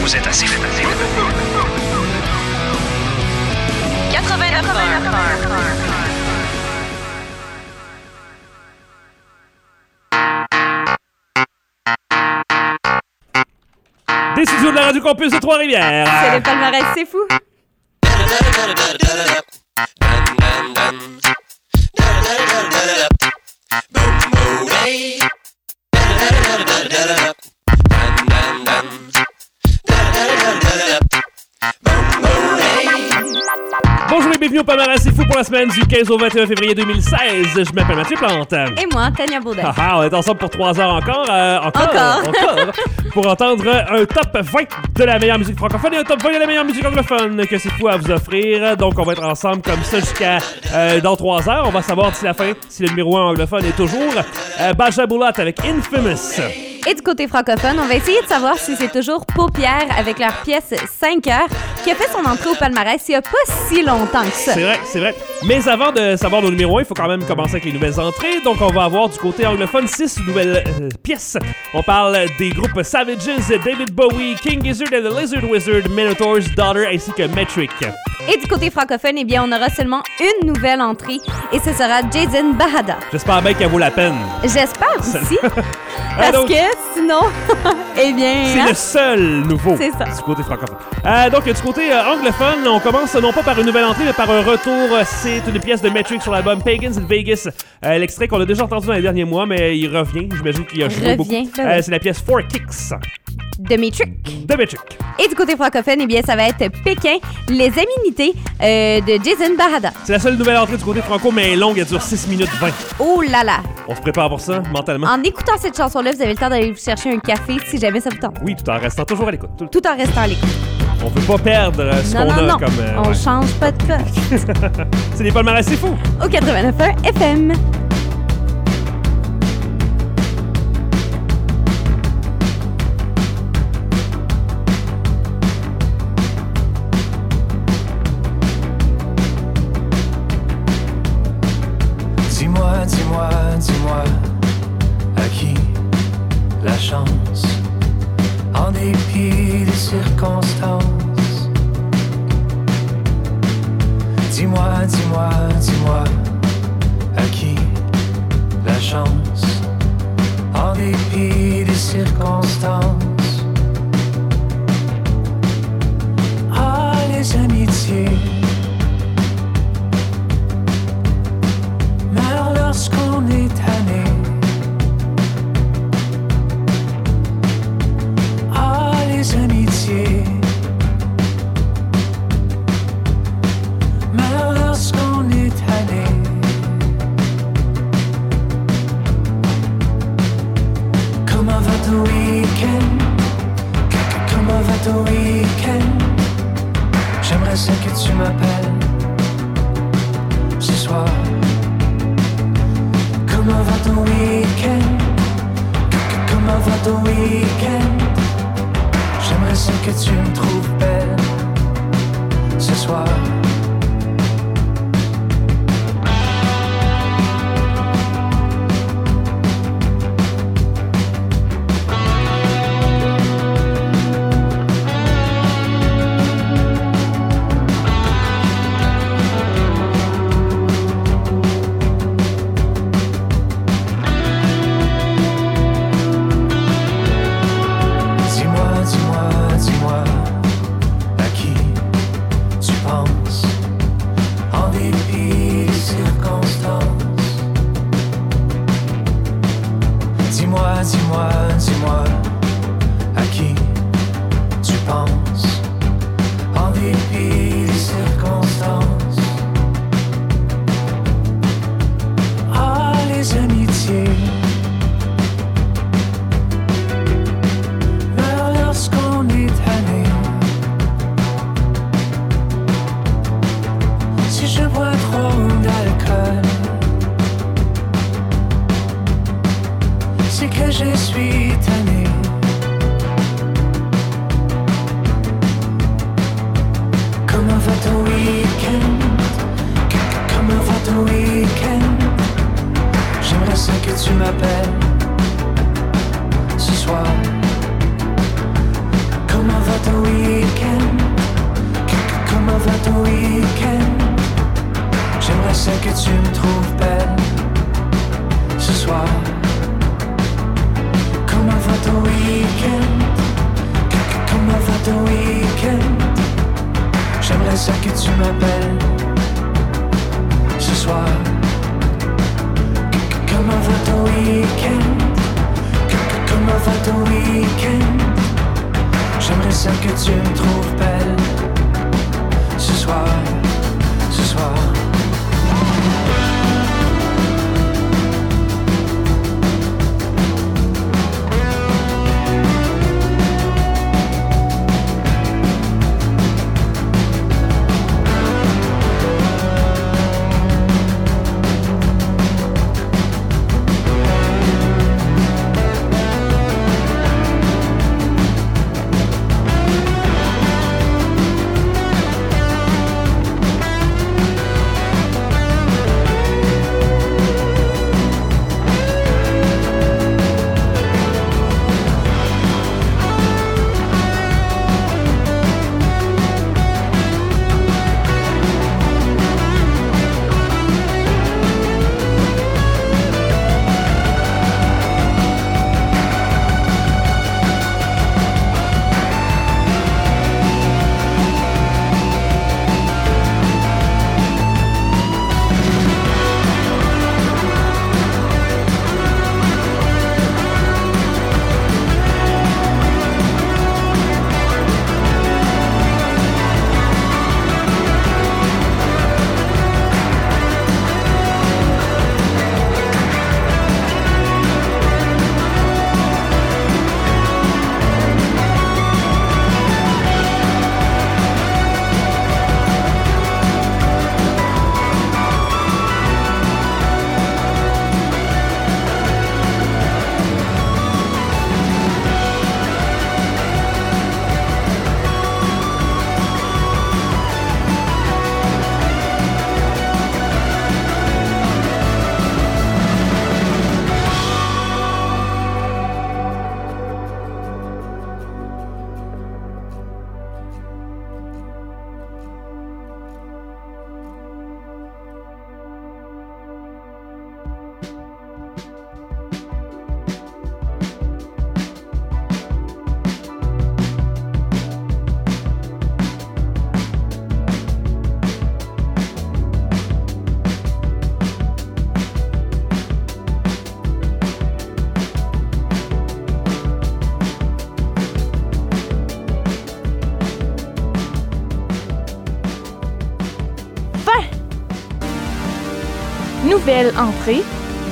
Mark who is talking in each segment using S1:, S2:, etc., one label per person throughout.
S1: Vous êtes assez fou.
S2: 89.
S3: Des studios de la Radio Campus de Trois-Rivières.
S4: C'est le palmarès, c'est fou.
S3: Bonjour et bienvenue au palmarès c'est fou pour la semaine du 15 au 21 février 2016. Je m'appelle Mathieu Plante.
S4: Et moi, Tania Baudin.
S3: On est ensemble pour 3 heures encore. Pour entendre un top 20 de la meilleure musique francophone et un top 20 de la meilleure musique anglophone que c'est fou à vous offrir. Donc on va être ensemble comme ça jusqu'à dans 3 heures. On va savoir d'ici la fin si le numéro 1 anglophone est toujours Baja Bulat avec Infamous.
S4: Et du côté francophone, on va essayer de savoir si c'est toujours Paupières avec leur pièce 5 heures qui a fait son entrée au palmarès il n'y a pas si longtemps que ça.
S3: C'est vrai. Mais avant de savoir nos numéros 1, il faut quand même commencer avec les nouvelles entrées. Donc on va avoir du côté anglophone 6 nouvelles pièces. On parle des groupes Savages, David Bowie, King Gizzard and the Lizard Wizard, Minotaur's Daughter ainsi que Metric.
S4: Et du côté francophone, eh bien, on aura seulement une nouvelle entrée et ce sera Jason Bahada.
S3: J'espère bien qu'elle vaut la peine.
S4: J'espère aussi. Parce
S3: donc,
S4: que sinon, eh bien...
S3: c'est le seul nouveau
S4: C'est ça.
S3: du côté francophone. Donc, du côté anglophone, on commence non pas par une nouvelle entrée, mais par un retour. C'est une pièce de Metric sur l'album Pagans in Vegas. L'extrait qu'on a déjà entendu dans les derniers mois, mais il revient. J'imagine qu'il a joué beaucoup. C'est la pièce Four Kicks.
S4: De Metric.
S3: De Metric.
S4: Et du côté francophone, eh bien, ça va être Pékin, les aménités de Jason Bahada.
S3: C'est la seule nouvelle entrée du côté franco, mais elle est longue, elle dure 6 minutes 20.
S4: Oh là là!
S3: On se prépare pour ça, mentalement.
S4: En écoutant cette chanson-là, vous avez le temps d'aller vous chercher un café si jamais ça vous tente.
S3: Oui, tout en restant toujours à l'écoute.
S4: Tout en restant à l'écoute.
S3: On veut pas perdre ce qu'on a comme...
S4: On change pas de code.
S3: C'est des palmarès, c'est fou!
S4: Au 89.1 FM.
S5: Dis-moi, à qui la chance, en dépit des circonstances. Dis-moi, à qui la chance, en dépit des circonstances. Ah, les amitiés meurt lorsqu'on est tanné. Ah, les amitiés meurt lorsqu'on est tanné. Comment va ton week-end? Comment va ton week-end? J'aimerais ça que tu m'appelles ce soir. Comment va ton week-end? Comment va ton week-end? J'aimerais ça que tu me trouves belle ce soir. m'appelles ce soir. Comment va ton week-end? Comment va ton week-end? J'aimerais ça que tu me trouves belle ce soir, ce soir.
S1: Nouvelle entrée.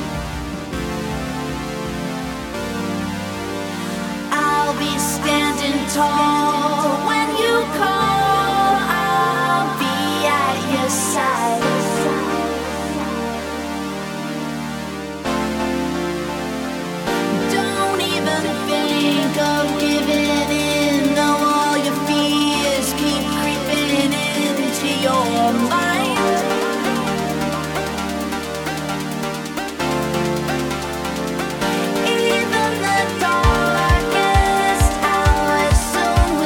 S6: I'll be standing tall when you call. I'll be at your side. Don't even think of giving in. Though all your fears keep creeping into your mind. Even the darkest hours soon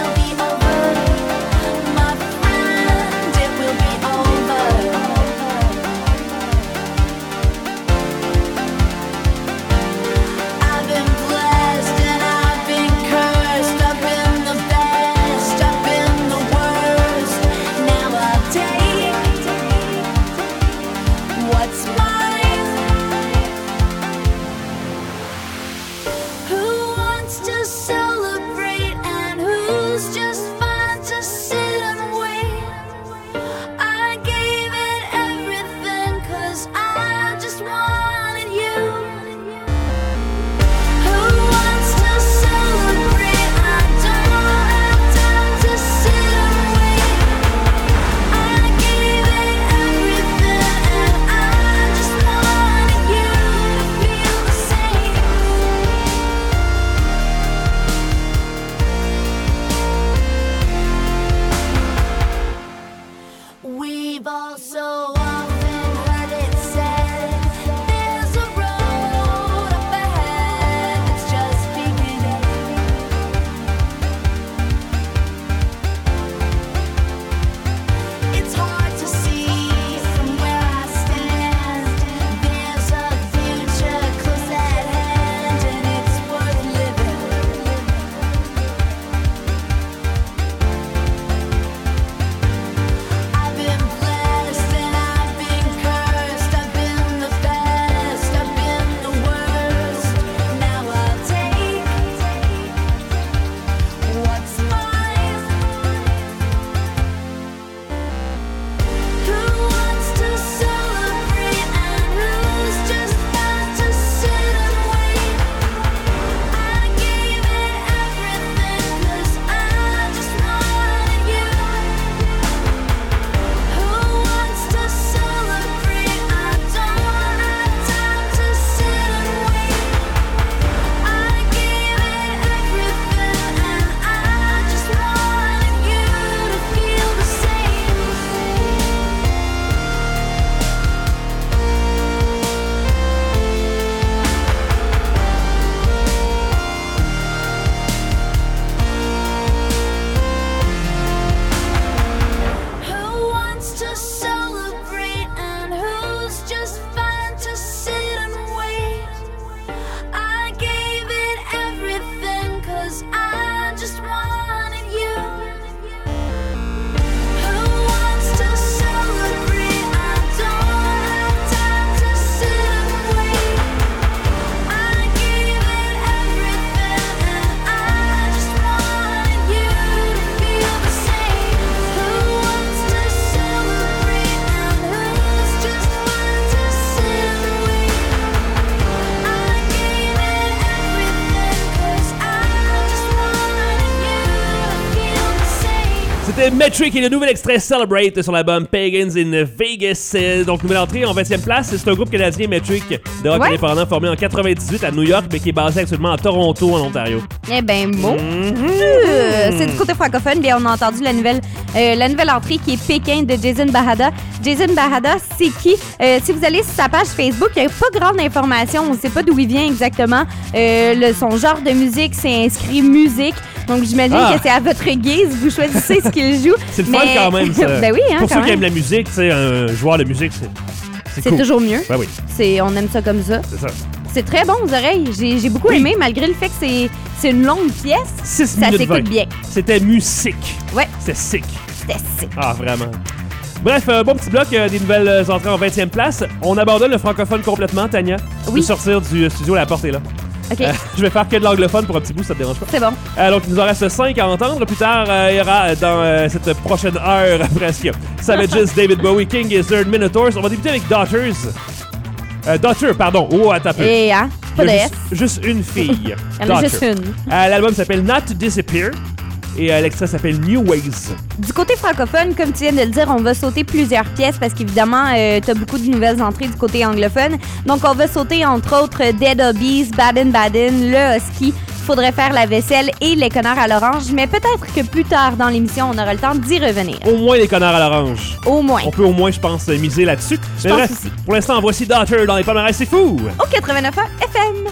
S3: C'était Metric et le nouvel extrait Celebrate sur l'album Pagans in Vegas. Donc, nouvelle entrée en 20e place. C'est un groupe canadien, Metric, de rock indépendant formé en 98 à New York, mais qui est basé actuellement à Toronto, en Ontario.
S4: Eh ben, bon. C'est du côté francophone. Bien, on a entendu la nouvelle entrée qui est Pékin de Jason Bahada. Jason Bahada, c'est qui? Si vous allez sur sa page Facebook, il n'y a pas grande information. On ne sait pas d'où il vient exactement. Son genre de musique, c'est inscrit musique. Donc, j'imagine que c'est à votre guise. Vous choisissez ce qu'il joue.
S3: C'est le fun quand même, ça.
S4: Ben oui, hein,
S3: pour
S4: quand
S3: ceux
S4: même.
S3: qui aiment la musique, tu sais, un joueur de musique, c'est cool.
S4: toujours mieux.
S3: Ben oui,
S4: On aime ça comme ça.
S3: c'est ça.
S4: C'est très bon aux oreilles. J'ai beaucoup aimé, malgré le fait que c'est une longue pièce.
S3: 6
S4: Ça
S3: minutes
S4: s'écoute
S3: 20.
S4: bien.
S3: C'était musique.
S4: Ouais,
S3: C'était sick.
S4: c'était sick.
S3: Ah, vraiment. Bref, bon petit bloc des nouvelles entrées en 20e place. On abandonne le francophone complètement, Tania. Tu
S4: Oui.
S3: peux sortir du studio, la porte est là.
S4: OK,
S3: Je vais faire que de l'anglophone pour un petit bout, ça te dérange pas.
S4: c'est bon.
S3: Donc, il nous en reste 5 à entendre. Plus tard, il y aura dans cette prochaine heure presque Savages, David Bowie, King Gizzard, Minotaurs. On va débuter avec Daughters. Daughter, pardon. Oh, attends un peu.
S4: Et, hein, pas
S3: Il
S4: de
S3: y a
S4: S.
S3: juste une fille.
S4: Il y en a
S3: Daughter.
S4: juste une.
S3: L'album s'appelle Not to Disappear. Et l'extrait s'appelle New Ways.
S4: Du côté francophone, comme tu viens de le dire, on va sauter plusieurs pièces parce qu'évidemment, t'as beaucoup de nouvelles entrées du côté anglophone. Donc, on va sauter, entre autres, Dead Hobbies, Baden-Baden, Le Husky, Faudrait faire la vaisselle et Les connards à l'orange. Mais peut-être que plus tard dans l'émission, on aura le temps d'y revenir.
S3: Au moins les connards à l'orange.
S4: Au moins.
S3: On peut au moins, je pense, miser là-dessus.
S4: Je
S3: Mais
S4: pense
S3: bref,
S4: aussi.
S3: pour l'instant, voici Daughter dans les palmarès, c'est fou!
S4: Au 89.1 FM.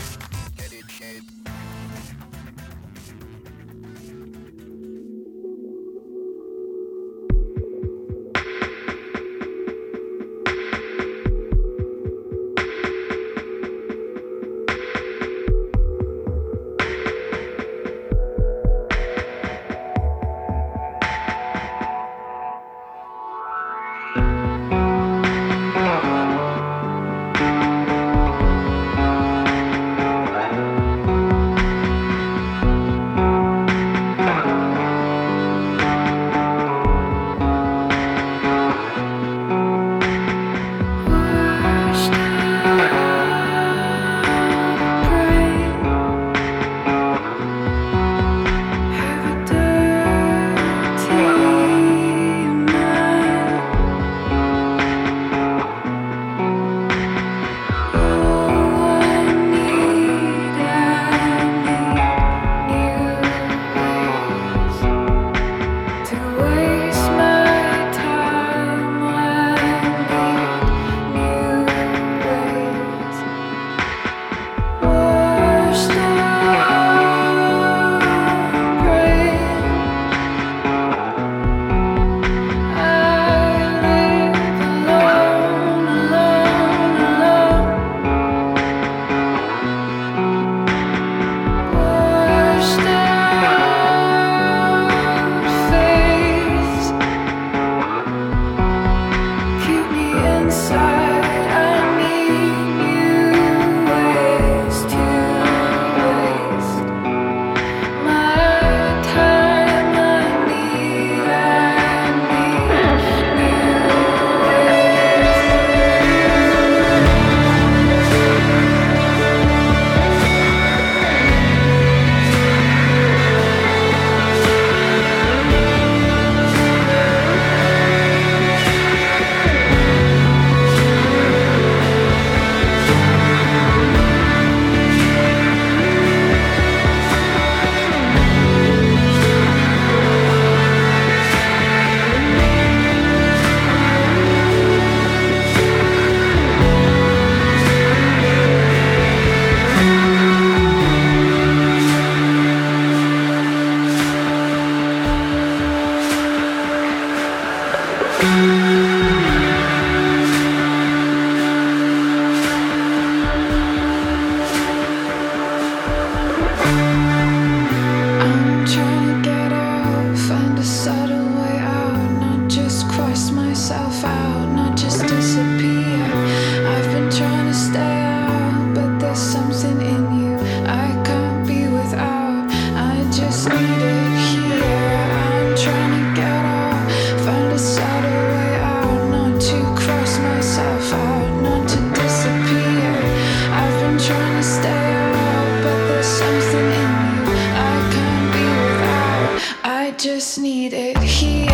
S5: just need it here.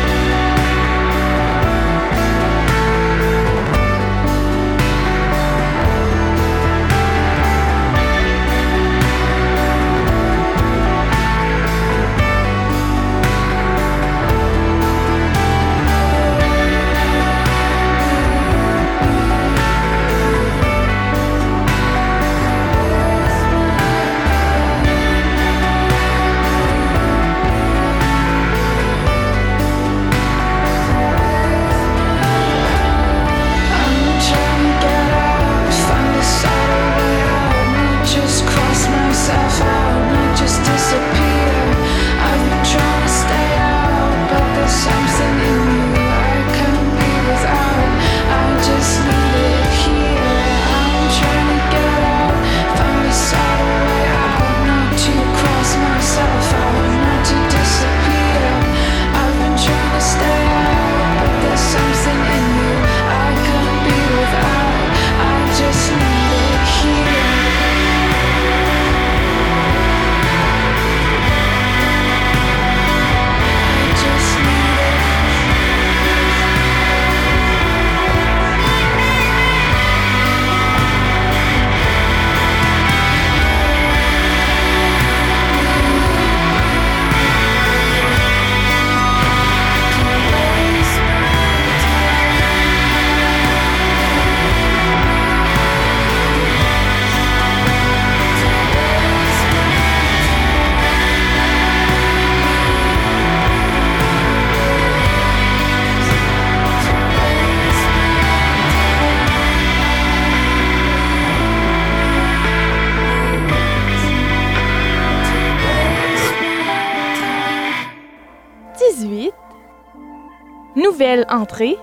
S1: Nouvelle entrée.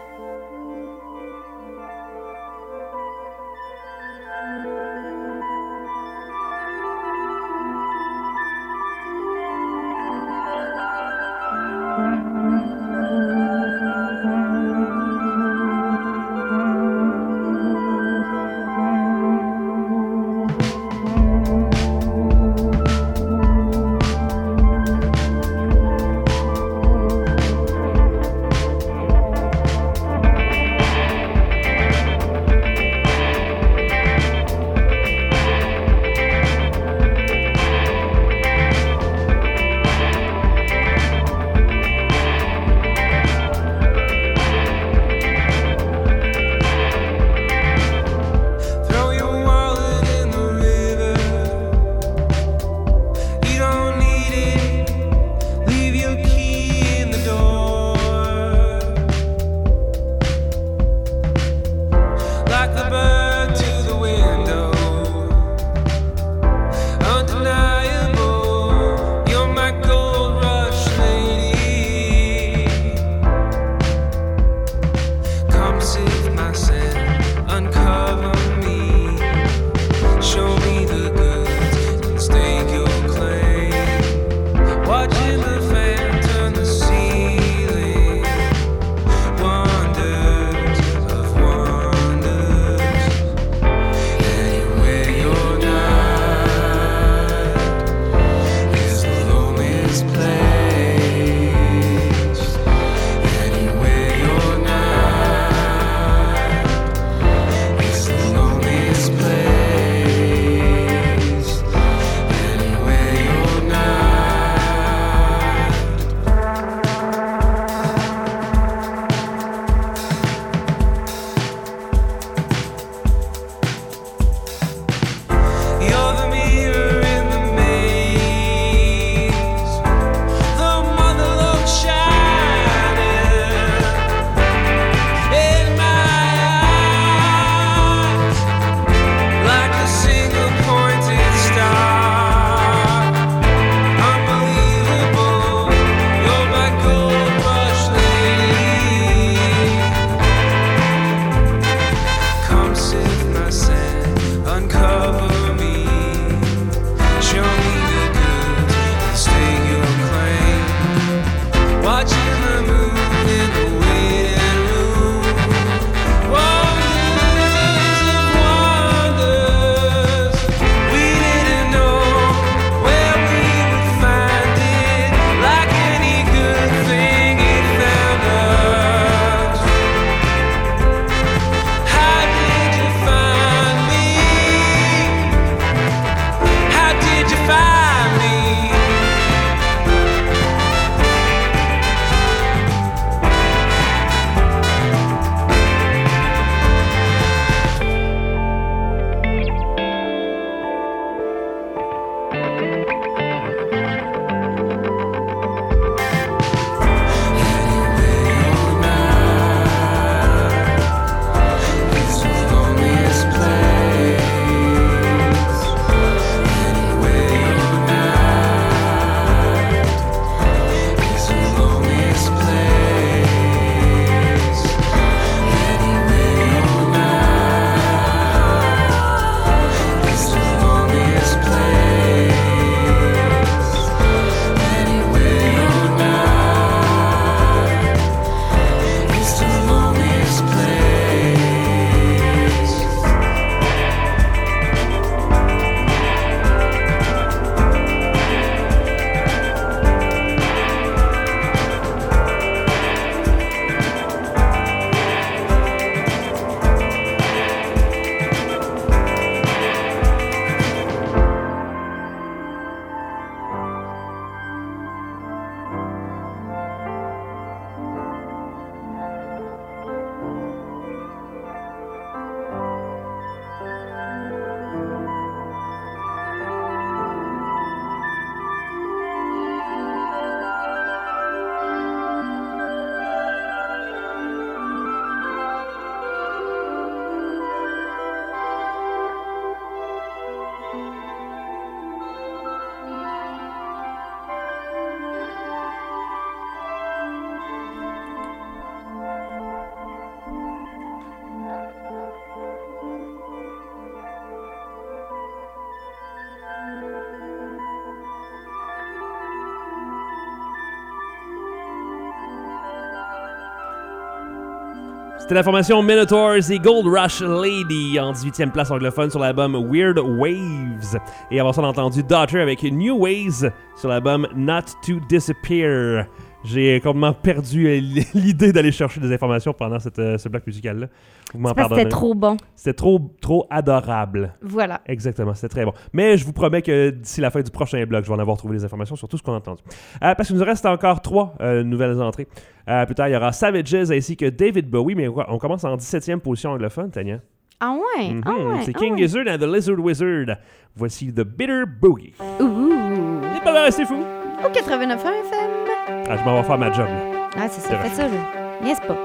S3: C'était la formation Minotaurs et Gold Rush Lady en 18e place anglophone sur l'album Weird Waves. Et avant ça, on a entendu Daughter avec New Ways sur l'album Not to Disappear. J'ai complètement perdu l'idée d'aller chercher des informations pendant ce bloc musical-là. Vous m'en pardonnez.
S4: C'était trop bon.
S3: C'était trop adorable.
S4: Voilà.
S3: Exactement, c'était très bon. Mais je vous promets que d'ici la fin du prochain bloc, je vais en avoir trouvé des informations sur tout ce qu'on a entendu. Parce qu'il nous reste encore 3 nouvelles entrées. Plus tard, il y aura Savages ainsi que David Bowie, mais on commence en 17e position anglophone, Tania.
S4: Ah ouais?
S3: Mm-hmm.
S4: Ah ouais?
S3: C'est King
S4: ah ouais.
S3: Gizzard and the Lizard Wizard. Voici The Bitter Boogie.
S4: Ouh!
S3: Et pas mal, c'est fou.
S4: Au 89.1 FM.
S3: Ah, je m'en vais faire ma job, là.
S4: Ah, c'est ça.
S3: C'est vrai.
S4: Faites ça, là. N'est-ce pas?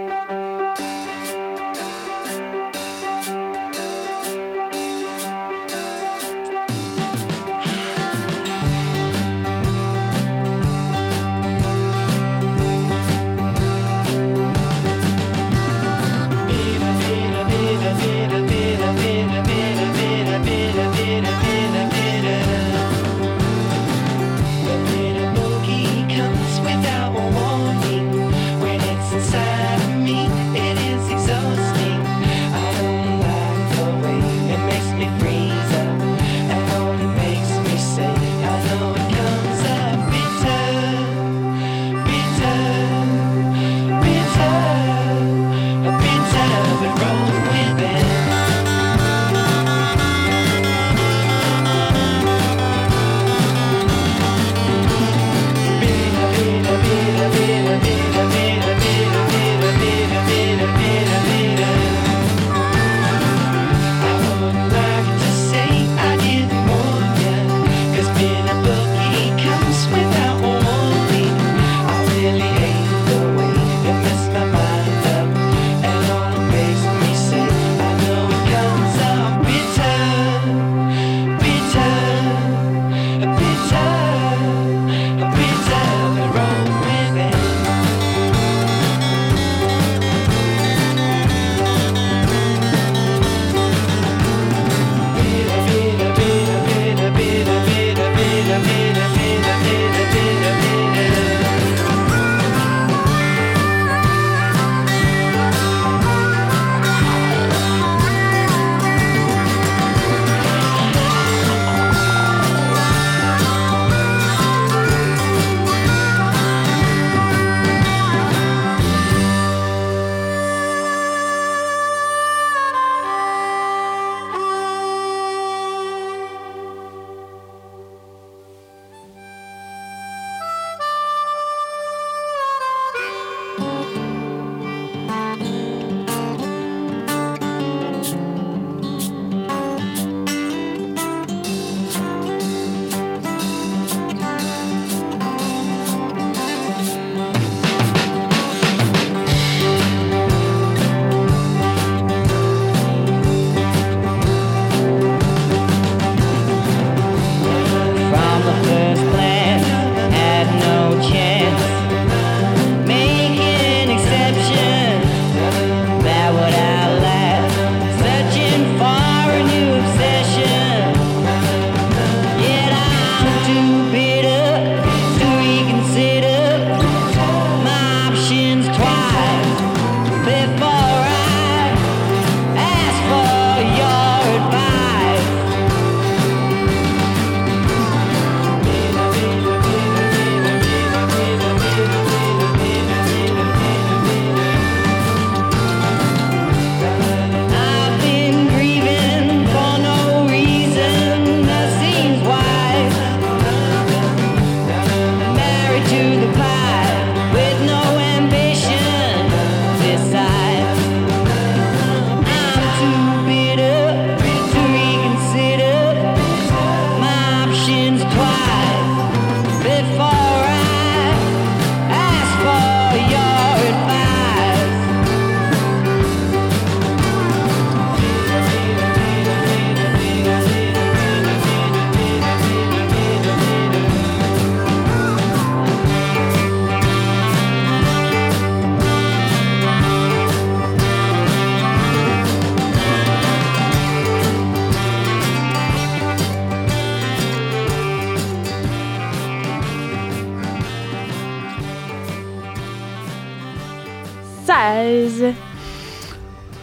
S5: Without a warning, when it's inside of me, it is exhausting. I don't like the way it makes me freeze up, and all it makes me say, I know it comes up bitter, bitter, bitter, bitter, but roll with it.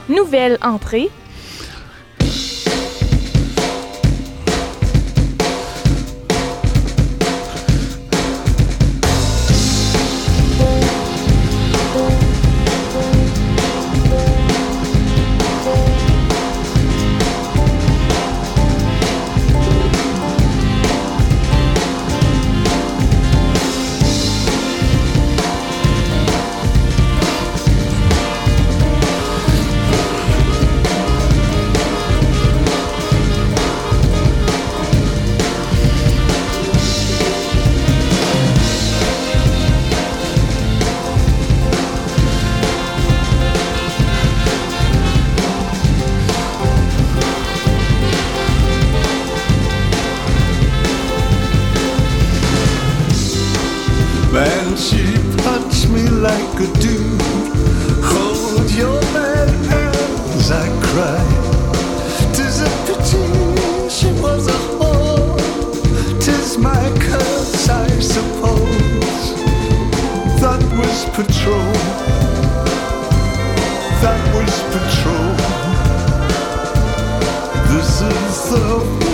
S1: Nouvelle entrée.
S7: Man, she punched me like a dude. Hold your man hands, I cried. 'Tis a pity she was a whore. 'Tis my curse, I suppose. That was patrol. That was patrol. This is the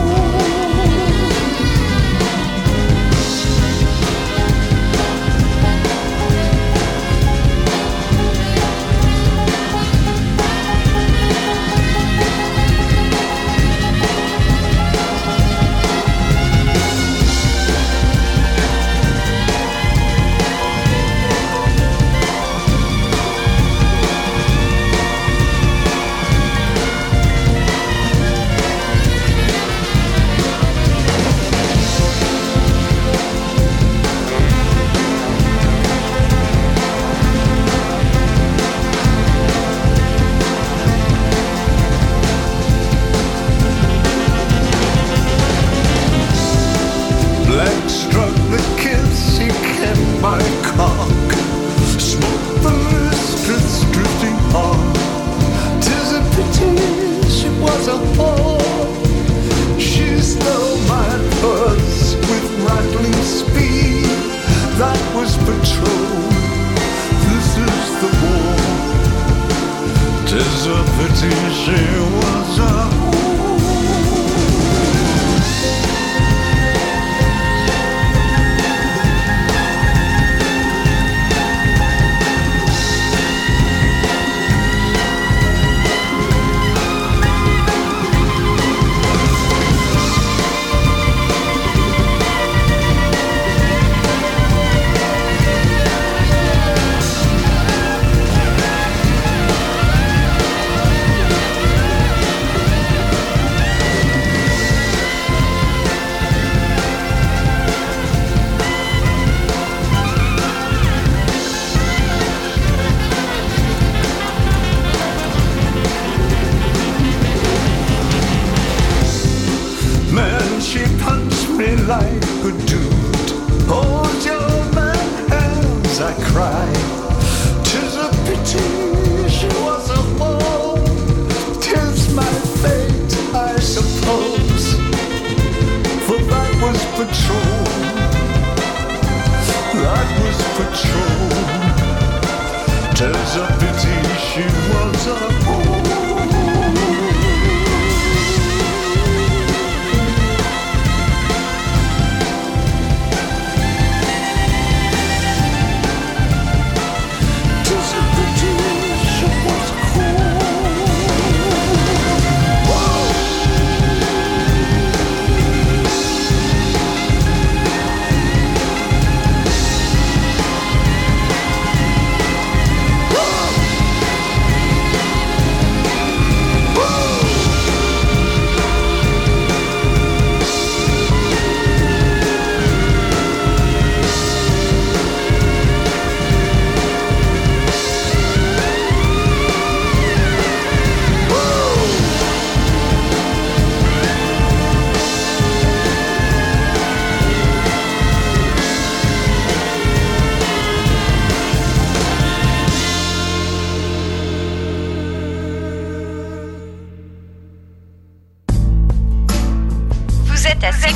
S2: C'est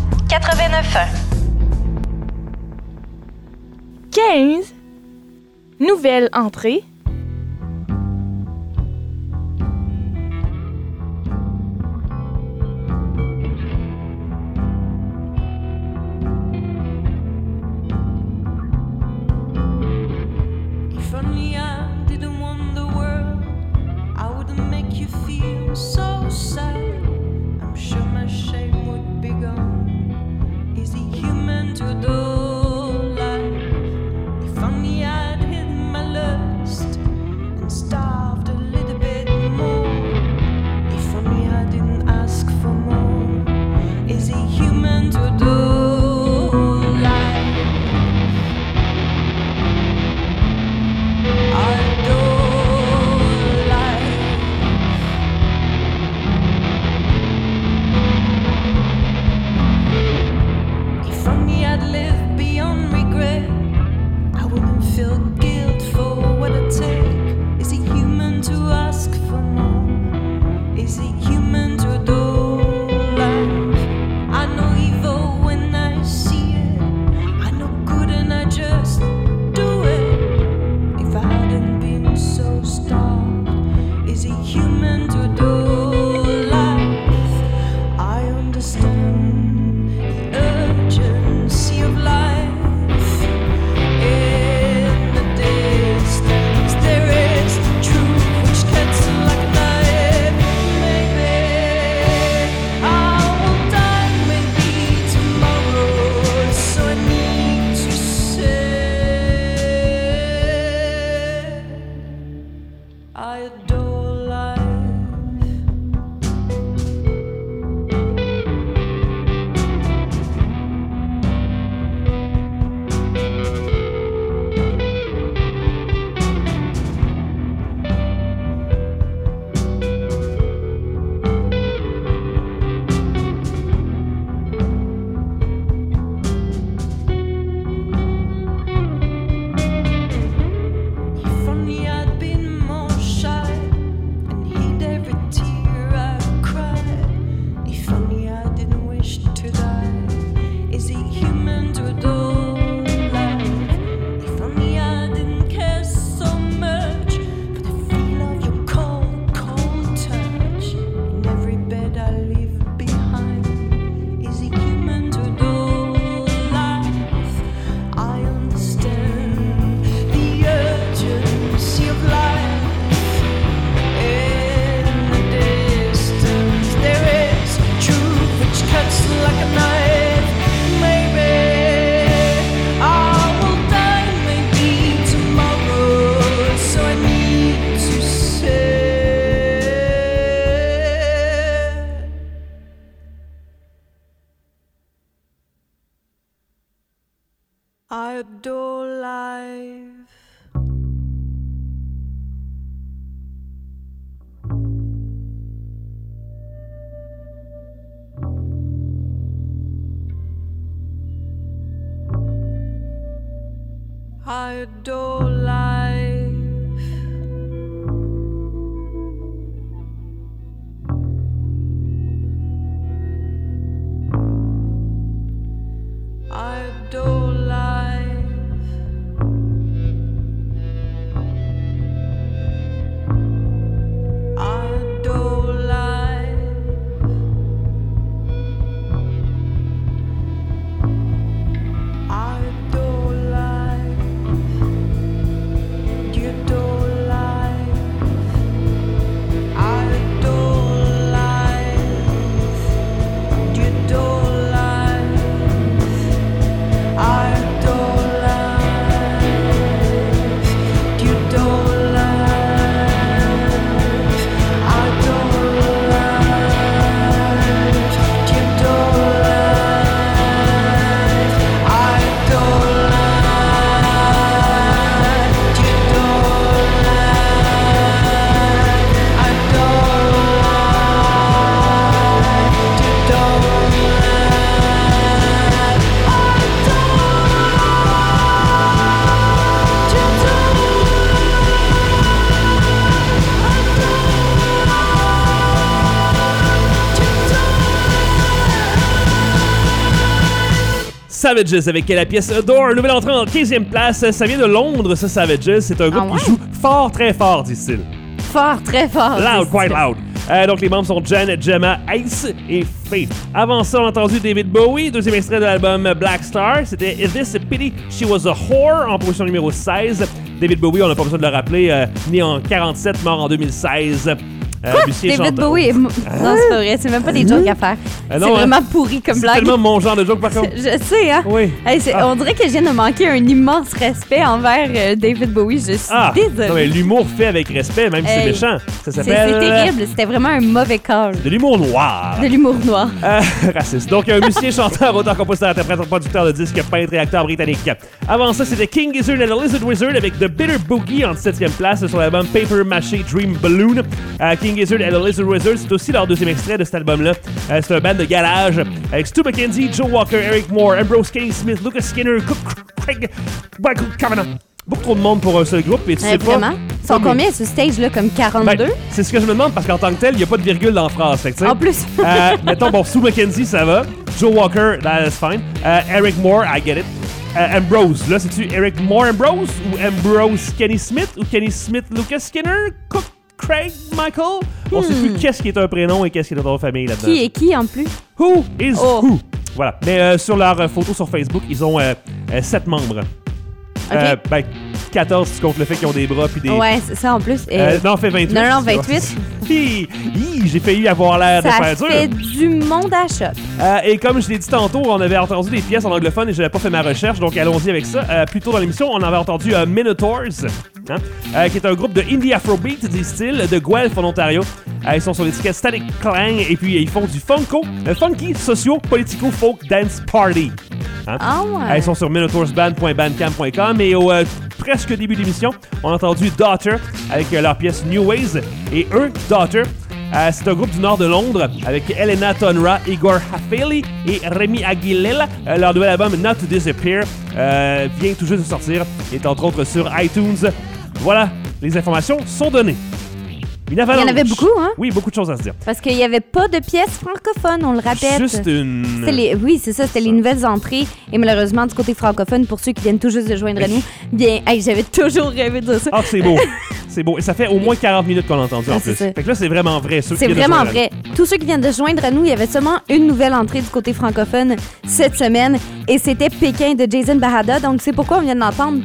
S2: 89.1.
S1: 15. Nouvelle entrée.
S5: If only I didn't want the world, I wouldn't make you feel so sad. I'm sure my shame would be gone. Is he human to adore life? If only I'd hidden my lust and starved a little bit more. If only I didn't ask for more. Is he human to adore life? I adore life. If only I'd lived beyond regret, I wouldn't feel guilt for what I take. Is he human to ask for more? Is he human to adore life? I know evil when I see it. I know good and I just do it. If I hadn't been so starved, is he human to adore life? I understand the urgency of life. In the distance, there is truth which cuts like a knife. Maybe I will die, maybe tomorrow. So I need to say, I adore life. If only I'd been more shy and hid every tear I cried. If only I didn't wish to die. Is he human to adore life? If only I didn't care so much for the feel of your cold, cold touch in every bed I leave behind. Is he human to adore life? I understand the urgency of life. In the distance, there is truth which cuts like a knife. Maybe I will die, maybe tomorrow. So I need to say, I adore life. I adore life. I adore life. I adore life. I adore life. Do you adore life? I adore life. Do you adore life? I
S3: Savages avec la pièce Adore, nouvelle entrée en 15e place. Ça vient de Londres, ça, Savages. C'est un groupe qui joue fort, très fort, disent-ils.
S4: Fort, très fort.
S3: Loud, quite loud. Donc, les membres sont Jan, Gemma, Ace et Faith. Avant ça, on a entendu David Bowie, deuxième extrait de l'album Black Star. C'était Is This a Pity She Was a Whore en position numéro 16. David Bowie, on n'a pas besoin de le rappeler, né en 47, mort en 2016.
S4: David Bowie non, c'est pas vrai. C'est même pas des jokes à faire. C'est vraiment pourri comme blague.
S3: C'est tellement mon genre de joke, par contre.
S4: Je sais, hein?
S3: Oui.
S4: Hey, on dirait que je viens de manquer un immense respect envers David Bowie. Je suis désolée.
S3: Non, mais l'humour fait avec respect, même si c'est méchant. Ça s'appelle...
S4: C'est terrible. C'était vraiment un mauvais call.
S3: De l'humour noir.
S4: De l'humour noir.
S3: Raciste. Donc, un musicien, chanteur, auteur, compositeur, interprète, producteur de disques, peintre et acteur britannique. Avant ça, c'était King Gizzard and the Lizard Wizard avec The Bitter Boogie en 7e place sur l'album Paper Maché Dream Balloon. King Gizzard and the Lizard Wizard, c'est aussi leur deuxième extrait de cet album-là. C'est un band de garage avec Stu McKenzie, Joe Walker, Eric Moore, Ambrose Kenny Smith, Lucas Skinner, Craig, Michael Kavanagh. Beaucoup trop de monde pour un seul groupe. Et tu sais
S4: vraiment?
S3: pas.
S4: Ils sont combien ce stage-là? Comme 42?
S3: Ben, c'est ce que je me demande parce qu'en tant que tel, il n'y a pas de virgule dans la phrase. Fait que,
S4: en plus.
S3: mettons, bon, Stu McKenzie, ça va. Joe Walker, that's fine. Eric Moore, I get it. Ambrose, là, c'est-tu Eric Moore Ambrose ou Ambrose Kenny Smith ou Kenny Smith Lucas Skinner? Craig Michael? On sait plus qu'est-ce qui est un prénom et qu'est-ce qui est un nom de famille là-dedans.
S4: Qui est qui en plus?
S3: Who is who? Voilà. Mais sur leur photo sur Facebook, ils ont 7 membres.
S4: Okay.
S3: 14 si tu comptes le fait qu'ils ont des bras puis des...
S4: Ouais, c'est ça en plus.
S3: Non, on fait 28.
S4: Non, 28.
S3: J'ai failli avoir l'air de faire dur.
S4: Ça fait du monde à choc.
S3: Et comme je l'ai dit tantôt, on avait entendu des pièces en anglophone et je n'avais pas fait ma recherche, donc allons-y avec ça. Plus tôt dans l'émission, on avait entendu Minotaurs, qui est un groupe de indie afrobeat, des styles de Guelph en Ontario. Ils sont sur l'étiquette Static Clang et puis ils font du funky, socio-politico folk dance party. Ils sont sur minotoursband.bandcamp.com et au presque début d'émission, on a entendu Daughter avec leur pièce New Ways et eux, Daughter. C'est un groupe du nord de Londres avec Elena Tonra, Igor Hafeli et Rémi Aguilera. Leur nouvel album Not to Disappear vient tout juste de sortir et est entre autres sur iTunes. Voilà, les informations sont données. Il y en avait
S4: beaucoup, hein?
S3: Oui, beaucoup de choses à se dire.
S4: Parce qu'il n'y avait pas de pièces francophones, on le répète.
S3: Juste une...
S4: Oui, c'est ça, c'était les nouvelles entrées. Et malheureusement, du côté francophone, pour ceux qui viennent tout juste de joindre nous, bien, j'avais toujours rêvé de ça.
S3: Ah, c'est beau. C'est beau. Et ça fait au moins 40 minutes qu'on l'a entendu en plus. Fait que là, c'est vraiment vrai.
S4: C'est vraiment vrai. Tous ceux qui viennent de joindre à nous, il y avait seulement une nouvelle entrée du côté francophone cette semaine. Et c'était Pékin de Jason Bahada. Donc, c'est pourquoi on vient d'entendre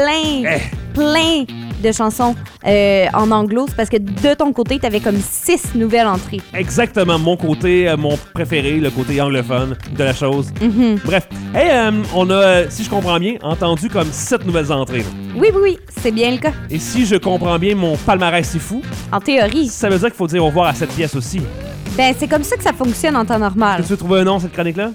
S4: plein de chansons en anglo. C'est parce que de ton côté, t'avais comme 6 nouvelles entrées.
S3: Exactement. Mon côté, mon préféré, le côté anglophone de la chose. Bref. On a, si je comprends bien, entendu comme 7 nouvelles entrées.
S4: Oui, c'est bien le cas.
S3: Et si je comprends bien mon palmarès c'est fou,
S4: en théorie,
S3: ça veut dire qu'il faut dire au revoir à cette pièce aussi.
S4: Ben, c'est comme ça que ça fonctionne en temps normal.
S3: Tu veux trouver un nom, cette chronique-là?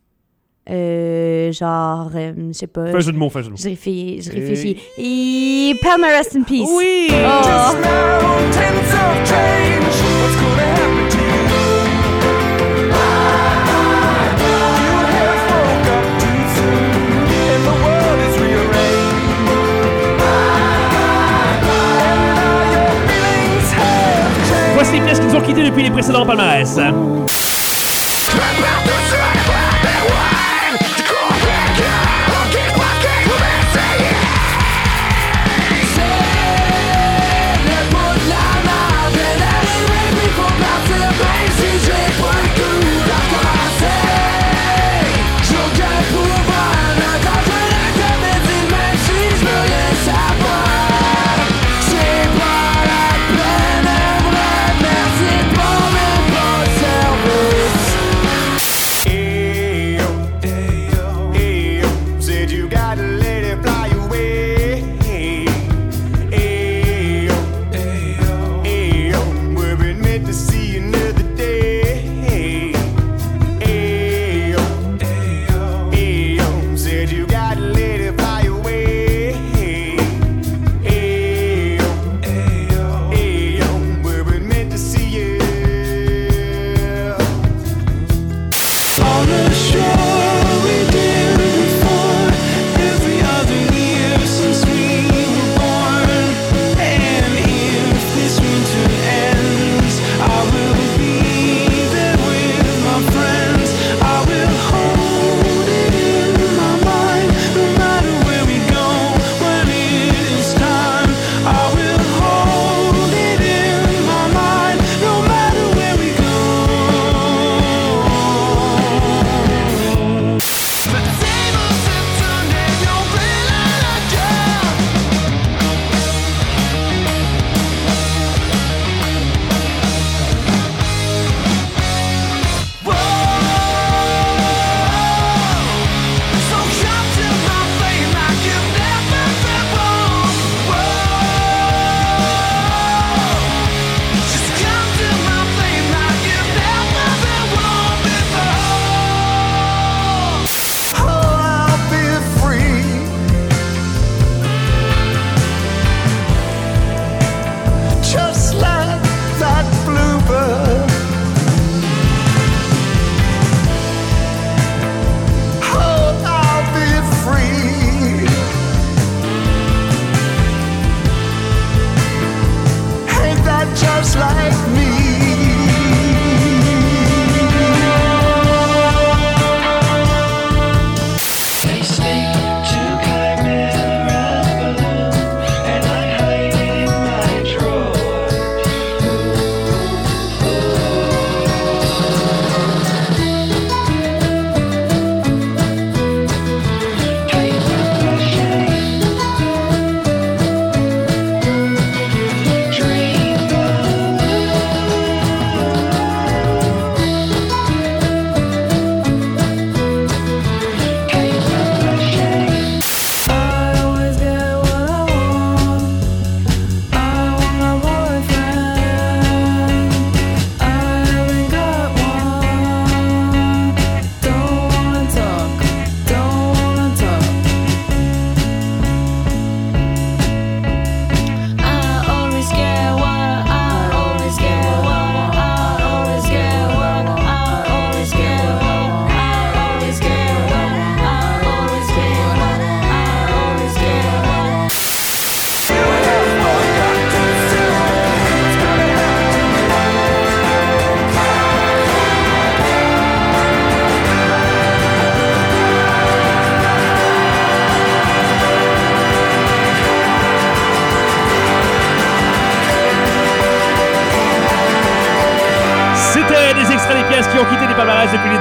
S4: Je sais pas.
S3: Fais un jeu de mots. Je
S4: réfléchis. Et Palmarès in Peace.
S3: Oui!
S5: Just mountains of change. What's gonna happen to you? You have woke up too soon, and the world is rearranged. And now your feelings have changed.
S3: Voici les pièces qui nous ont quittés depuis les précédents palmarès.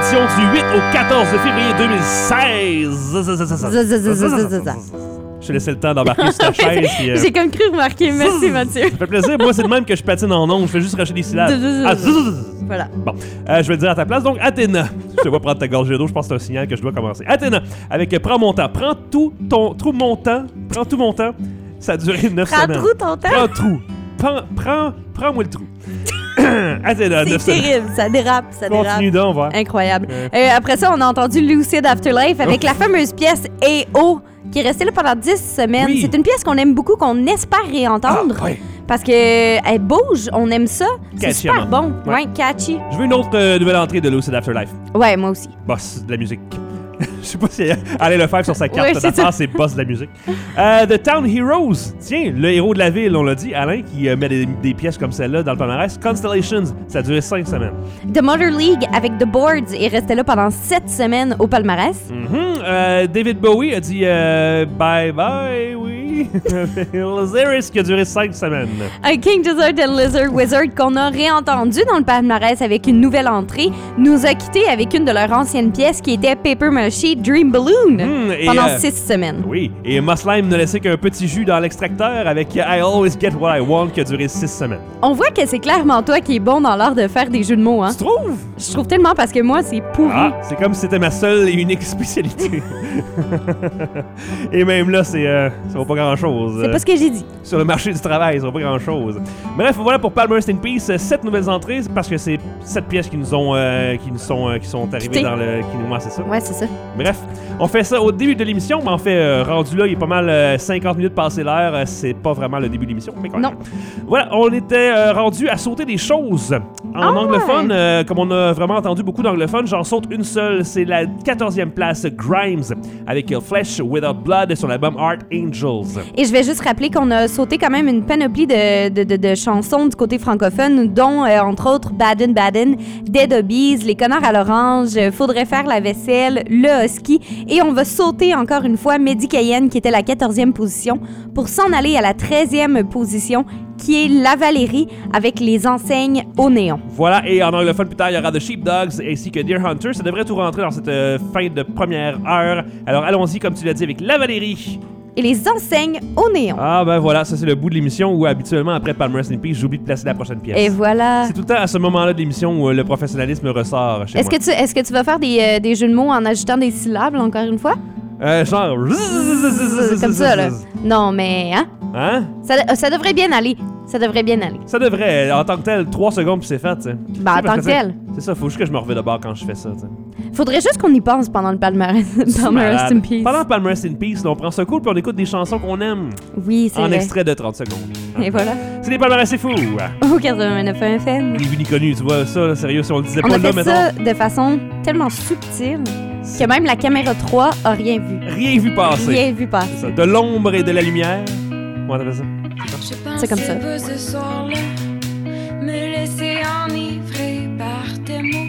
S3: édition du 8 au 14 février 2016. Je te laissais le temps d'embarquer sur ta chaise. Puis,
S4: J'ai comme cru remarquer. Merci, Mathieu.
S3: Ça fait plaisir. Moi, c'est le même que je patine en ondes. Je fais juste racheter des syllabes.
S4: Voilà.
S3: Bon, je vais le dire à ta place. Donc, Athéna. Je te vois prendre ta gorgée d'eau. Je pense que c'est un signal que je dois commencer. Athéna, avec Prends mon temps. Prends tout mon temps. Ça a duré 9 semaines.
S4: Prends tout ton temps.
S3: Prends-moi le trou. Athéna, 9
S4: C'est
S3: semaines.
S4: terrible. Ça dérape.
S3: Continue donc, va.
S4: Incroyable. Après ça, on a entendu Lucid Afterlife avec la fameuse pièce A.O. qui est restée là pendant 10 semaines.
S3: Oui.
S4: C'est une pièce qu'on aime beaucoup, qu'on espère réentendre.
S3: Ah, ouais.
S4: Parce qu'elle bouge, on aime ça. C'est
S3: Catchy,
S4: super
S3: hein.
S4: bon.
S3: Ouais.
S4: Ouais, catchy.
S3: Je veux une autre nouvelle entrée de Lucid Afterlife.
S4: Ouais, moi aussi.
S3: Boss de la musique. Je sais pas si Alain Lefebvre sur sa carte
S4: Ouais, c'est
S3: d'affaires, c'est boss de la musique. The Town Heroes. Tiens, le héros de la ville, on l'a dit, Alain, qui met des pièces comme celle-là dans le palmarès. Constellations, ça a duré 5 semaines.
S4: The Motor League avec The Boards est resté là pendant 7 semaines au palmarès.
S3: David Bowie a dit bye bye, oui. Lazarus qui a duré 5 semaines.
S4: King Gizzard and Lizard Wizard qu'on a réentendu dans le palmarès avec une nouvelle entrée nous a quitté avec une de leurs anciennes pièces qui était Paper Mache Dream Balloon
S3: Et,
S4: pendant 6 semaines.
S3: Oui, et Muslime ne laissait qu'un petit jus dans l'extracteur avec I Always Get What I Want qui a duré 6 semaines.
S4: On voit que c'est clairement toi qui es bon dans l'art de faire des jeux de mots, hein?
S3: Tu trouves?
S4: Je trouve tellement parce que moi, c'est pourri.
S3: Ah, c'est comme si c'était ma seule et unique spécialité. Et même là, ça vaut pas grand-chose.
S4: C'est pas ce que j'ai dit.
S3: Sur le marché du travail, ça vaut pas grand-chose. Bref, voilà pour Palmer Rest in Peace, 7 nouvelles entrées, parce que c'est 7 pièces qui sont arrivées dans le... Moi, c'est ça.
S4: Ouais, c'est ça.
S3: Bref, on fait ça au début de l'émission, mais en fait, rendu là, il est pas mal 50 minutes passé l'heure, c'est pas vraiment le début de l'émission, mais quand même.
S4: Non.
S3: Voilà, on était rendu à sauter des choses en anglophone, comme on a vraiment entendu beaucoup d'anglophones, j'en saute une seule, c'est la 14e place, Grimes, avec Flesh Without Blood sur l'album Art Angels.
S4: Et je vais juste rappeler qu'on a sauté quand même une panoplie de chansons du côté francophone, dont, entre autres, Baden Baden, Dead Hobbies, Les Connards à l'Orange, Faudrait faire la vaisselle, Le Husky, et on va sauter encore une fois Mehdi Cayenne, qui était la 14e position, pour s'en aller à la 13e position, qui est La Valérie, avec Les enseignes au néon.
S3: Voilà, et en anglophone, plus tard, il y aura The Sheepdogs ainsi que Deer Hunter. Ça devrait tout rentrer dans cette fin de première heure. Alors allons-y, comme tu l'as dit, avec La Valérie.
S4: Et Les enseignes au néon.
S3: Ah ben voilà, ça c'est le bout de l'émission où habituellement, après Palmer Rest in Peace, j'oublie de placer la prochaine pièce.
S4: Et voilà.
S3: C'est tout le temps à ce moment-là de l'émission où le professionnalisme ressort chez moi.
S4: Est-ce que tu vas faire des jeux de mots en ajoutant des syllabes, là, encore une fois?
S3: Genre...
S4: Comme ça, là. Non, mais, hein?
S3: Hein?
S4: Ça devrait bien aller. Ça devrait bien aller.
S3: Ça devrait, en tant que tel, 3 secondes puis c'est fait, tu sais.
S4: Ben, en tant que tel.
S3: C'est ça, faut juste que je me revienne de bord quand je fais ça, tu sais.
S4: Faudrait juste qu'on y pense pendant le palmarès. Palmer Rest in Peace.
S3: Pendant Palmer Rest in Peace, là, on prend ça cool puis on écoute des chansons qu'on aime.
S4: Oui, c'est
S3: En
S4: vrai.
S3: extrait de 30 secondes.
S4: Et voilà.
S3: C'est des Palmarès, c'est fou!
S4: Au 89 FM.
S3: Ni vu ni connu, tu vois, ça, là, sérieux, si on le disait
S4: On
S3: pas
S4: a
S3: là,
S4: fait
S3: mettons.
S4: ça de façon tellement subtile que même la caméra 3 a rien vu.
S3: Rien vu passer.
S4: Rien vu passer.
S3: C'est ça. De l'ombre et de la lumière. Comment t'appelles ça?
S4: C'est comme ça.
S8: Pas ce soir-là, me laisser enivrer par tes mots.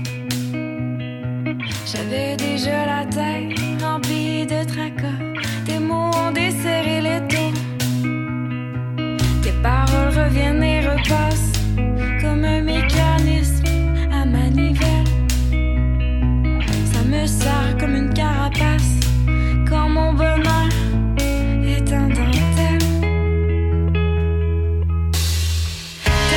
S8: J'avais déjà la tête remplie de tracas. Tes mots ont desserré les taux. Tes paroles reviennent et repassent comme un mécanisme à manivelle. Ça me serre comme une carapace quand mon bonheur est en dentelle.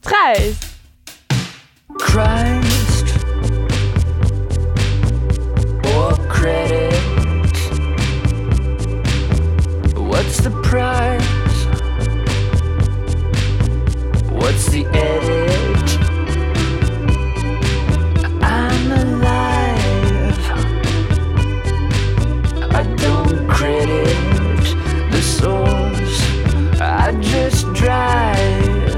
S1: 13.
S5: Christ or credit? What's the price? What's the edit? I'm alive. I don't credit the source. I just drive.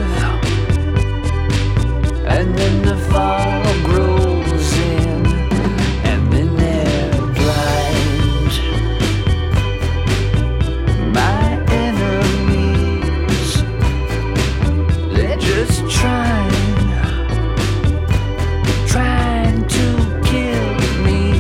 S5: And then the fog rolls in, and then they're blind. My enemies, they're just trying to kill me.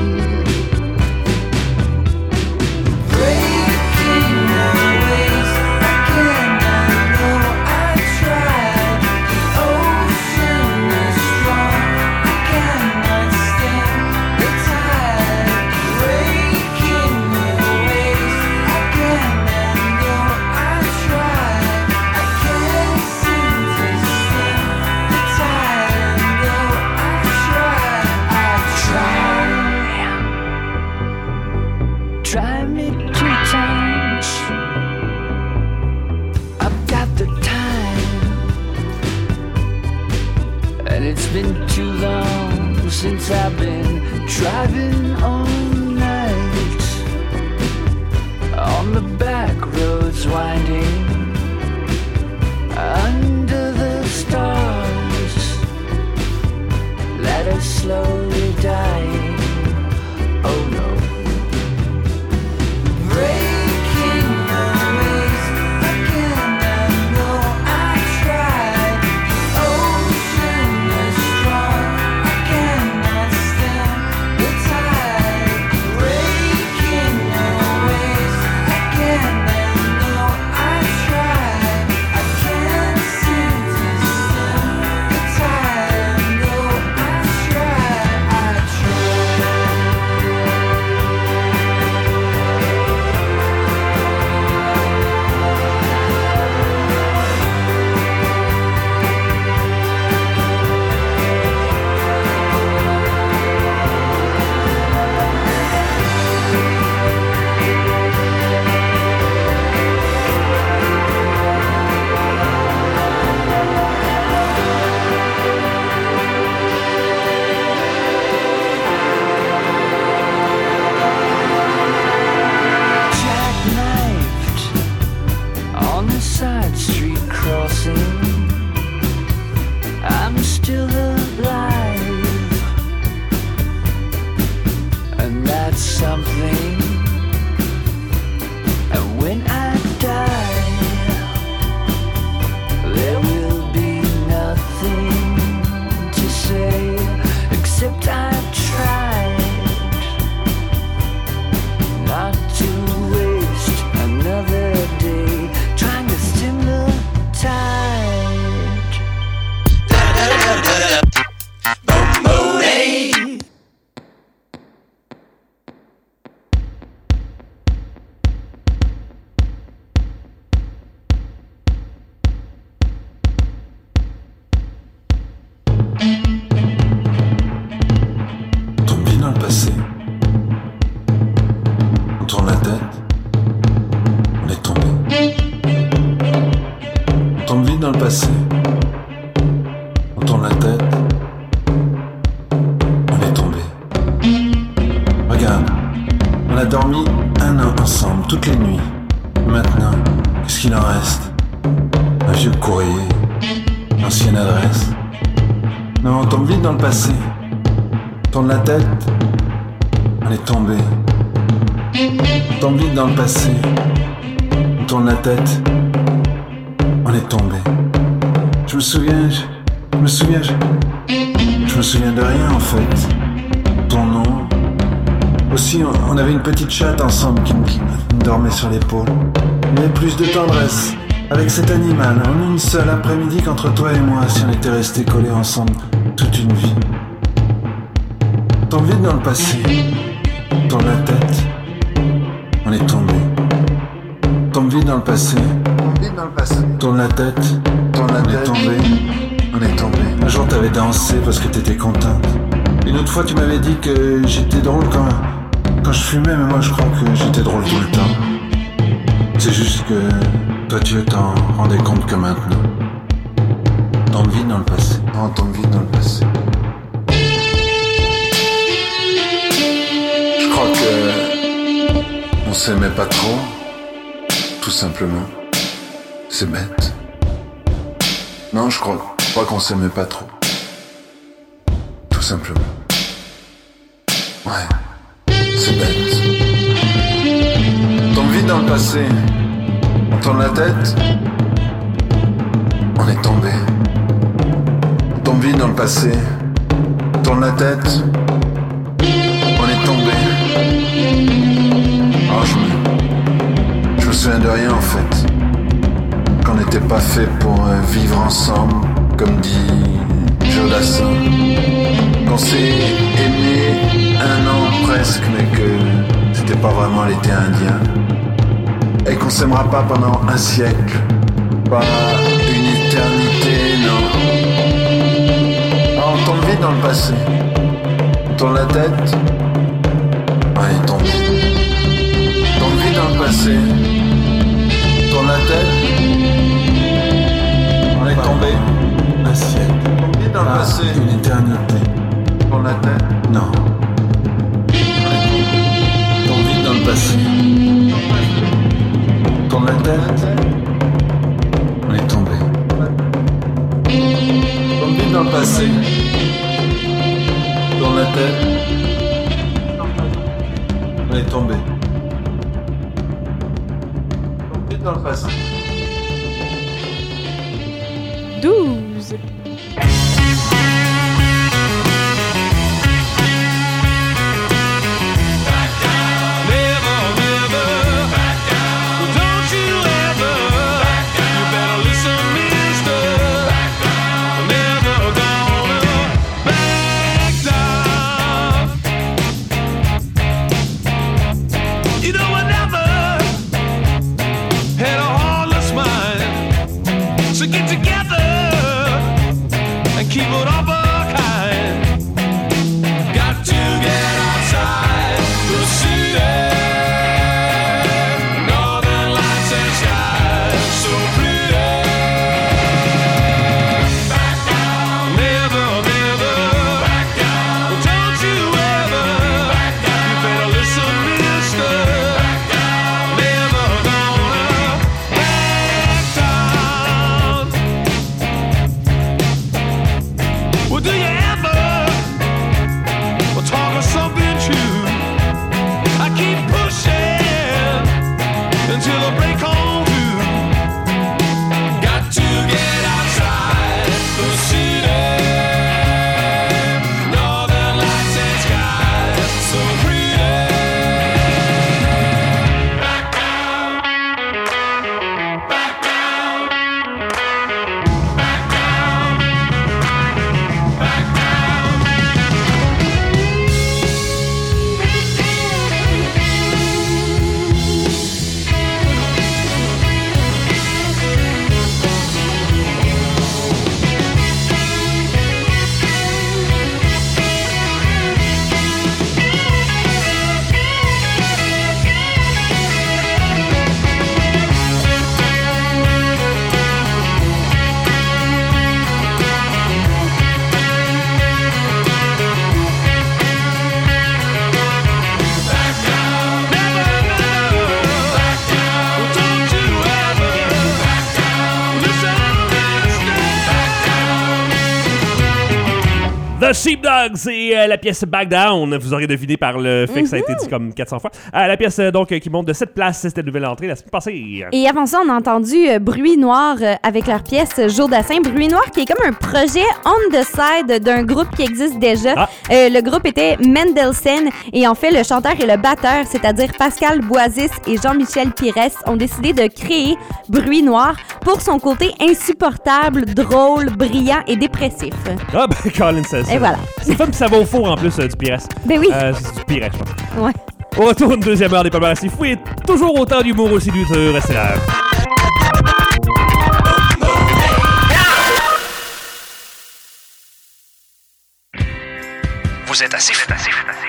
S5: Breaking my ways again, I know I tried. The ocean is strong, I cannot stand the tide. Breaking my ways again, I know I tried. I can't seem to stand the tide. No, I try me 2 times. I've got the time, and it's been too long since I've been driving all night on the back roads winding under the stars that are slowly dying. Oh no. Breaking my ways again, I know I tried. The ocean is strong, I cannot stand the tide. Breaking my ways again, I know I tried. I can't seem to stand the tide. No, I tried. Jackknifed on the side street crossing. I'm still alive, and that's something. And when I die, there will be nothing to say except I tried not to waste another day trying to stem the tide.
S7: Tombe bien dans le passé. On tourne la tête. On est tombé. On tombe vite dans le passé. On tourne la tête. On est tombé. Regarde. On a dormi 1 an ensemble, toutes les nuits. Maintenant, qu'est-ce qu'il en reste? Un vieux courrier. L'ancienne adresse. Non, on tombe vite dans le passé. Tourne la tête, on est tombé. On tombe vite dans le passé. On tourne la tête, on est tombé. Je me souviens de rien en fait. Ton nom. Aussi, on avait une petite chatte ensemble qui me dormait sur l'épaule. Il y avait plus de tendresse avec cet animal en une seule après-midi qu'entre toi et moi si on était restés collés ensemble toute une vie. Tombe vite dans le passé, tourne la tête, on est tombé. Tombe vite dans le passé, tourne la tête, on est tombé, on est dansé parce que t'étais contente. Une autre fois, tu m'avais dit que j'étais drôle quand je fumais, mais moi je crois que j'étais drôle tout le temps. C'est juste que toi tu t'en rendais compte que maintenant. Dans le vide, dans le passé. En dans le vide, dans le passé. Je crois que on s'aimait pas trop, tout simplement. C'est bête. Non, je crois qu'on s'aimait pas trop. Tout simplement. Ouais, c'est bête. Dans le vide, dans le passé, on tourne la tête, on est tombé. On vit dans le passé, on tourne la tête, on est tombé. Oh, je me souviens de rien en fait. Qu'on n'était pas fait pour vivre ensemble, comme dit Jodassin. Qu'on s'est aimé 1 an presque, mais que c'était pas vraiment l'été indien. Et qu'on s'aimera pas pendant 1 siècle, pas une éternité, non. Oh, on tombe vite dans le passé. On tourne la tête, on est tombé. On tombe vite dans le passé. On tourne la tête, on est tombé. 1 siècle. On tombe vite dans le passé. Une éternité. On tourne la tête, non. On tombe vite dans le passé. On tourne la tête, on est tombé. On tombe vite dans le passé. Dans la tête, on est tombé. On est dans le passé.
S1: 12. The Sheepdogs, c'est la pièce Back Down. Vous aurez deviné par le fait que ça a été dit comme 400 fois. La pièce donc qui monte de 7 places, c'était la nouvelle entrée la semaine passée.
S4: Et avant ça, on a entendu Bruit Noir avec leur pièce Jodassin. Bruit Noir qui est comme un projet on the side d'un groupe qui existe déjà. Le groupe était Mendelssohn et en fait, le chanteur et le batteur, c'est-à-dire Pascal Boisis et Jean-Michel Pires, ont décidé de créer Bruit Noir pour son côté insupportable, drôle, brillant et dépressif.
S3: Ah ben Colin, ça.
S4: Et voilà.
S3: C'est fun, ça va au four en plus du Pires.
S4: Ben oui.
S3: C'est du Pires, je pense.
S4: Ouais.
S3: Au retour, une deuxième heure des Palmarès assez fou et toujours autant d'humour aussi du restez là.
S9: Vous êtes assez fou.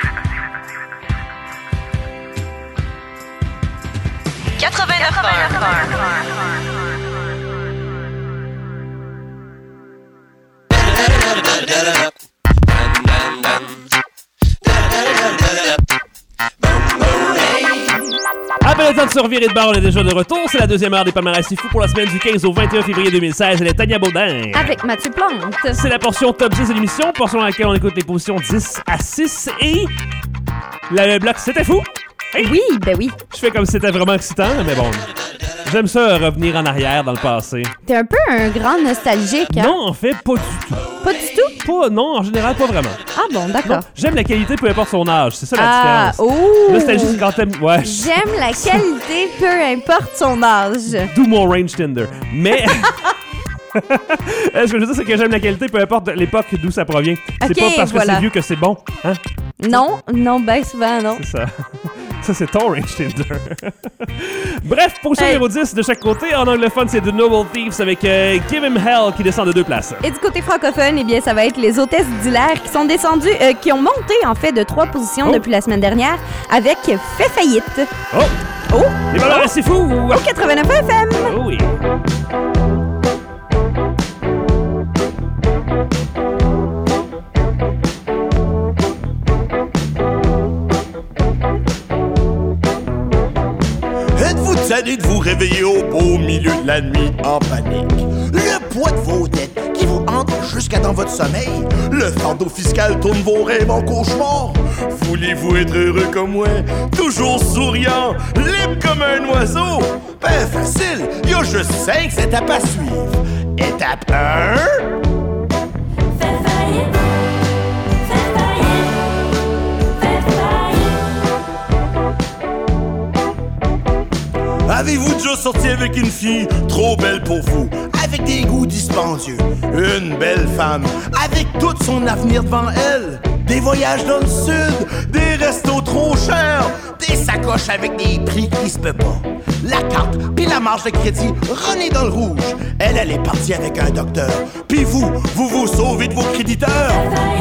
S1: Après le temps de se revirer de bar, on est déjà de retour. C'est la deuxième heure des palmarès si fous pour la semaine du 15 au 21 février 2016. Elle est Tania Baudin.
S4: Avec Mathieu Plante.
S1: C'est la portion top 10 de l'émission, portion dans laquelle on écoute les positions 10 à 6 et le bloc C'était fou. Hey.
S4: Oui, ben oui.
S1: Je fais comme si c'était vraiment excitant, mais bon. J'aime ça revenir en arrière dans le passé.
S4: T'es un peu un grand nostalgique, hein?
S1: Non, en fait, pas du tout.
S4: Pas du tout?
S1: Pas, non, en général, pas vraiment.
S4: Ah bon, d'accord.
S1: Non, j'aime la qualité, peu importe son âge. C'est ça la différence.
S4: Oh!
S1: Nostalgie, c'est quand t'aimes... Ouais.
S4: J'aime la qualité, peu importe son âge.
S1: Do mon range Tinder. Mais... Ce que je veux dire, c'est que j'aime la qualité, peu importe l'époque d'où ça provient. C'est pas parce que c'est vieux que c'est bon, hein?
S4: Non, ben souvent, non.
S1: C'est ça. Ça, c'est ton range Tinder. Bref, position numéro 10 de chaque côté. En anglophone, c'est The Noble Thieves avec Give Him Hell qui descend de 2 places.
S4: Et du côté francophone, eh bien, ça va être les hôtesses d'Hilaire qui sont descendues, qui ont monté, en fait, de 3 positions depuis la semaine dernière avec Fait faillite.
S1: Oh! Les valeurs assez fous!
S4: Au 89 FM!
S1: Oh oui!
S10: Êtes-vous tanné de vous réveiller au beau milieu de la nuit en panique? Le poids de vos dettes qui vous hante jusqu'à dans votre sommeil? Le fardeau fiscal tourne vos rêves en cauchemar? Voulez-vous être heureux comme moi? Toujours souriant, libre comme un oiseau? Ben facile, y a juste 5 étapes à suivre. Étape 1... Avez-vous déjà sorti avec une fille trop belle pour vous, avec des goûts dispendieux, une belle femme, avec tout son avenir devant elle, des voyages dans le sud, des restos trop chers, des sacoches avec des prix qui se peut pas, la carte puis la marge de crédit renée dans le rouge. Elle est partie avec un docteur, puis vous sauvez de vos créditeurs.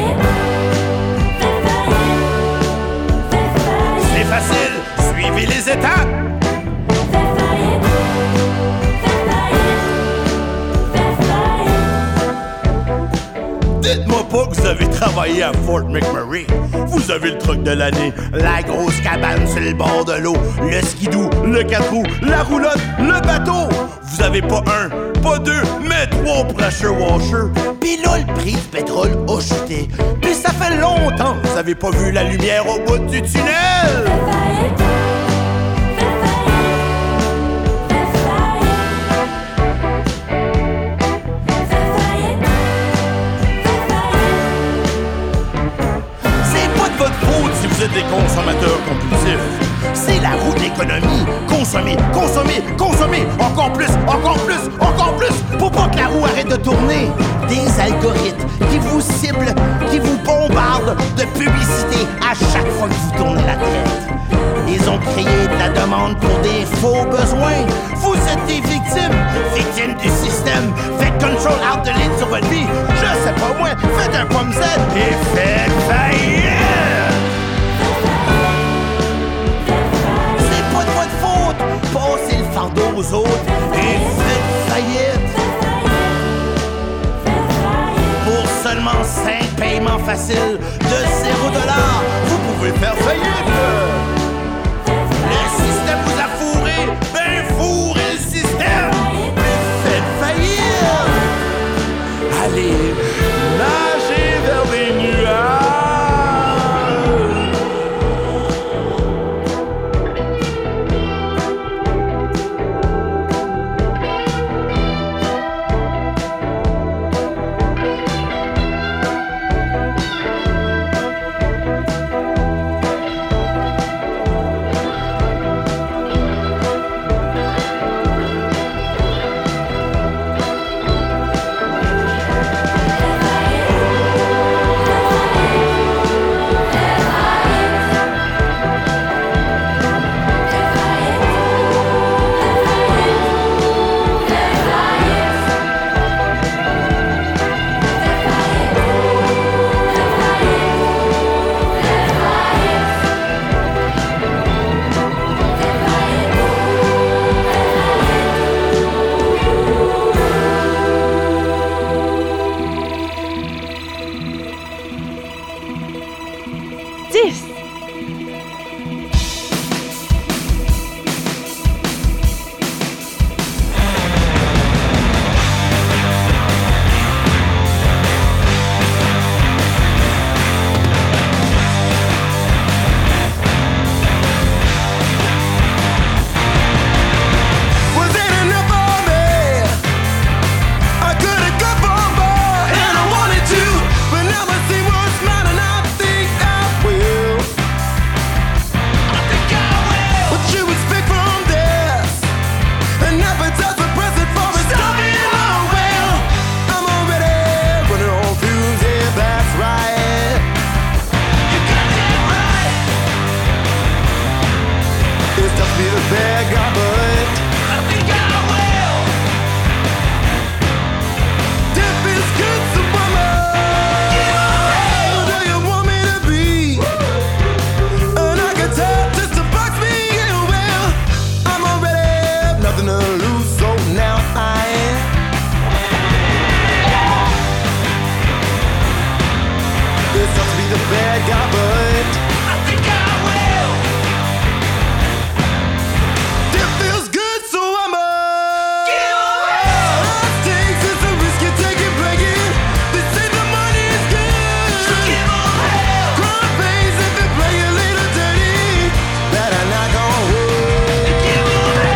S10: C'est facile, suivez les étapes. Dites-moi pas que vous avez travaillé à Fort McMurray. Vous avez le truck de l'année, la grosse cabane sur le bord de l'eau, le skidoo, le 4 roues, la roulotte, le bateau. Vous avez pas 1, pas 2, mais 3 pressure washers. Pis là, le prix du pétrole a chuté. Pis ça fait longtemps que vous avez pas vu la lumière au bout du tunnel. Vous êtes des consommateurs compulsifs. C'est la roue de l'économie. Consommez, consommez, consommez. Encore plus, encore plus, encore plus. Pour pas que la roue arrête de tourner. Des algorithmes qui vous ciblent, qui vous bombardent de publicité à chaque fois que vous tournez la tête. Ils ont créé de la demande pour des faux besoins. Vous êtes des victimes du système. Faites control out de ligne sur votre vie. Je sais pas moi, faites un pomme Z et faites faillite. Passez le fardeau aux autres et faites faillite. Pour seulement 5 paiements faciles de 0$, vous pouvez faire faillite. Le système vous a fourré, ben fourrez le système. Faites faillite. Allez, nagez vers les nuages.
S9: the bad guy, but I think I will. It feels good, so I'ma give away. All it takes is a risk you take it, break it. They say the money is good, so give away. Crime pays if you play a little dirty. Better knock on wood. Give away.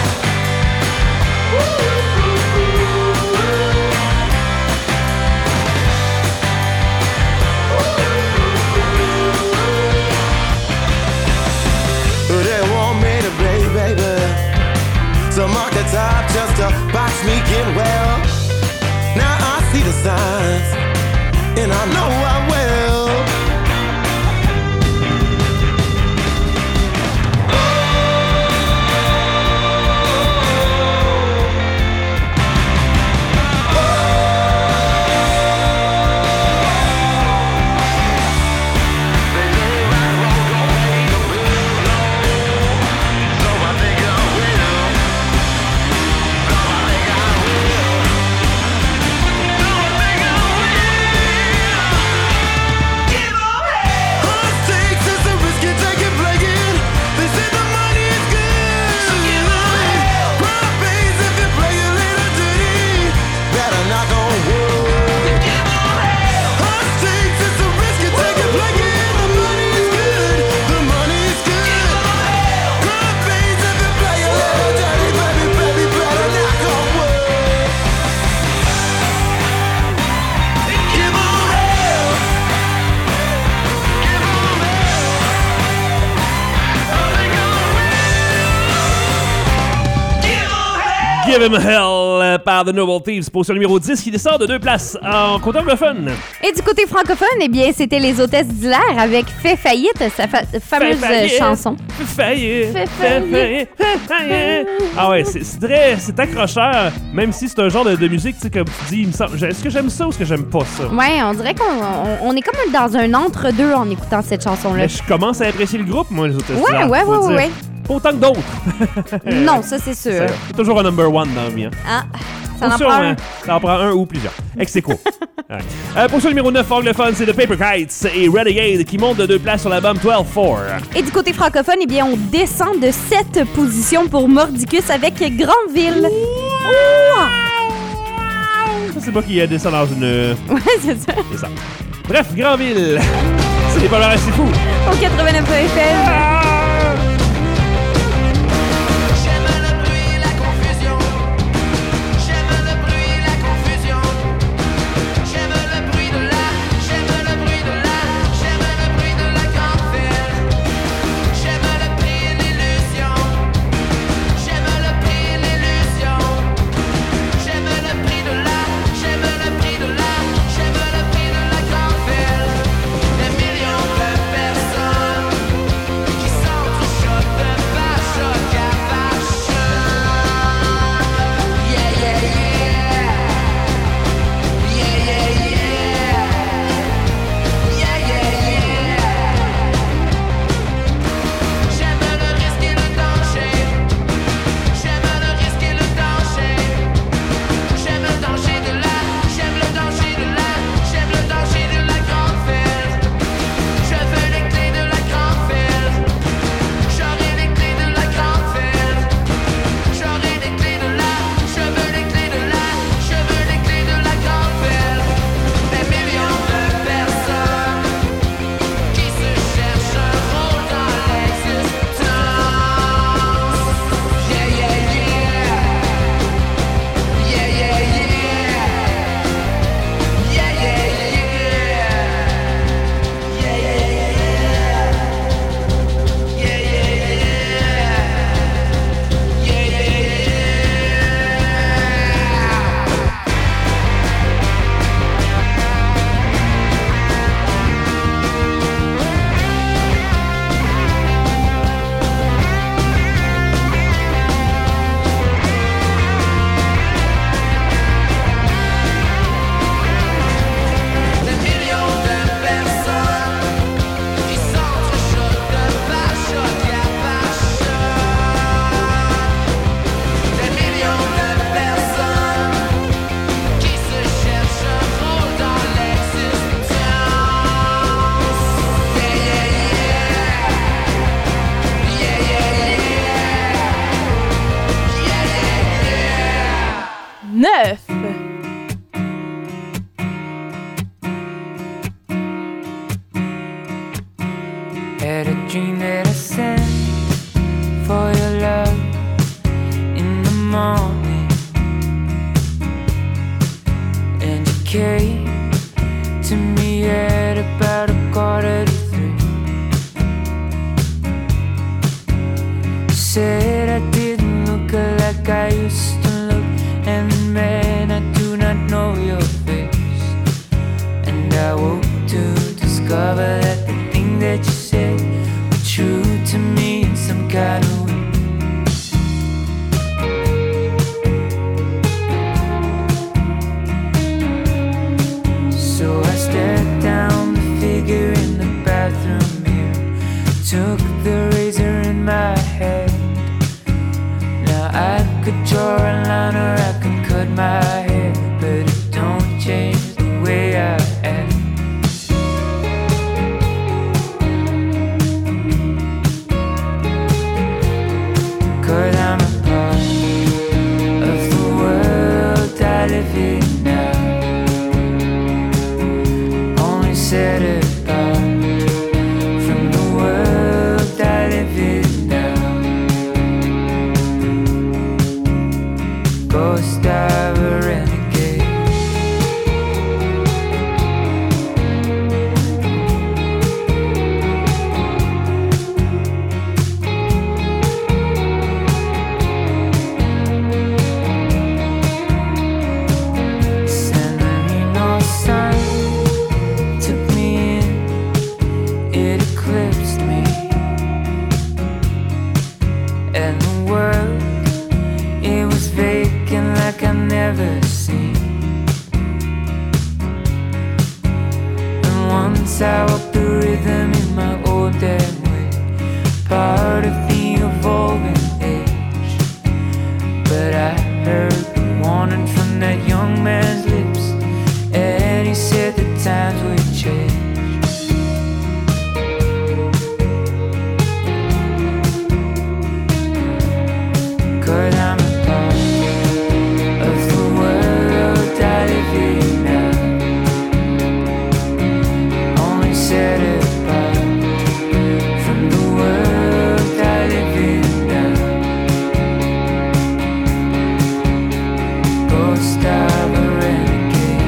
S9: They want me to play, baby. So mark the top just to box me in well. Now I see the signs, and I know I will.
S1: Give Him Hell par The Noble Thieves, position numéro 10 qui descend de 2 places en côté anglophone.
S4: Et du côté francophone, eh bien, c'était les hôtesses d'Hilaire avec Fait faillite, sa fameuse chanson.
S1: Fait faillite. Ah ouais, c'est accrocheur, même si c'est un genre de musique, tu sais, comme tu dis, il me semble, est-ce que j'aime ça ou est-ce que j'aime pas ça?
S4: Ouais, on dirait qu'on est comme dans un entre-deux en écoutant cette chanson-là.
S1: Mais je commence à apprécier le groupe, moi, les hôtesses d'Hilaire.
S4: Ouais.
S1: Pas autant que d'autres.
S4: Non, ça c'est sûr.
S1: C'est toujours un number one dans la vie. Hein.
S4: Ah, ça en prend un.
S1: Ça en prend un ou plusieurs. Ex-aequo. Ouais. Pour ce numéro 9 anglophone, c'est The Paper Kites et Renegade qui montent de 2 places sur l'album 12-4.
S4: Et du côté francophone, eh bien, on descend de 7 positions pour Mordicus avec Grandville.
S1: C'est pas qu'il descend dans une...
S4: Ouais, c'est ça.
S1: C'est ça. Bref, Grandville. C'est pas l'air assez fou.
S4: Au 89 FM.
S9: Des millions de personnes
S5: dream that I sent for your love in the morning, and you came to me at about 2:45. Said I didn't look like I used to look, and man, I do not know your face. And I woke to discover that the thing that you said was true to me in some kind of way. So I stared down the figure in the bathroom mirror, took the razor in my hand. Now I could draw a line or I could cut my hair, but it don't change the way I am. Cause I'm a part of the world I live in now, only set apart from the world I live in now. Ghost of a renegade. San Marino sun took me in, it eclipsed me, and the world, it was vacant like I've never seen. And once I walked the rhythm in my old damn way, part of the evolving age. But I heard the warning from that young man's lips, and he said the times would change. Cause I'm a part of the world I live in now, only set apart from the world I live in now. Ghost of a renegade.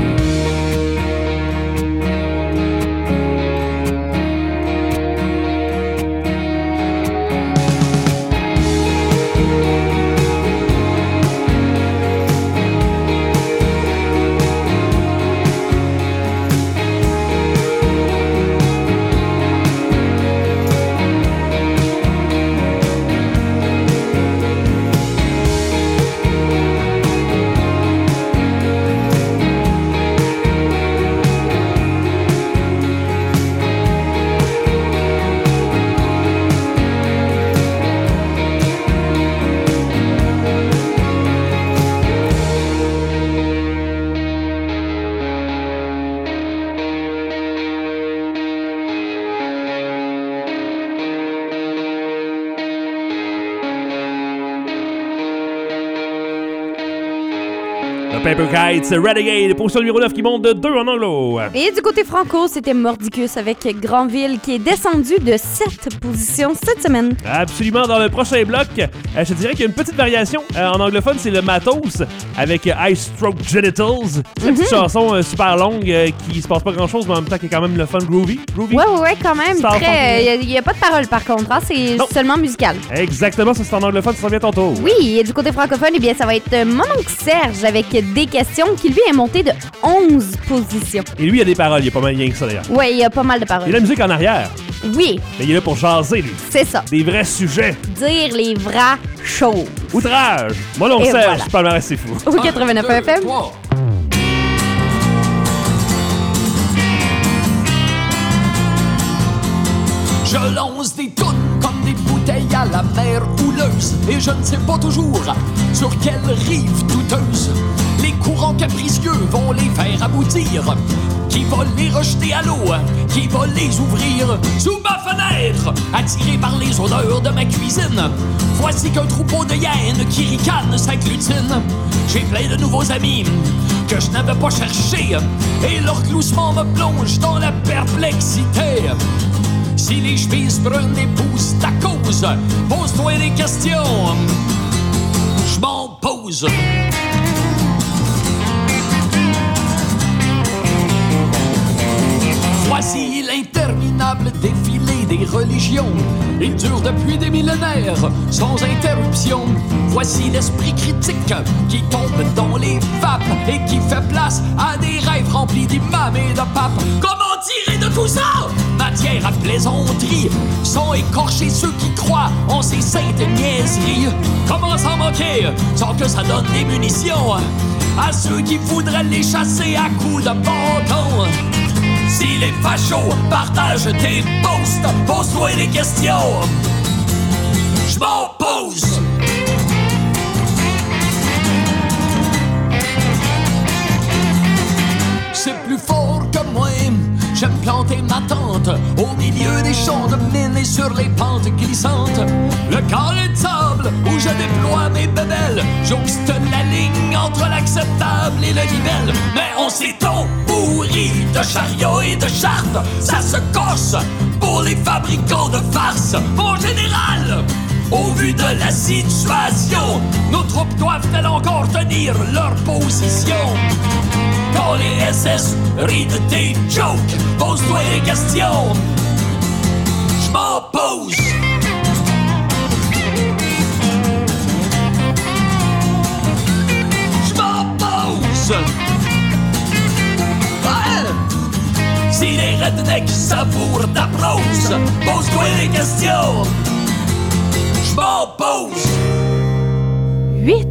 S1: Paper Kites, Renegade, position numéro 9 qui monte de 2 en anglo.
S4: Et du côté franco, c'était Mordicus avec Granville qui est descendu de 7 positions cette semaine.
S1: Absolument, dans le prochain bloc, je te dirais qu'il y a une petite variation. En anglophone, c'est le Matos avec Ice Stroke Genitals. C'est une petite chanson super longue qui se passe pas grand-chose, mais en même temps qui est quand même le fun groovy.
S4: Ouais, quand même. Il n'y a pas de parole par contre, hein, c'est seulement musical.
S1: Exactement, ça c'est en anglophone, ça s'en vient ton tour.
S4: Oui, et du côté francophone, eh bien, ça va être mon oncle Serge avec des questions qui lui est monté de 11 positions.
S1: Et lui, il y a des paroles, il y a pas mal rien que ça d'ailleurs.
S4: Oui, il y a pas mal de paroles.
S1: Il y a la musique en arrière.
S4: Oui.
S1: Mais il est là pour jaser, lui.
S4: C'est ça.
S1: Des vrais sujets.
S4: Dire les vraies choses.
S1: Outrage. Mon oncle Serge,
S4: voilà.
S1: palmarès, c'est fou.
S4: Au 89 FM.
S11: Je lance des tounes comme des bouteilles à la mer houleuse, et je ne sais pas toujours sur quelle rive douteuse les courants capricieux vont les faire aboutir. Qui va les rejeter à l'eau, qui va les ouvrir sous ma fenêtre, attiré par les odeurs de ma cuisine. Voici qu'un troupeau de hyènes qui ricanent s'agglutine. J'ai plein de nouveaux amis que je n'avais pas cherchés, et leur gloussement me plonge dans la perplexité. Si les chevilles se brûlent des pouces, ta cause. Pose-toi des questions. Je m'en pose. Voici l'interminable défilé des religions. Il dure depuis des millénaires, sans interruption. Voici l'esprit critique qui tombe dans les vapes et qui fait place à des rêves remplis d'imams et de papes. Comment tirer de tout ça? Matière à plaisanterie, sans écorcher ceux qui croient en ces saintes niaiseries. Comment s'en moquer sans que ça donne des munitions à ceux qui voudraient les chasser à coups de bâton? Si les fachos partagent tes posts, pose-toi des questions. Je m'en pose. C'est plus fort que moi. J'aime planter ma tente au milieu des champs de mine et sur les pentes glissantes. Le carré de sable où je déploie mes bébelles, j'obste la ligne entre l'acceptable et le nivelle. Mais on s'est pourri de chariots et de chartes. Ça se corse pour les fabricants de farce. Mon général, au vu de la situation, nos troupes doivent-elles encore tenir leur position? Quand les SS rient de tes jokes, pose-toi des questions. Je m'en pose. Je m'en pose. Ouais. Si les rednecks savourent ta prose, pose-toi des questions. Je m'en pose.
S4: 8.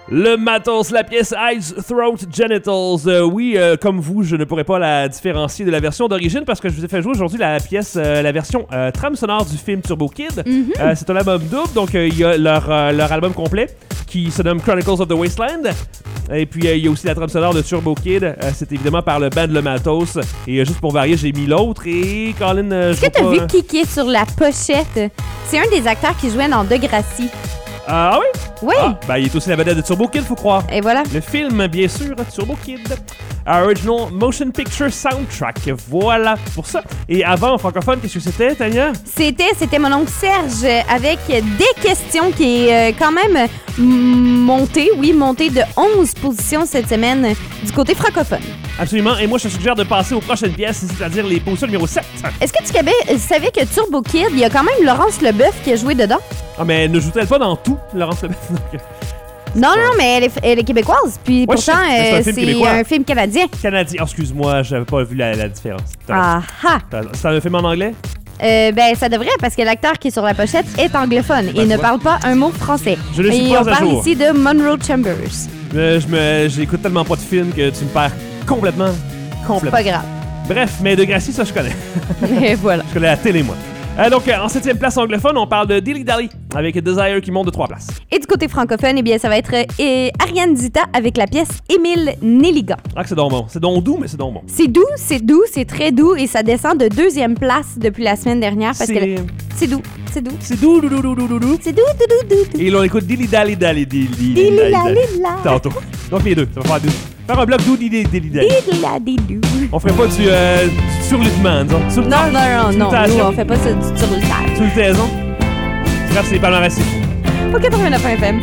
S1: Le matos, la pièce Eyes, Throat, Genitals. Oui, comme vous, je ne pourrais pas la différencier de la version d'origine parce que je vous ai fait jouer aujourd'hui la pièce, la version trame sonore du film Turbo Kid. C'est un album double, donc il y a leur album complet qui se nomme Chronicles of the Wasteland. Et puis il y a aussi la trame sonore de Turbo Kid. C'est évidemment par le band Le Matos. Et juste pour varier, j'ai mis l'autre. Et Colin,
S4: est-ce que t'as vu qui est sur la pochette? C'est un des acteurs qui jouait dans Degrassi.
S1: Ah oui?
S4: Oui.
S1: Ah, ben, il est aussi la vedette de Turbo Kid, faut croire.
S4: Et voilà.
S1: Le film, bien sûr, Turbo Kid. Original Motion Picture Soundtrack. Voilà pour ça. Et avant, en francophone, qu'est-ce que c'était, Tania?
S4: C'était mon oncle Serge avec des questions qui est quand même montée de 11 positions cette semaine du côté francophone.
S1: Absolument. Et moi, je te suggère de passer aux prochaines pièces, c'est-à-dire les positions numéro 7.
S4: Est-ce que tu savais que Turbo Kid, il y a quand même Laurence Leboeuf qui a joué dedans?
S1: Ah, mais ne joue-t-elle pas dans tout, Laurence Leboeuf?
S4: Non, mais elle est québécoise. Puis
S1: ouais,
S4: pourtant, c'est un film canadien.
S1: Canadien. Oh, excuse-moi, j'avais pas vu la différence.
S4: Ah ah!
S1: C'est un film en anglais?
S4: Ben, ça devrait, parce que l'acteur qui est sur la pochette est anglophone et ne parle pas un mot français.
S1: Je ne suis pas à jour.
S4: On parle ici de Monroe Chambers.
S1: J'écoute tellement pas de films que tu me perds complètement.
S4: C'est pas grave.
S1: Bref, mais Degrassi, ça, je connais.
S4: Et voilà.
S1: Je connais la télé, moi. Donc, en 7e place anglophone, on parle de Dilly Dally avec Desire qui monte de 3 places.
S4: Et du côté francophone, eh bien, ça va être Ariane Zita avec la pièce Émile Nelligan.
S1: Ah, que c'est donc bon. C'est donc doux, mais c'est donc bon.
S4: C'est doux, c'est très doux et ça descend de 2e place depuis la semaine dernière parce que c'est doux.
S1: C'est doux. C'est doux. Et là, on écoute Dilly Dally Dally Dilly Dally tantôt. Donc, les deux. Ça va faire un bloc doux Dilly Dally. On ferait pas du surlutement, disons.
S4: Non, nous, on fait pas ça du surlutage.
S1: Sur le taison. Bref, c'est les palmarès, c'est fou.
S4: Au 89 FM.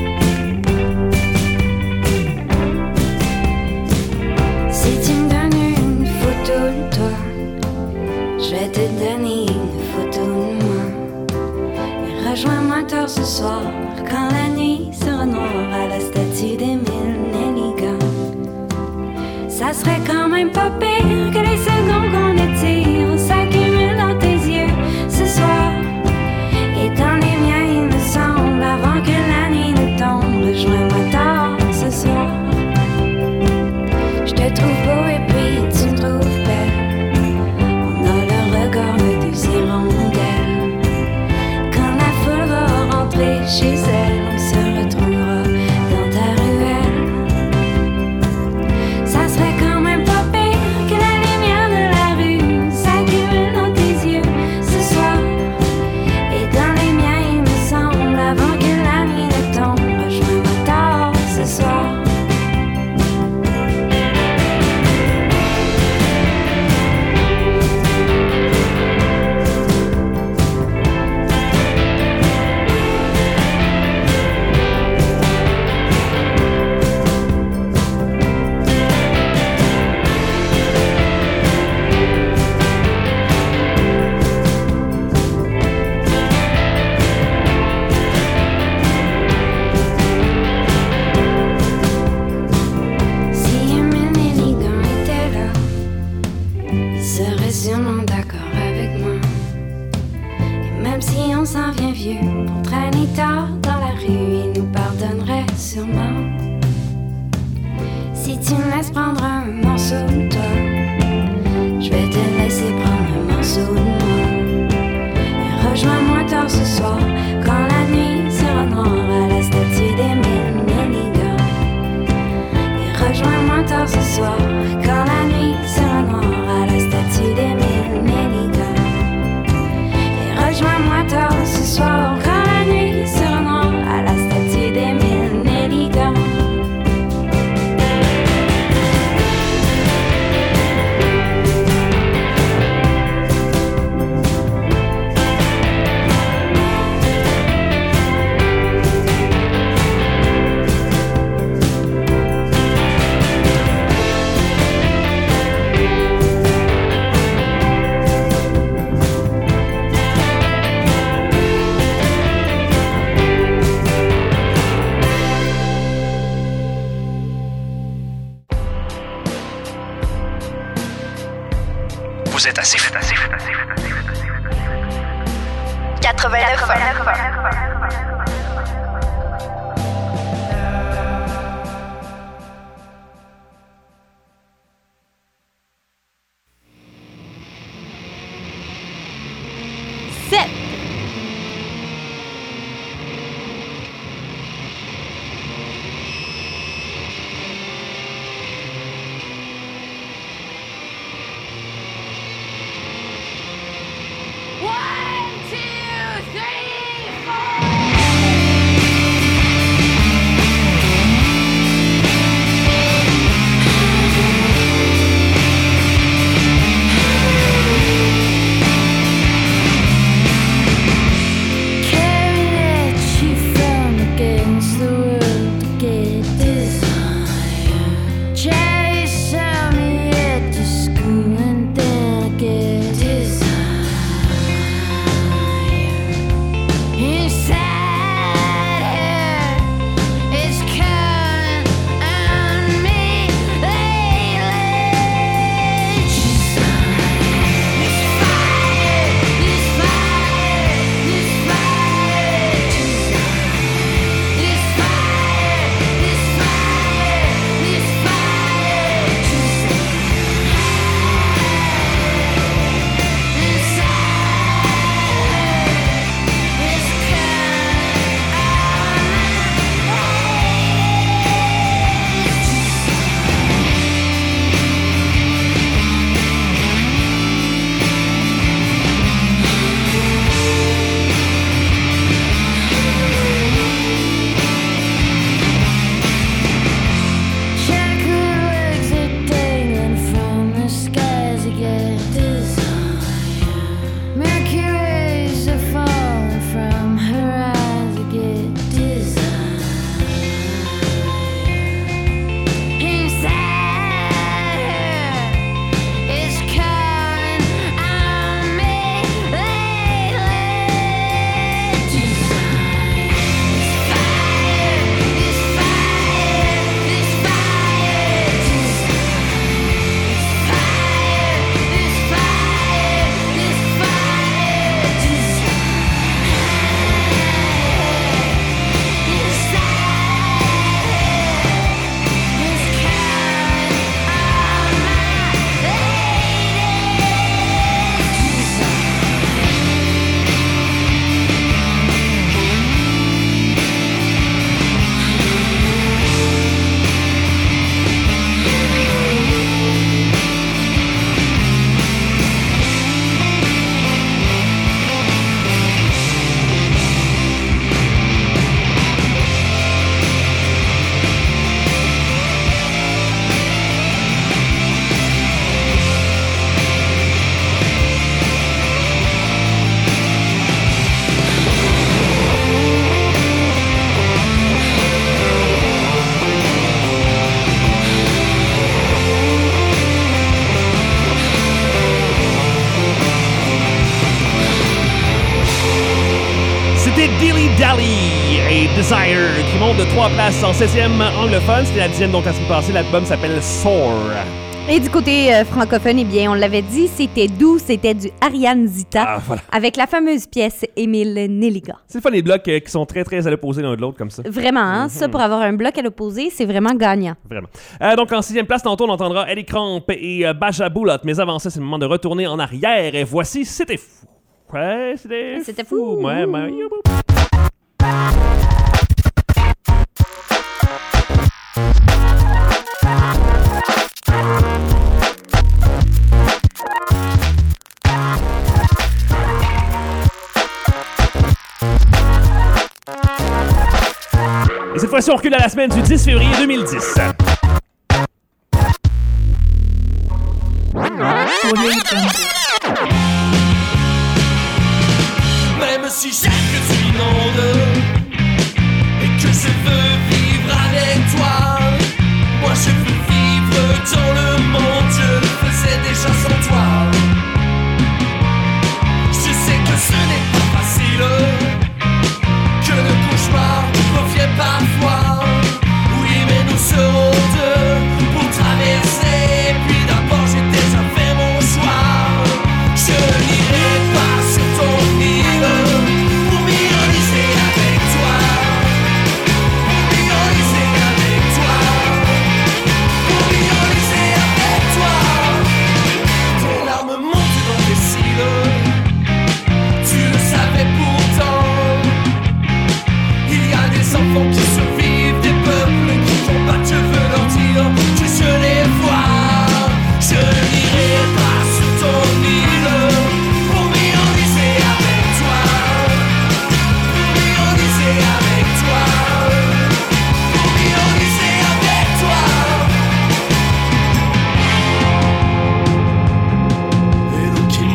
S8: Si tu me donnes une photo de toi, je vais te donner une photo de moi. Et rejoins-moi tard ce soir, quand la nuit sera noire, à la statue d'Émile Nelligan. Ça serait quand même pas pire que les secondes qu'on étire s'accumulent dans tes yeux ce soir. Et dans les miens, il me semble, avant que la nuit ne tombe, rejoins-moi tard ce soir. Je te trouve beau et puis tu me trouves belle. On a le regard de deux hirondelles. Quand la foule va rentrer chez elle, on se retrouvera dans ta ruelle. Ça serait quand même pas pire que la lumière de la rue s'accumule dans tes yeux ce soir. Et dans les miens, il me semble, avant que la nuit ne tombe, rejoins-moi tard ce soir. Si Émile Nelligan était là, il serait sûrement d'accord avec moi. Et même si on s'en vient vieux pour traîner tard dans la rue, il nous pardonnerait sûrement. Si tu me laisses prendre un morceau de toi, je vais te laisser prendre un morceau de moi. Et rejoins-moi tard ce soir, quand la nuit sera noire, à la statue d'Émile Nelligan. Et rejoins-moi tard ce soir, quand la nuit sera noire, à la statue d'Émile Nelligan. Et rejoins-moi tard ce soir, quand la nuit sera noire, à la statue d'Émile Nelligan.
S12: Vous êtes assez fou.
S2: 89.
S1: Desire, qui monte de 3 places en 16e anglophone. C'était la 10e, donc la semaine passée. L'album s'appelle Soar.
S4: Et du côté francophone, eh bien, on l'avait dit, c'était doux, c'était du Ariane Zita,
S1: voilà.
S4: avec la fameuse pièce Émile Nelliga.
S1: C'est le fun, les blocs qui sont très, très à l'opposé l'un de l'autre, comme ça.
S4: Vraiment, hein? Ça, pour avoir un bloc à l'opposé, c'est vraiment gagnant.
S1: Vraiment. Donc, en 6e place, tantôt, on entendra Eddie Cramp et Baja Bullet. Mais avant ça, c'est le moment de retourner en arrière. Et voici C'était fou. Ouais, c'était
S4: fou.
S1: Ouais. Et cette fois-ci, on recule à la semaine du 10 février 2010.
S9: Même si j'aime que tu inondes et que je veux vivre avec toi, moi je veux vivre dans le monde, je le faisais déjà sans toi. Je sais que ce n'est pas facile, que le cauchemar revient parfois. Oui, mais nous serons deux pour traverser. Puis d'abord j'ai déjà fait mon choix. Je n'irai pas sur ton île pour m'ironiser avec toi. Pour m'ironiser avec toi. Pour m'ironiser avec toi. Tes larmes montent dans tes cils. Tu le savais pourtant. Il y a des enfants qui survivent, des peuples qui combattent. Je veux leur dire que je les vois. Je n'irai pas sur ton île pour m'ironiser avec toi. Pour m'ironiser avec toi. Pour m'ironiser avec toi. Et donc il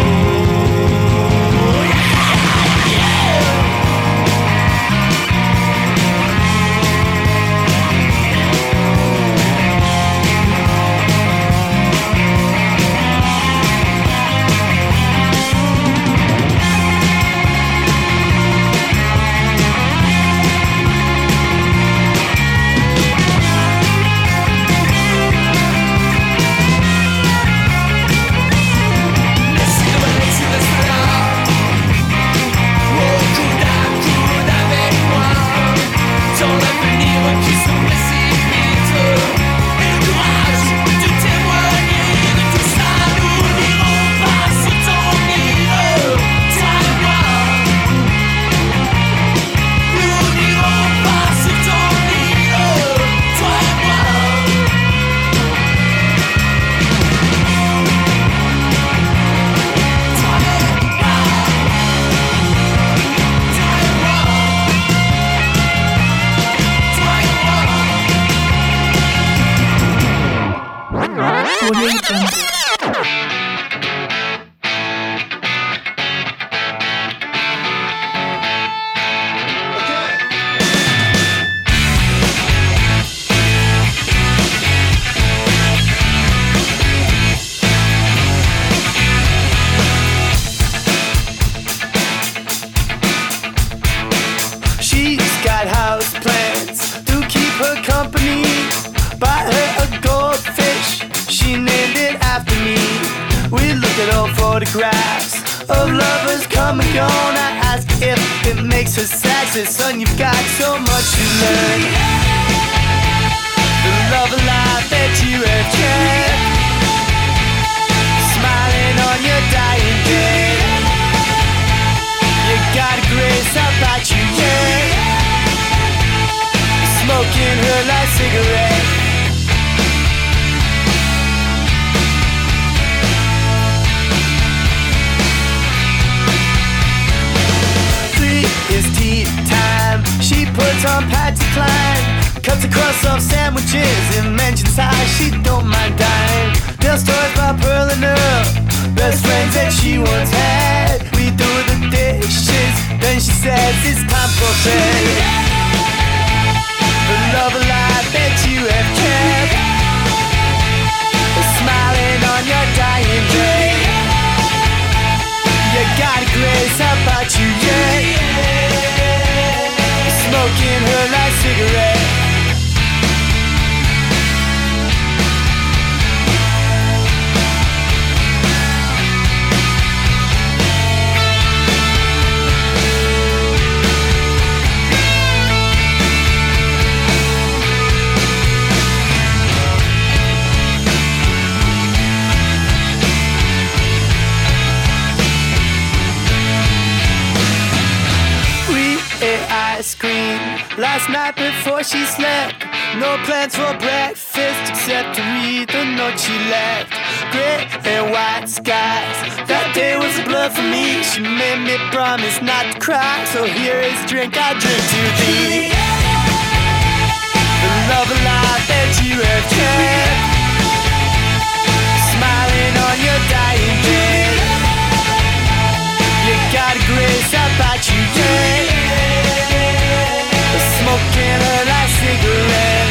S9: She's got house plants to keep her company. Bought her a goldfish, she named it after me. We looked at old photographs of lovers come and gone. I asked if it makes her sad. Said, son, you've got so much to learn. The love life that you have kept, smiling on your dying day. You got a grace about you, yeah. Smoking her last cigarette. It's tea time. She puts on Patsy Cline, cuts across some sandwiches and mentions how she don't mind dying. Tells stories about Pearl and Earl, best friends that she once had. We do the dishes, then she says it's time for bed. The love life that you have kept, smiling on your dying day. You got a grace about you, yeah.
S5: ice cream last night before she slept. No plans for breakfast except to read the note she left. Gray and white skies, that day was a blur for me. She made me promise not to cry, so here is a drink I drink to thee. The love of life that you have kept, smiling on your dying day. You got a grace about you, yeah. Smoking her last cigarette.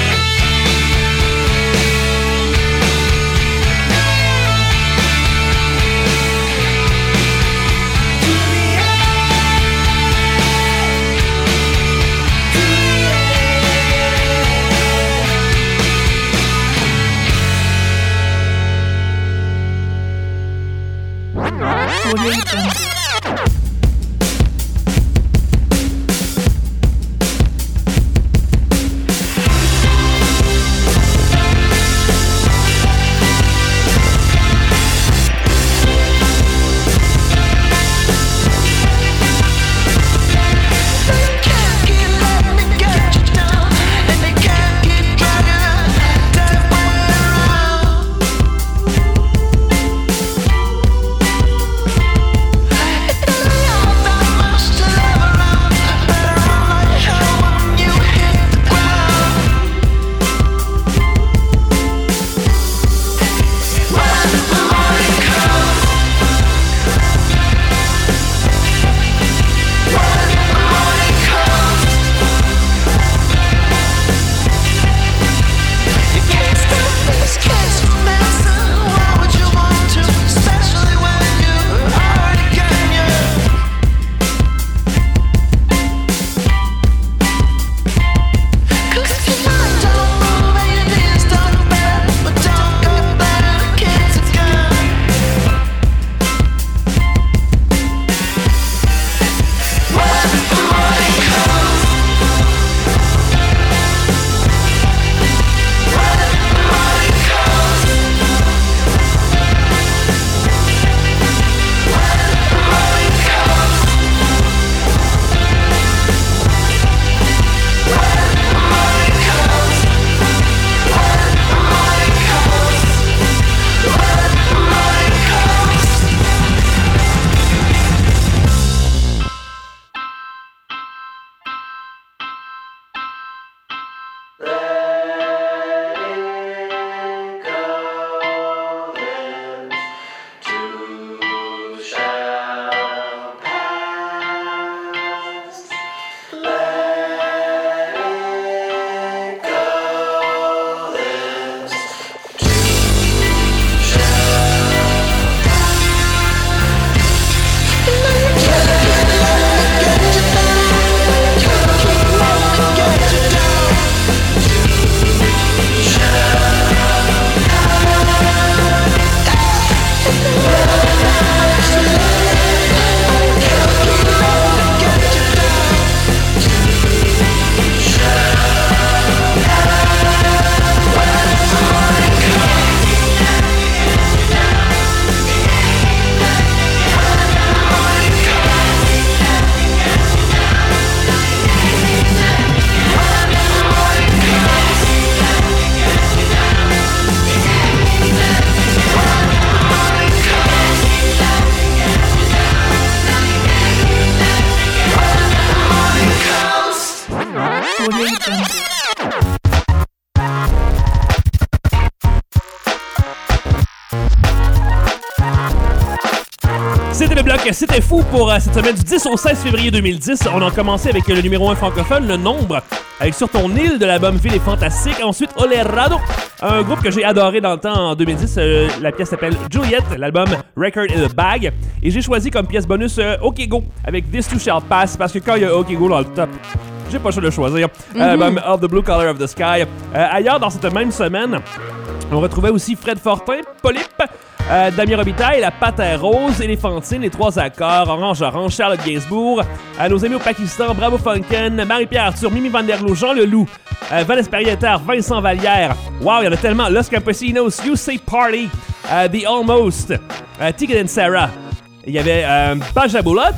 S1: C'était le bloc C'était fou pour cette semaine du 10 au 16 février 2010. On a commencé avec le numéro 1 francophone, Le Nombre, avec Sur ton île de l'album Ville est fantastique. Ensuite, Olerado, un groupe que j'ai adoré dans le temps en 2010. La pièce s'appelle Juliet, l'album Record in the Bag. Et j'ai choisi comme pièce bonus OK Go avec This Too Shall Pass, parce que quand il y a OK Go dans le top, j'ai pas le choix de le choisir. L'album Of the Blue Color of the Sky. Ailleurs, dans cette même semaine, on retrouvait aussi Fred Fortin, Polype, Damien Robitaille, La Patère Rose, Éléphantine, Les Trois Accords, Orange Orange, Charlotte Gainsbourg, nos amis au Pakistan, Bravo Funken, Marie-Pierre Arthur, Mimi Van Der Loo, Jean Leloup, Vanessa Perrietter, Vincent Vallière. Wow, il y en a tellement. Los Campesinos, You Say Party, The Almost, Tigran and Sarah. Il y avait Bajaboulotte,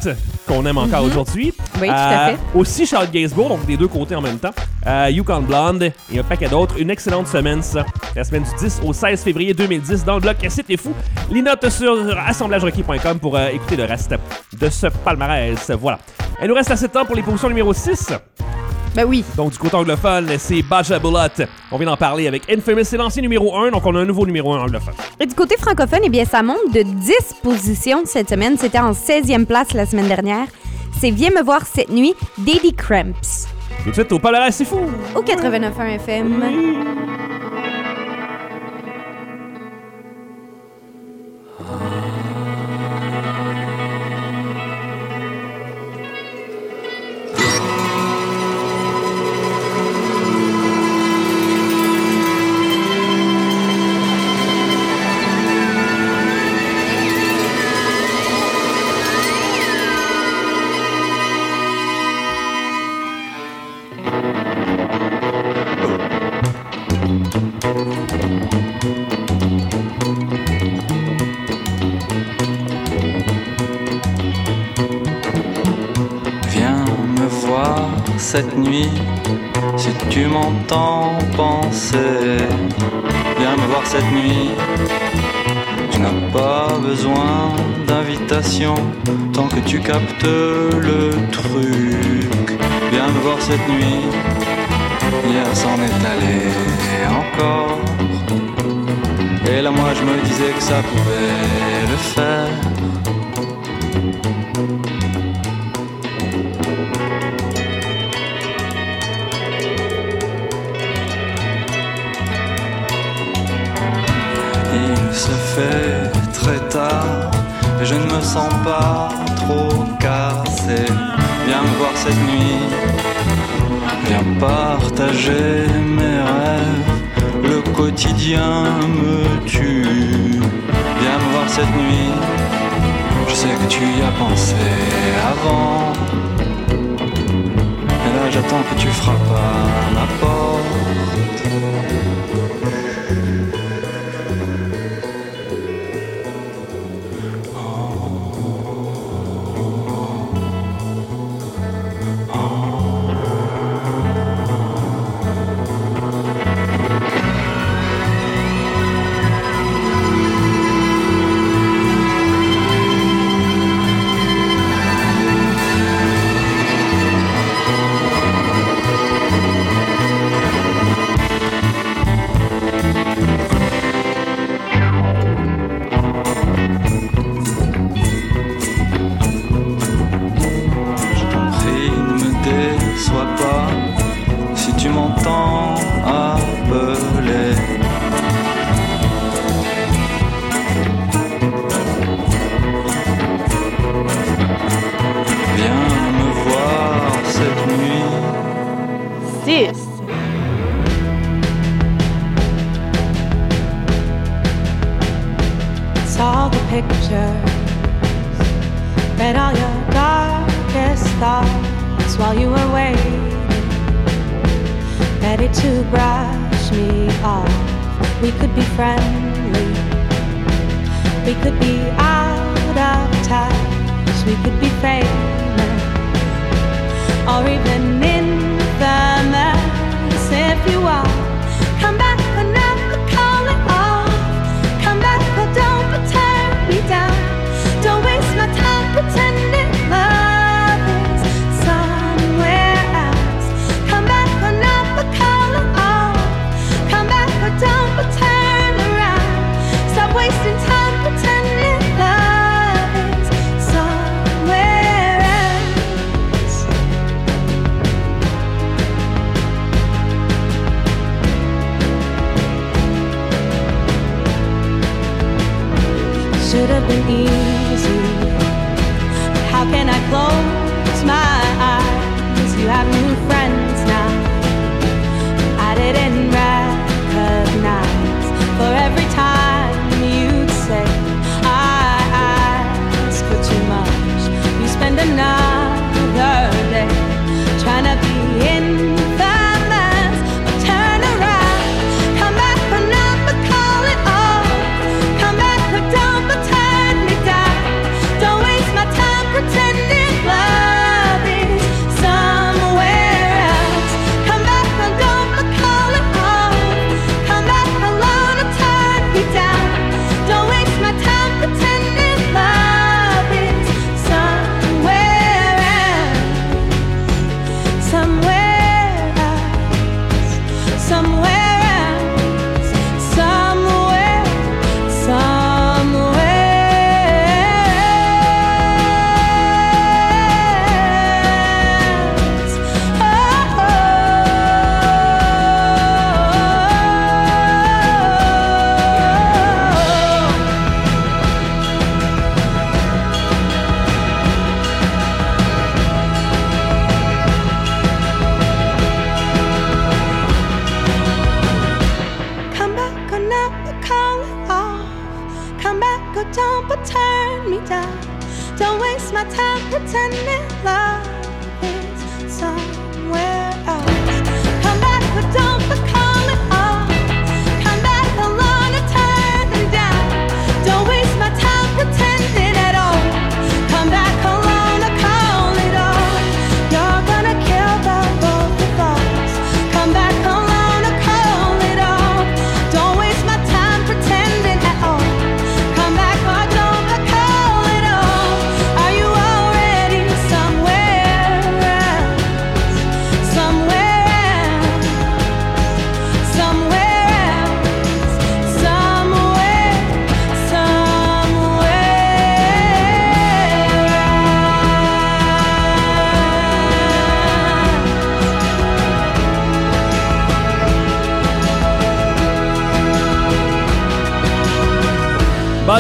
S1: qu'on aime encore aujourd'hui.
S4: Oui, tout à fait.
S1: Aussi Charles Gainsbourg, donc des deux côtés en même temps. Yukon Blonde et un paquet d'autres. Une excellente semaine, ça. La semaine du 10 au 16 février 2010 dans le bloc C'est fou. Les notes sur assemblagerequis.com pour écouter le reste de ce palmarès. Voilà. Il nous reste assez de temps pour les positions numéro 6.
S4: Ben oui.
S1: Donc, du côté anglophone, c'est Baja Bullet. On vient d'en parler avec Infamous. C'est l'ancien numéro 1, donc on a un nouveau numéro 1 anglophone.
S4: Et du côté francophone, eh bien, ça monte de 10 positions cette semaine. C'était en 16e place la semaine dernière. C'est Viens me voir cette nuit, Daddy Cramps.
S1: Tout de suite, au palmarès C'est fou.
S4: Au 89.1 FM.
S12: Cette nuit, si tu m'entends penser, viens me voir cette nuit. Tu n'as pas besoin d'invitation tant que tu captes le truc. Viens me voir cette nuit. Hier s'en est allé encore. Et là moi je me disais que ça pouvait le faire. Il se fait très tard et je ne me sens pas trop cassé. Viens me voir cette nuit, viens partager mes rêves. Le quotidien me tue. Viens me voir cette nuit, je sais que tu y as pensé avant. Et là j'attends que tu frappes à ma porte.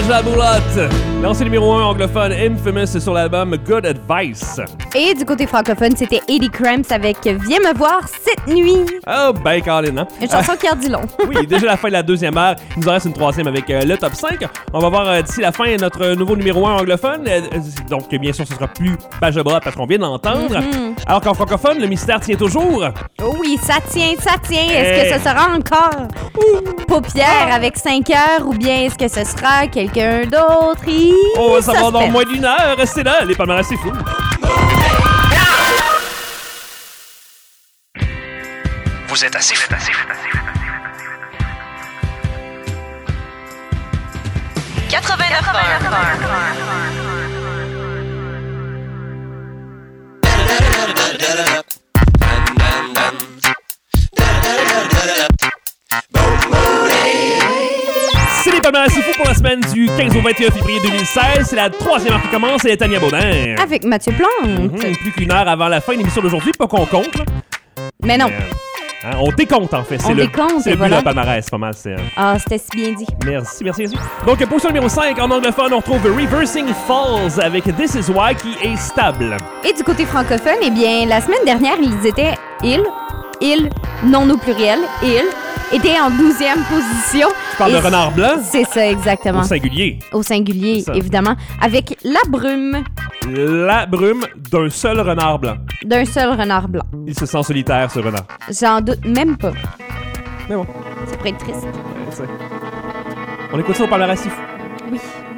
S1: Baja Boulotte. Lancé numéro 1 anglophone, Infamous sur l'album Good Advice.
S4: Et du côté francophone, c'était 80 Cramps avec Viens me voir cette nuit.
S1: Oh, ben, Colin, hein?
S4: Une chanson qui en dit long.
S1: Oui, déjà la fin de la deuxième heure. Il nous en reste une troisième avec le top 5. On va voir d'ici la fin notre nouveau numéro 1 anglophone. Donc, bien sûr, ce sera plus Baja Boulotte parce qu'on vient d'entendre. Alors qu'en francophone, le mystère tient toujours.
S4: Oh oui, ça tient, ça tient. Est-ce que ce sera encore Paupière avec 5 heures ou bien est-ce que ce sera quelqu'un d'autre?
S1: On va savoir dans moins d'une heure. Restez là, les palmarès, c'est fou.
S13: Vous êtes assez fou.
S2: 89
S1: C'est les palmarès, c'est fou pour la semaine du 15 au 21 février 2016. C'est la troisième heure qui commence et Tania Baudin.
S4: Avec Mathieu Plante.
S1: Plus qu'une heure avant la fin de l'émission d'aujourd'hui, pas qu'on compte. Là.
S4: Mais non.
S1: On décompte, en fait.
S4: On décompte,
S1: c'est le but
S4: voilà.
S1: de la palmarès, pas mal.
S4: Ah, c'était si bien dit.
S1: Merci. Donc, position numéro 5, en anglophone, on retrouve Reversing Falls avec This Is Why qui est stable.
S4: Et du côté francophone, eh bien, la semaine dernière, ils étaient non au pluriel, étaient en 12e position.
S1: Tu parles de Renard Blanc?
S4: C'est ça, exactement.
S1: Au singulier.
S4: Au singulier, évidemment. Avec La Brume.
S1: La brume d'un seul renard blanc.
S4: D'un seul renard blanc.
S1: Il se sent solitaire, ce renard.
S4: J'en doute même pas.
S1: Mais bon.
S4: Ça pourrait être triste.
S1: On écoute ça au palmarès, c'est fou.
S4: Oui.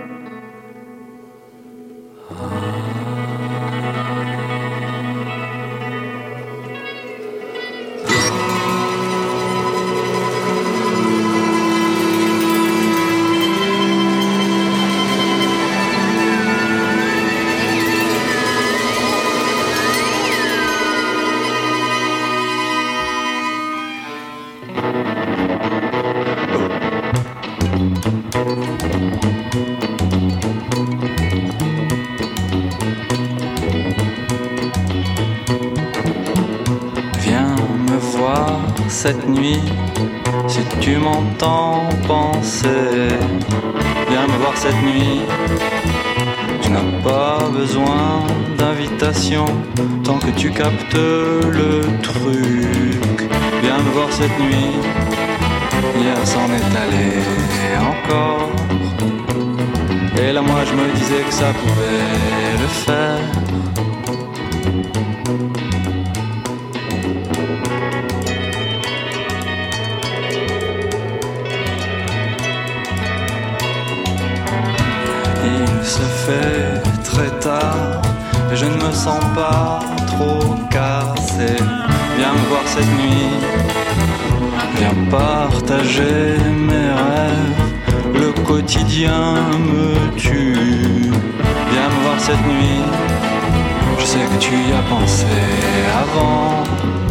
S12: Viens me voir cette nuit, si tu m'entends penser. Viens me voir cette nuit, tu n'as pas besoin d'invitation, tant que tu captes le truc. Viens me voir cette nuit, hier s'en est allé encore. Et là moi je me disais que ça pouvait le faire. Il se fait très tard et je ne me sens pas trop cassé. Viens me voir cette nuit, viens partager mes rêves. Le quotidien me tue. Viens me voir cette nuit, je sais que tu y as pensé avant.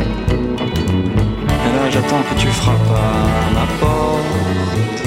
S12: Et là j'attends que tu frappes à ma porte.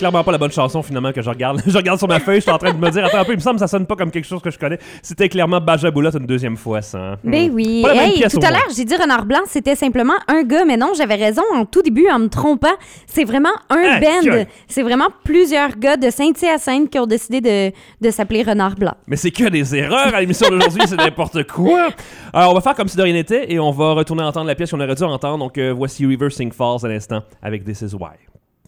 S1: clairement pas la bonne chanson finalement que je regarde. Je regarde sur ma feuille, je suis en train de me dire, attends un peu, il me semble que ça sonne pas comme quelque chose que je connais. C'était clairement Bajaboulotte une deuxième fois, ça.
S4: Ben oui.
S1: Pas la même
S4: Hey,
S1: pièce
S4: tout
S1: au
S4: à
S1: moins.
S4: l'heure, j'ai dit Renard Blanc, c'était simplement un gars, mais non, j'avais raison en tout début en me trompant. C'est vraiment un band. C'est vraiment plusieurs gars de Saint-Hyacinthe qui ont décidé de s'appeler Renard Blanc.
S1: Mais c'est que des erreurs à l'émission d'aujourd'hui, c'est n'importe quoi. Alors, on va faire comme si de rien n'était et on va retourner entendre la pièce qu'on aurait dû entendre. Donc, voici Reversing Falls à l'instant avec This Is Why.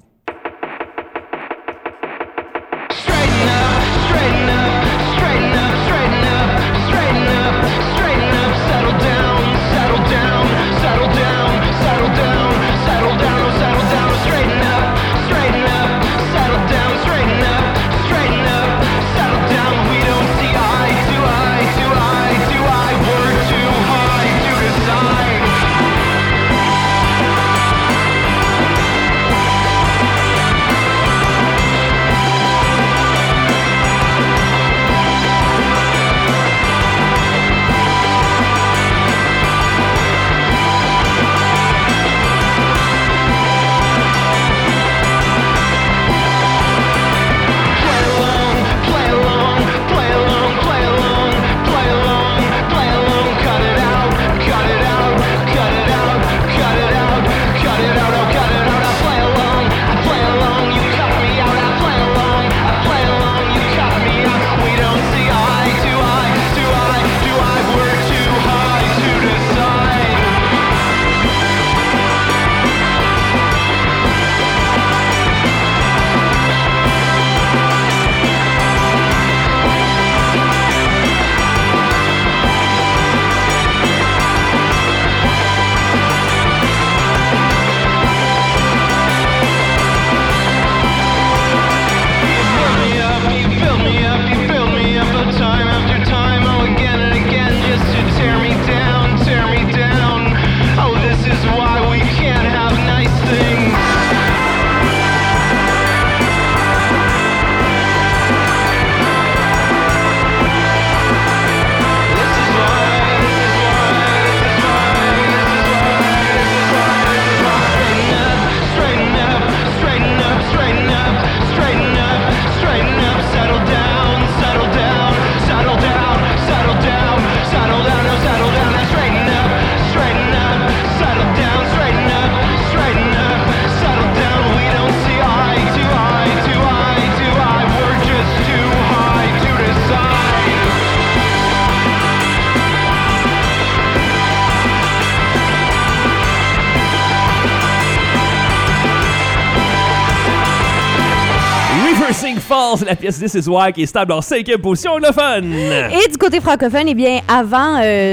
S1: Falls, la pièce This Is Why qui est stable en 5e position anglophone.
S4: Et du côté francophone, eh bien, avant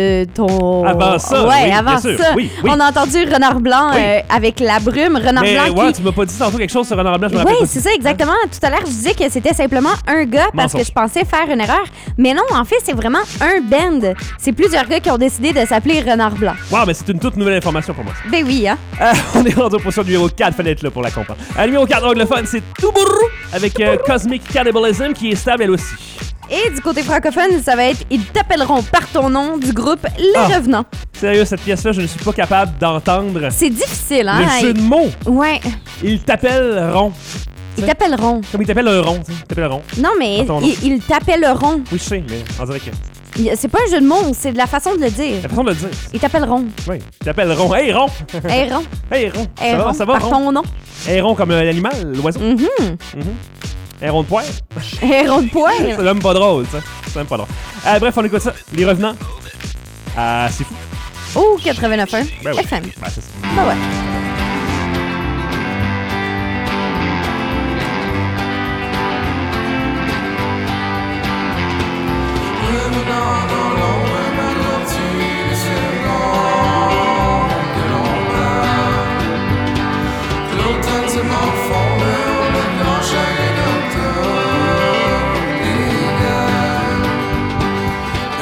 S1: Avant ça,
S4: ouais,
S1: oui,
S4: avant
S1: bien sûr.
S4: ça,
S1: Oui.
S4: on a entendu Renard Blanc
S1: Oui.
S4: avec La Brume. Renard
S1: Mais
S4: Blanc
S1: ouais,
S4: qui...
S1: tu m'as pas dit tantôt quelque chose sur Renard Blanc, je me rappelle
S4: Oui,
S1: pas.
S4: c'est ça, exactement. Tout à l'heure, je disais que c'était simplement un gars parce
S1: Mensonge.
S4: que je pensais faire une erreur. Mais non, en fait, c'est vraiment un band. C'est plusieurs gars qui ont décidé de s'appeler Renard Blanc.
S1: Wow, mais c'est une toute nouvelle information pour moi.
S4: Ben oui, hein.
S1: On est rendu au position numéro 4, fallait être là pour la comprendre. Numéro 4 anglophone, c'est Toubourou avec Cosmic Cannibalism qui est stable elle aussi.
S4: Et du côté francophone, ça va être Ils t'appelleront par ton nom du groupe Les Revenants.
S1: Sérieux, cette pièce-là, je ne suis pas capable d'entendre.
S4: C'est difficile, hein?
S1: Le jeu de mots.
S4: Ouais.
S1: Ils t'appelleront.
S4: Ils t'appelleront.
S1: Comme ils t'appellent un rond, tu sais. Ils t'appelleront.
S4: Non, mais
S1: Par ton nom.
S4: ils t'appelleront.
S1: Oui, je sais, mais on dirait que.
S4: C'est pas un jeu de mots, c'est de la façon de le dire.
S1: La façon de le dire.
S4: Ils t'appelleront.
S1: Oui. Ils t'appelleront. Hey, rond!
S4: Hey, rond.
S1: Hey, rond.
S4: Hey, rond,
S1: Ça va,
S4: par
S1: rond?
S4: ton nom.
S1: Hey, rond comme l'animal, l'oiseau. Hey, rond de poil.
S4: Hey, rond de poil.
S1: C'est même pas drôle, ça. C'est même pas drôle. Bref, on écoute ça. Les revenants. C'est fou.
S4: Oh, 89.1.
S1: Ben oui.
S4: FM.
S1: Ben, c'est ça.
S4: Ben ouais.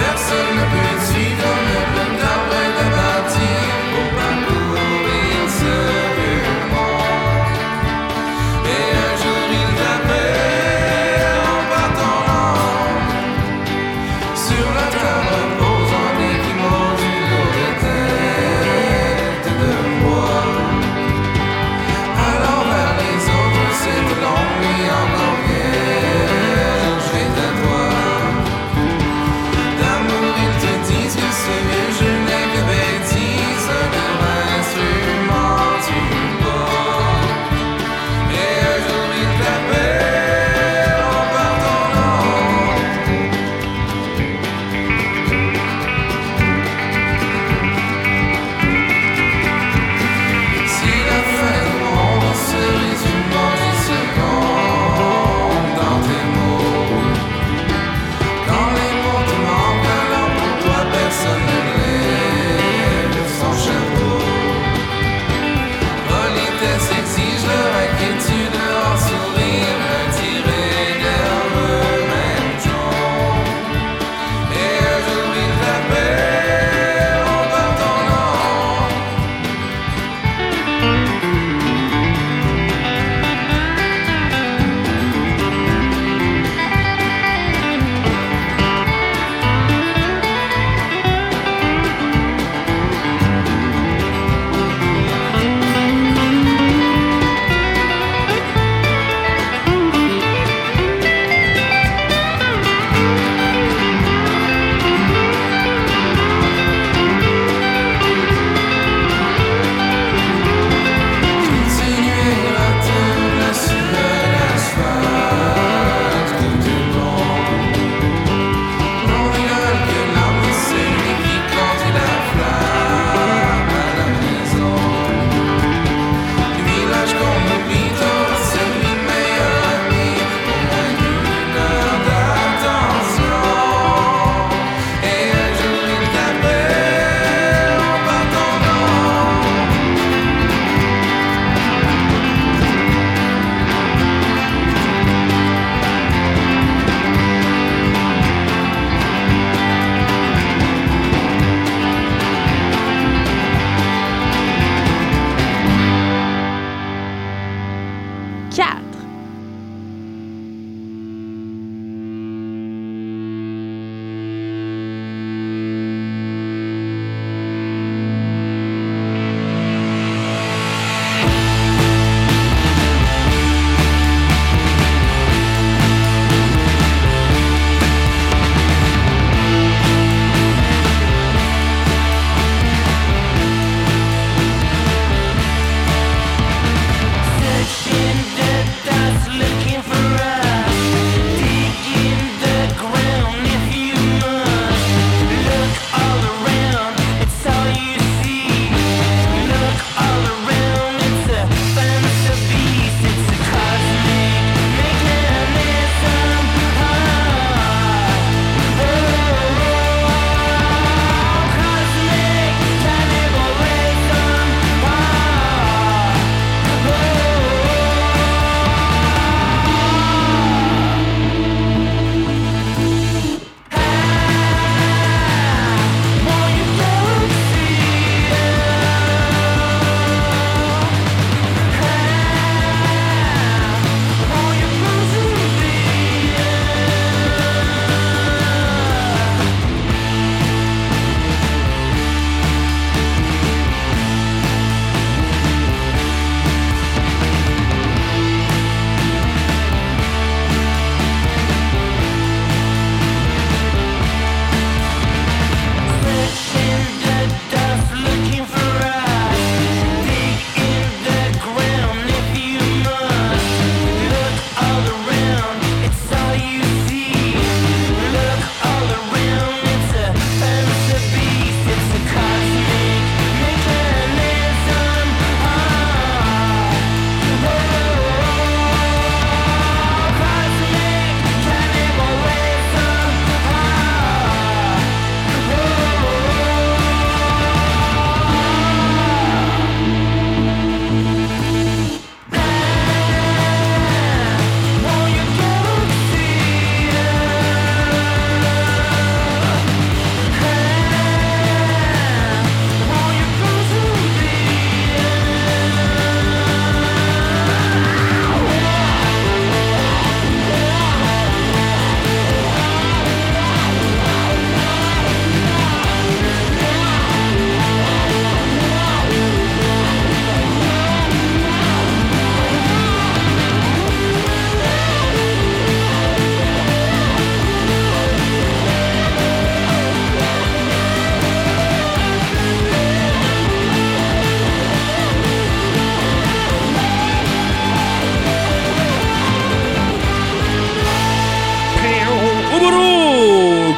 S9: Personne ne peut suivre le plan d'après de bâtir pour parcourir ce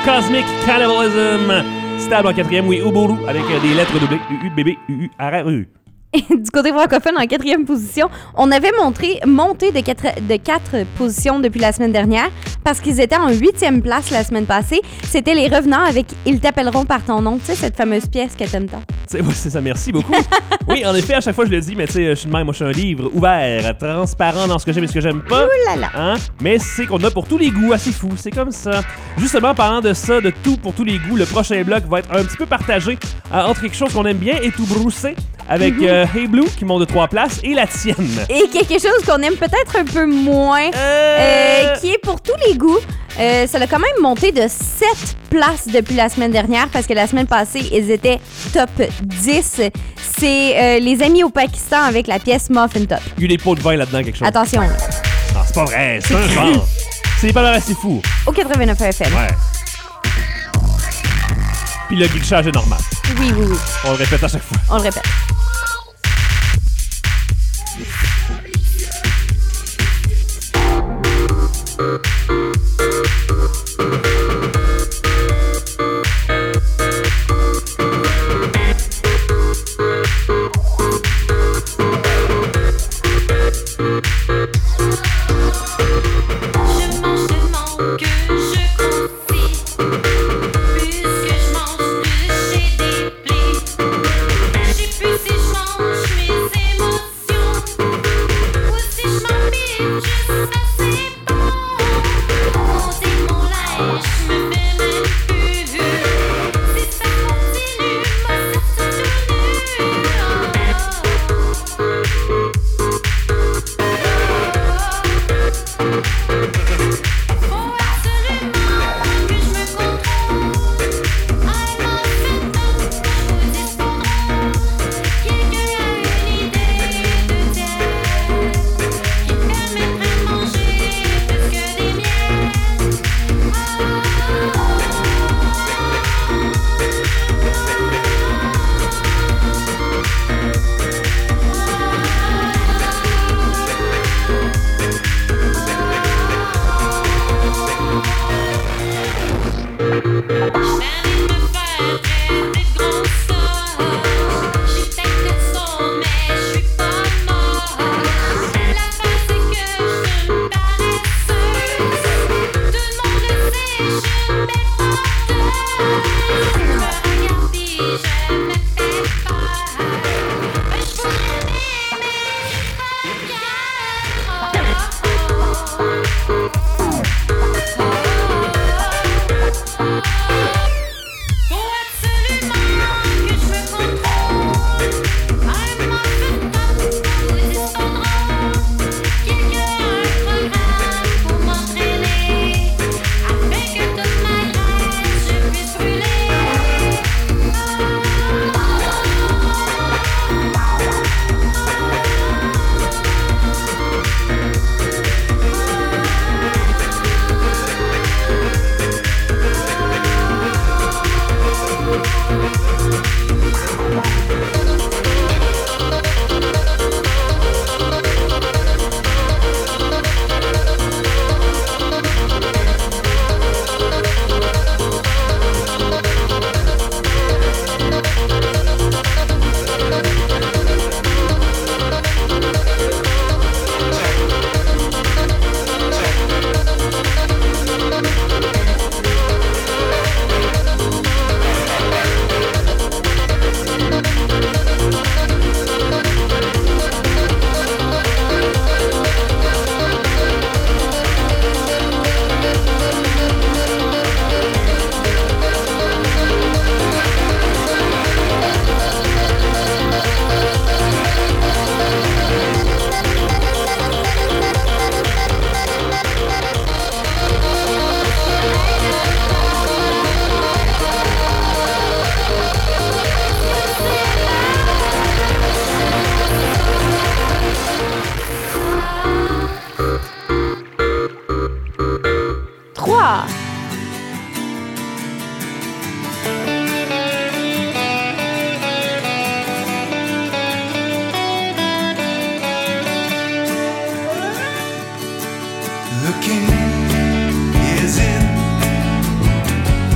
S1: Cosmic Cannibalism. Stable en 4e, oui, Uburu, avec des lettres doublées. UUBB, UURRU.
S4: Du côté francophone, en 4e position, on avait monté de 4 positions depuis la semaine dernière parce qu'ils étaient en 8e place la semaine passée. C'était les Revenants avec Ils t'appelleront par ton nom. Tu sais, cette fameuse pièce que t'aimes tant.
S1: C'est ça, merci beaucoup. Oui, en effet, à chaque fois, je le dis, mais tu sais, je suis de même, moi, je suis un livre ouvert, transparent dans ce que j'aime et ce que j'aime pas.
S4: Ouh là là.
S1: Hein? Mais c'est qu'on a pour tous les goûts, assez fou, c'est comme ça. Justement, parlant de ça, de tout pour tous les goûts, le prochain bloc va être un petit peu partagé entre quelque chose qu'on aime bien et tout broussé, avec Hey Blue, qui monte de 3 places, et la tienne.
S4: Et quelque chose qu'on aime peut-être un peu moins, qui est pour tous les goûts. Ça a quand même monté de 7 places depuis la semaine dernière, parce que la semaine passée, ils étaient top 10. C'est les Amis au Pakistan avec la pièce Muffin Top.
S1: Il y a eu des pots de vin là-dedans, quelque chose.
S4: Attention.
S1: Non, c'est pas vrai, c'est un genre. C'est pas vrai, c'est fou.
S4: Au 89 FM.
S1: Ouais. Puis le glitchage est normal.
S4: Oui.
S1: On le répète à chaque fois.
S4: On le répète.
S8: Je mange tellement que je grossis. Plus que je mange, plus j'ai des plis. Je sais plus si je mange mes émotions ou si je m'habille juste assez bon. Monter mon linge me fait même plus. Si ça continue, moi ça se faut absolument que je me contrôle. I'm muffin top, je vous dis c'est pas drôle. Quelqu'un a une idée de diète qui permettrait de manger plus que des miettes. Je vais me faire rêver de gros sauts. J'ai peut-être le son, mais je suis pas mort. L'affaire c'est que je suis une paresseuse. Tout le monde le sait, je ne mets pas d'heure. Je me regarde puis je me fais peur. Ben, je voudrais m'aimer, je regarde.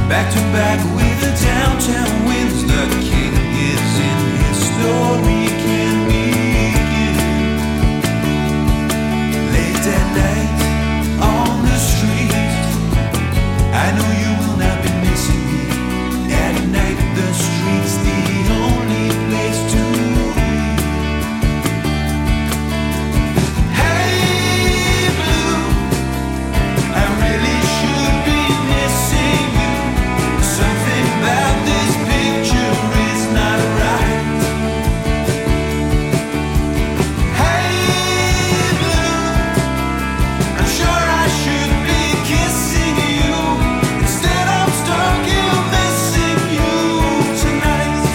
S7: back to back with the downtown winds. The king is in his story can begin. Late at night on the street, I know you will not be missing me. At night the street's the only place to be. Hey Blue, I really should be missing you. Something about this picture is not right. Hey Blue, I'm sure I should be kissing you. Instead I'm stuck here missing you tonight.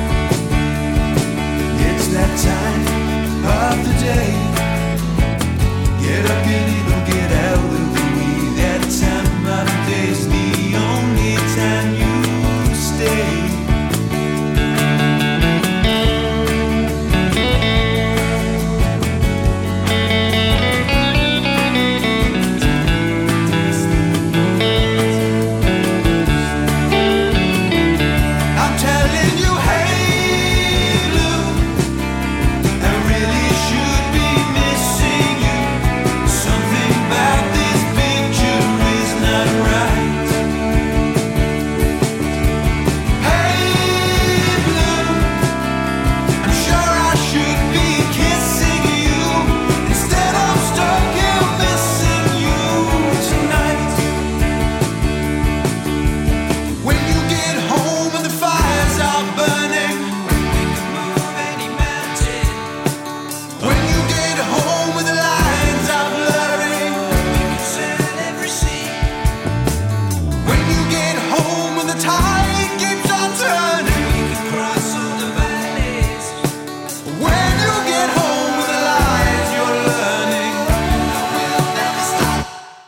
S7: It's that time of the day. Get up, get even, get out of the way. That time of the day's the only time you stay. I'm telling you, hey Blue, I really should be missing you. Something about this picture is not right. Hey Blue, I'm sure I should be kissing you. Instead I'm stuck here missing you tonight. When you get home and the fires are burning, we can move any mountain. When you get home and the lines are blurring, we can sail every sea. When you get home and the tide keeps on turning, we can cross all the valleys. When you get home with the lies you're learning, we'll never stop.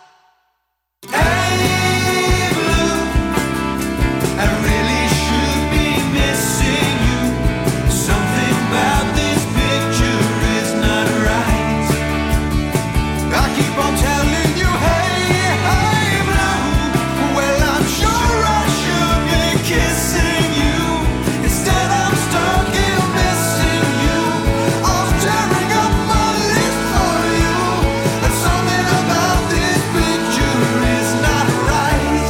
S7: Hey Blue, I really should be missing you. Something about this picture is not right. I keep on telling you, hey, hey Blue. Well, I'm sure I should be kissing you. Instead I'm stuck here missing you. I'm tearing up my list for you. And something about this picture is not right.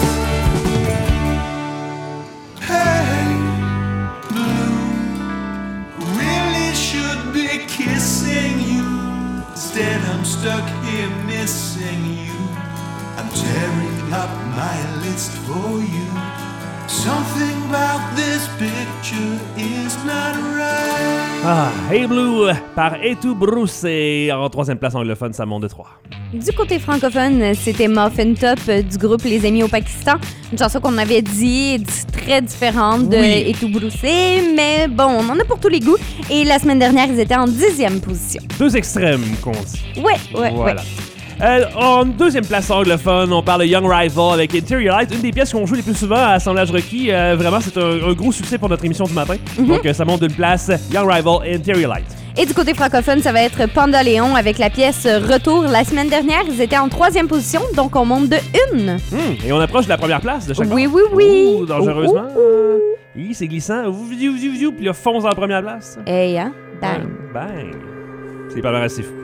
S7: Hey Blue, really should be kissing you. Instead I'm stuck here missing you. I'm tearing up my list for you. Something about this picture is not right.
S1: Ah, Hey Blue par Et-Tout Bruce. Et en troisième place anglophone, ça monte de 3.
S4: Du côté francophone, c'était Muffin Top du groupe Les Amis au Pakistan. Une chanson qu'on avait dit très différente de
S1: Oui.
S4: Et tout broussé, mais bon, on en a pour tous les goûts. Et la semaine dernière, ils étaient en 10e position.
S1: Deux extrêmes qu'on dit.
S4: Ouais.
S1: Voilà. En deuxième place anglophone, on parle de Young Rival avec Interior Light, une des pièces qu'on joue les plus souvent à Assemblage Requis. Vraiment, c'est un gros succès pour notre émission du matin. Donc, ça monte d'une place, Young Rival, Interior Light.
S4: Et du côté francophone, ça va être Panda Léon avec la pièce Retour. La semaine dernière, ils étaient en 3e position, donc on monte de 1.
S1: Et on approche de la première place de chaque
S4: Oui,
S1: bord.
S4: oui, oui.
S1: Ouh, dangereusement. Oui, c'est glissant. Puis là, fonce en première place.
S4: Hey, hein? Bang.
S1: Bang. C'est pas mal assez fou.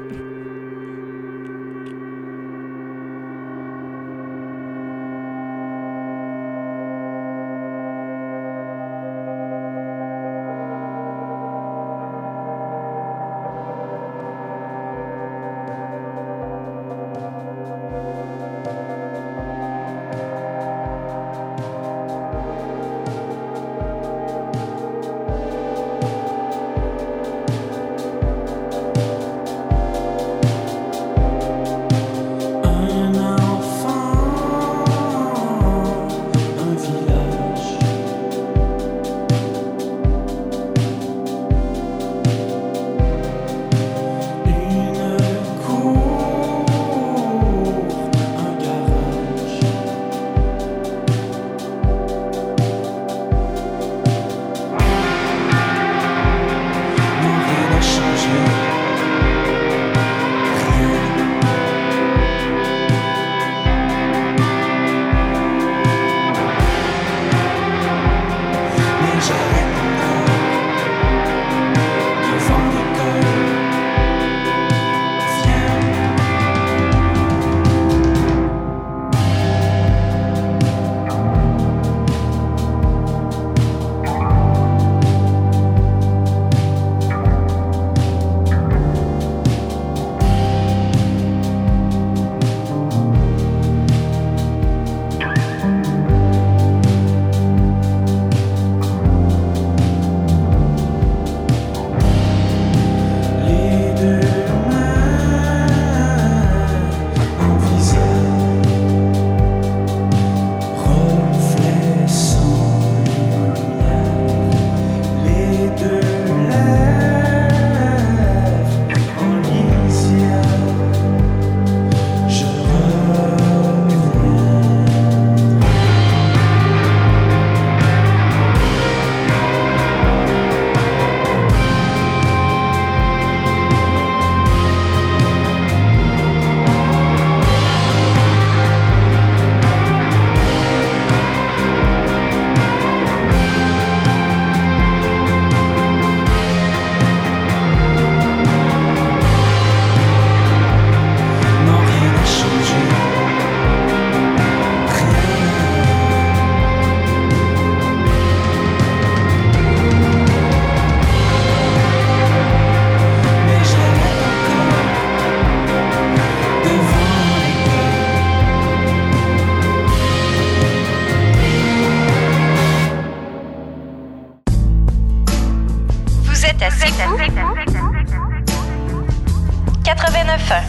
S2: 89.1.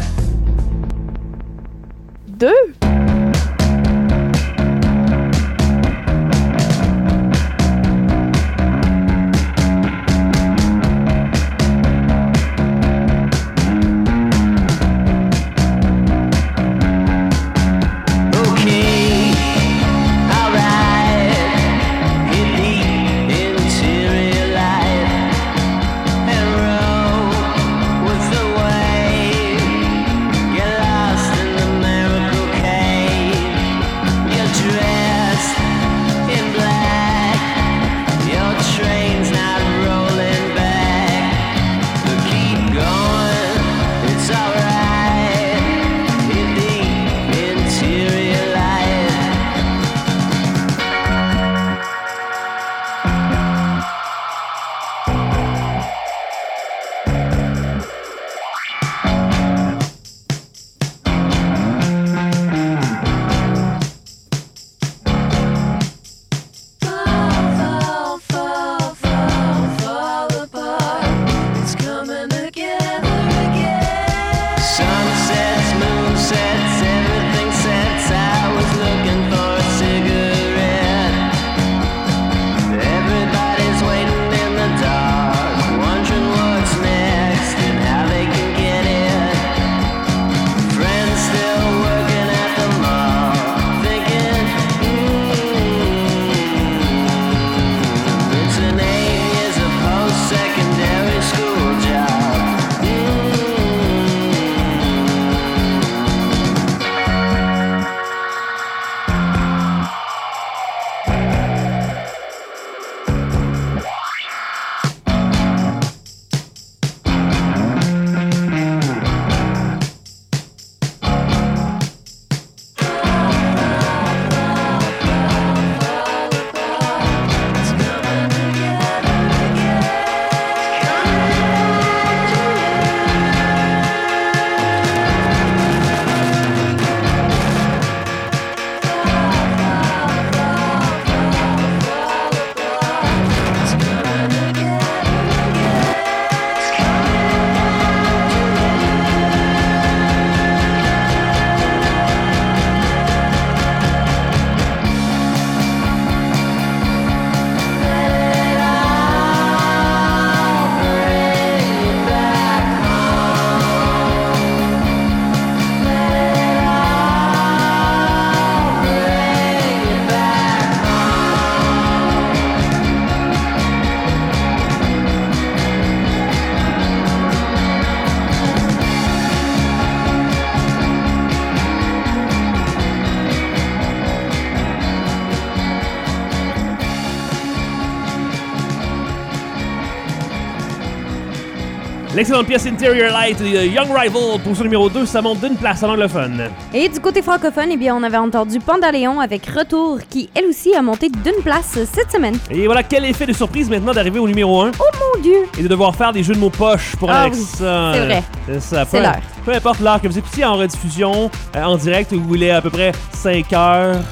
S4: 2.
S1: L'excellente pièce Interior Light de Young Rival pour son numéro 2, ça monte d'une place en anglophone.
S4: Et du côté francophone, eh bien, on avait entendu Pandaléon avec Retour, qui, elle aussi, a monté d'une place cette semaine.
S1: Et voilà, quel effet de surprise maintenant d'arriver au numéro 1.
S4: Oh mon Dieu!
S1: Et de devoir faire des jeux de mots poche pour Alexa.
S4: Oui, c'est vrai.
S1: C'est ça.
S4: C'est l'heure.
S1: Peu importe l'heure que vous écoutiez en rediffusion, en direct, où il est à peu près 5h30,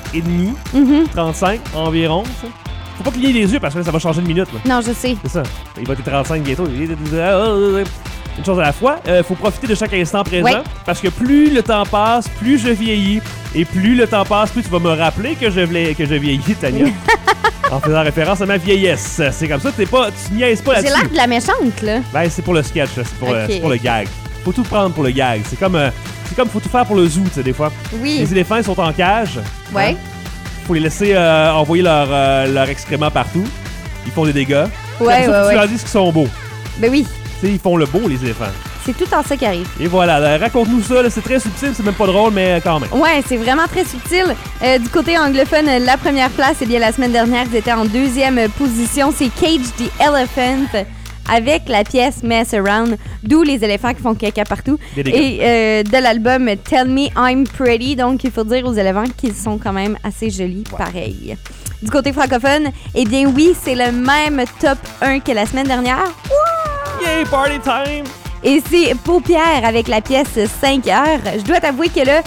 S1: 35 environ. Ça. Faut pas cligner les yeux parce que là, ça va changer de minute. Là.
S4: Non, je sais.
S1: C'est ça. Il va être 35 bientôt. Une chose à la fois. Faut profiter de chaque instant présent parce que plus le temps passe, plus je vieillis. Et plus le temps passe, plus tu vas me rappeler que je vieillis, Tania. En faisant référence à ma vieillesse. C'est comme ça, tu niaises pas là-dessus.
S4: J'ai l'air de la méchante, là.
S1: Ben, c'est pour le sketch, c'est pour le gag. Faut tout prendre pour le gag. C'est comme faut tout faire pour le zoo, tu sais, des fois.
S4: Oui.
S1: Les éléphants, ils sont en cage.
S4: Ouais.
S1: Faut les laisser envoyer leur excréments partout. Ils font des dégâts.
S4: Ouais,
S1: ça, tu leur dis qu'ils sont beaux.
S4: Ben oui.
S1: Tu sais, ils font le beau, les éléphants.
S4: C'est tout en ça qui arrive.
S1: Et voilà, raconte-nous ça. Là, c'est très subtil, c'est même pas drôle, mais quand même.
S4: Ouais, c'est vraiment très subtil. Du côté anglophone, la première place, eh bien, la semaine dernière, ils étaient en deuxième position. C'est Cage the Elephant avec la pièce Mess Around, d'où les éléphants qui font caca partout. Et de l'album Tell Me I'm Pretty. Donc, il faut dire aux éléphants qu'ils sont quand même assez jolis, pareil. Du côté francophone, eh bien oui, c'est le même top 1 que la semaine dernière.
S1: Yay, party time!
S4: Et c'est Paupières avec la pièce 5 heures. Je dois t'avouer que là,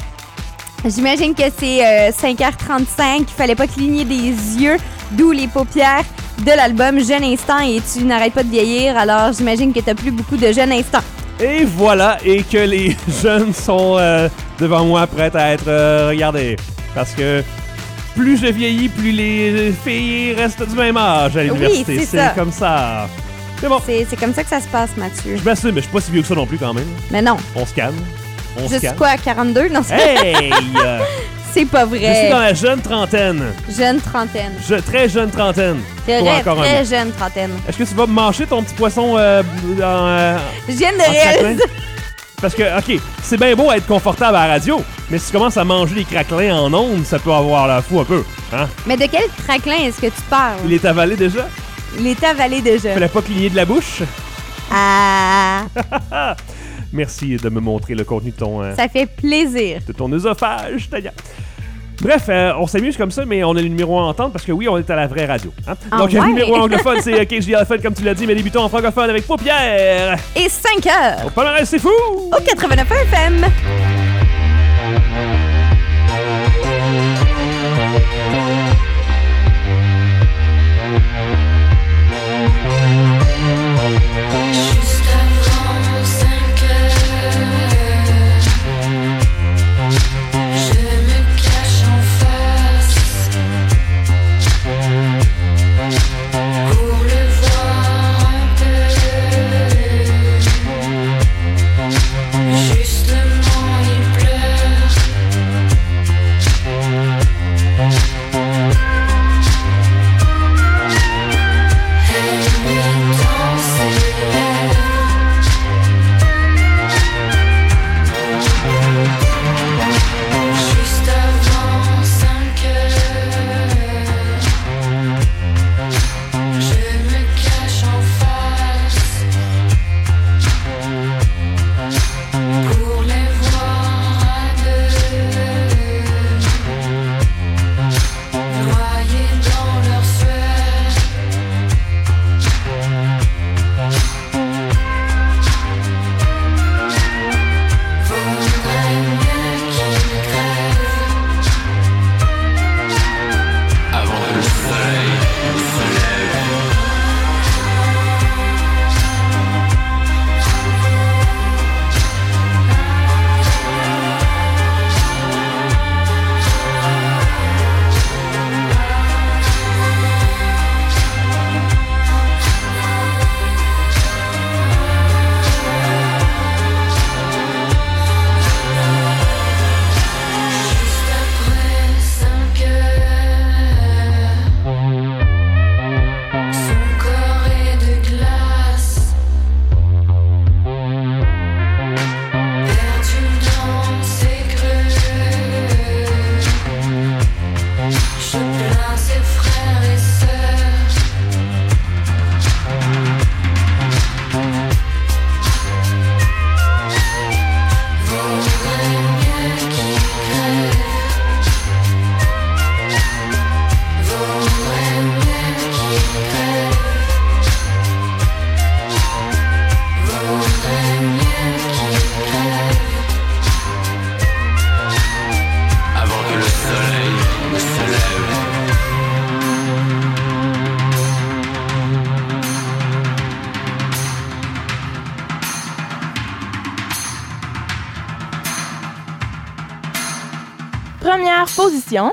S4: j'imagine que c'est 5h35. Il fallait pas cligner des yeux, d'où les paupières. de l'album Jeune Instant et tu n'arrêtes pas de vieillir, alors j'imagine que t'as plus beaucoup de jeunes instants.
S1: Et voilà, et que les jeunes sont devant moi prêts à être regardés. Parce que plus je vieillis, plus les filles restent du même âge à l'université.
S4: Oui, c'est ça.
S1: Comme ça. C'est bon.
S4: C'est comme ça que ça se passe, Mathieu.
S1: Je m'assume, mais je suis pas si vieux que ça non plus quand même.
S4: Mais non.
S1: On se calme.
S4: Je suis quoi, à 42? Non,
S1: Hey!
S4: C'est pas vrai.
S1: Je suis dans la jeune trentaine.
S4: Jeune trentaine.
S1: Très jeune trentaine.
S4: Très jeune trentaine.
S1: Est-ce que tu vas manger ton petit poisson
S4: Je viens de réaliser.
S1: Parce que, OK, c'est bien beau être confortable à la radio, mais si tu commences à manger des craquelins en ondes, ça peut avoir la fou un peu, hein?
S4: Mais de quel craquelin est-ce que tu parles?
S1: Il est avalé déjà?
S4: Il est avalé déjà.
S1: Fallait pas cligner de la bouche?
S4: Ah!
S1: Merci de me montrer le contenu de ton...
S4: Ça fait plaisir.
S1: De ton œsophage, Tania. Bref, on s'amuse comme ça, mais on a le numéro à entendre parce que oui, on est à la vraie radio. Hein? Donc, le numéro anglophone, c'est KGFN, comme tu l'as dit, mais débutons en francophone avec Paupières.
S4: Et 5 heures.
S1: Au palmarès, c'est fou!
S4: Au 89 FM.
S8: Juste avant 5 heures, je me cache en face pour le voir un peu. Justement, il pleure. Elle met dans ses juste avant 5 heures, je me cache en face pour les voir à deux, noyés dans leur sueur. Vaudrait mieux qu'ils crèvent
S11: Avant que le soleil se lève.
S8: juste après 5 heures. Son corps est de glace, perdu dans ses creux. Je plains ses frères et sœurs. Vaudrait mieux qu'il crève. Vaudrait mieux qu'il crève. Vaudrait mieux qu'il crève.
S11: Avant que le soleil se lève.
S14: Première position.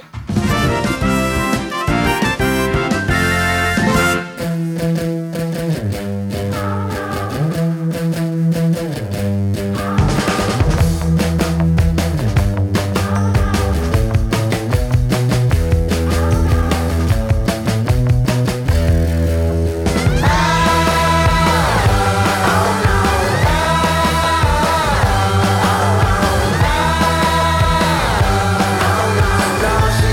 S9: Blanche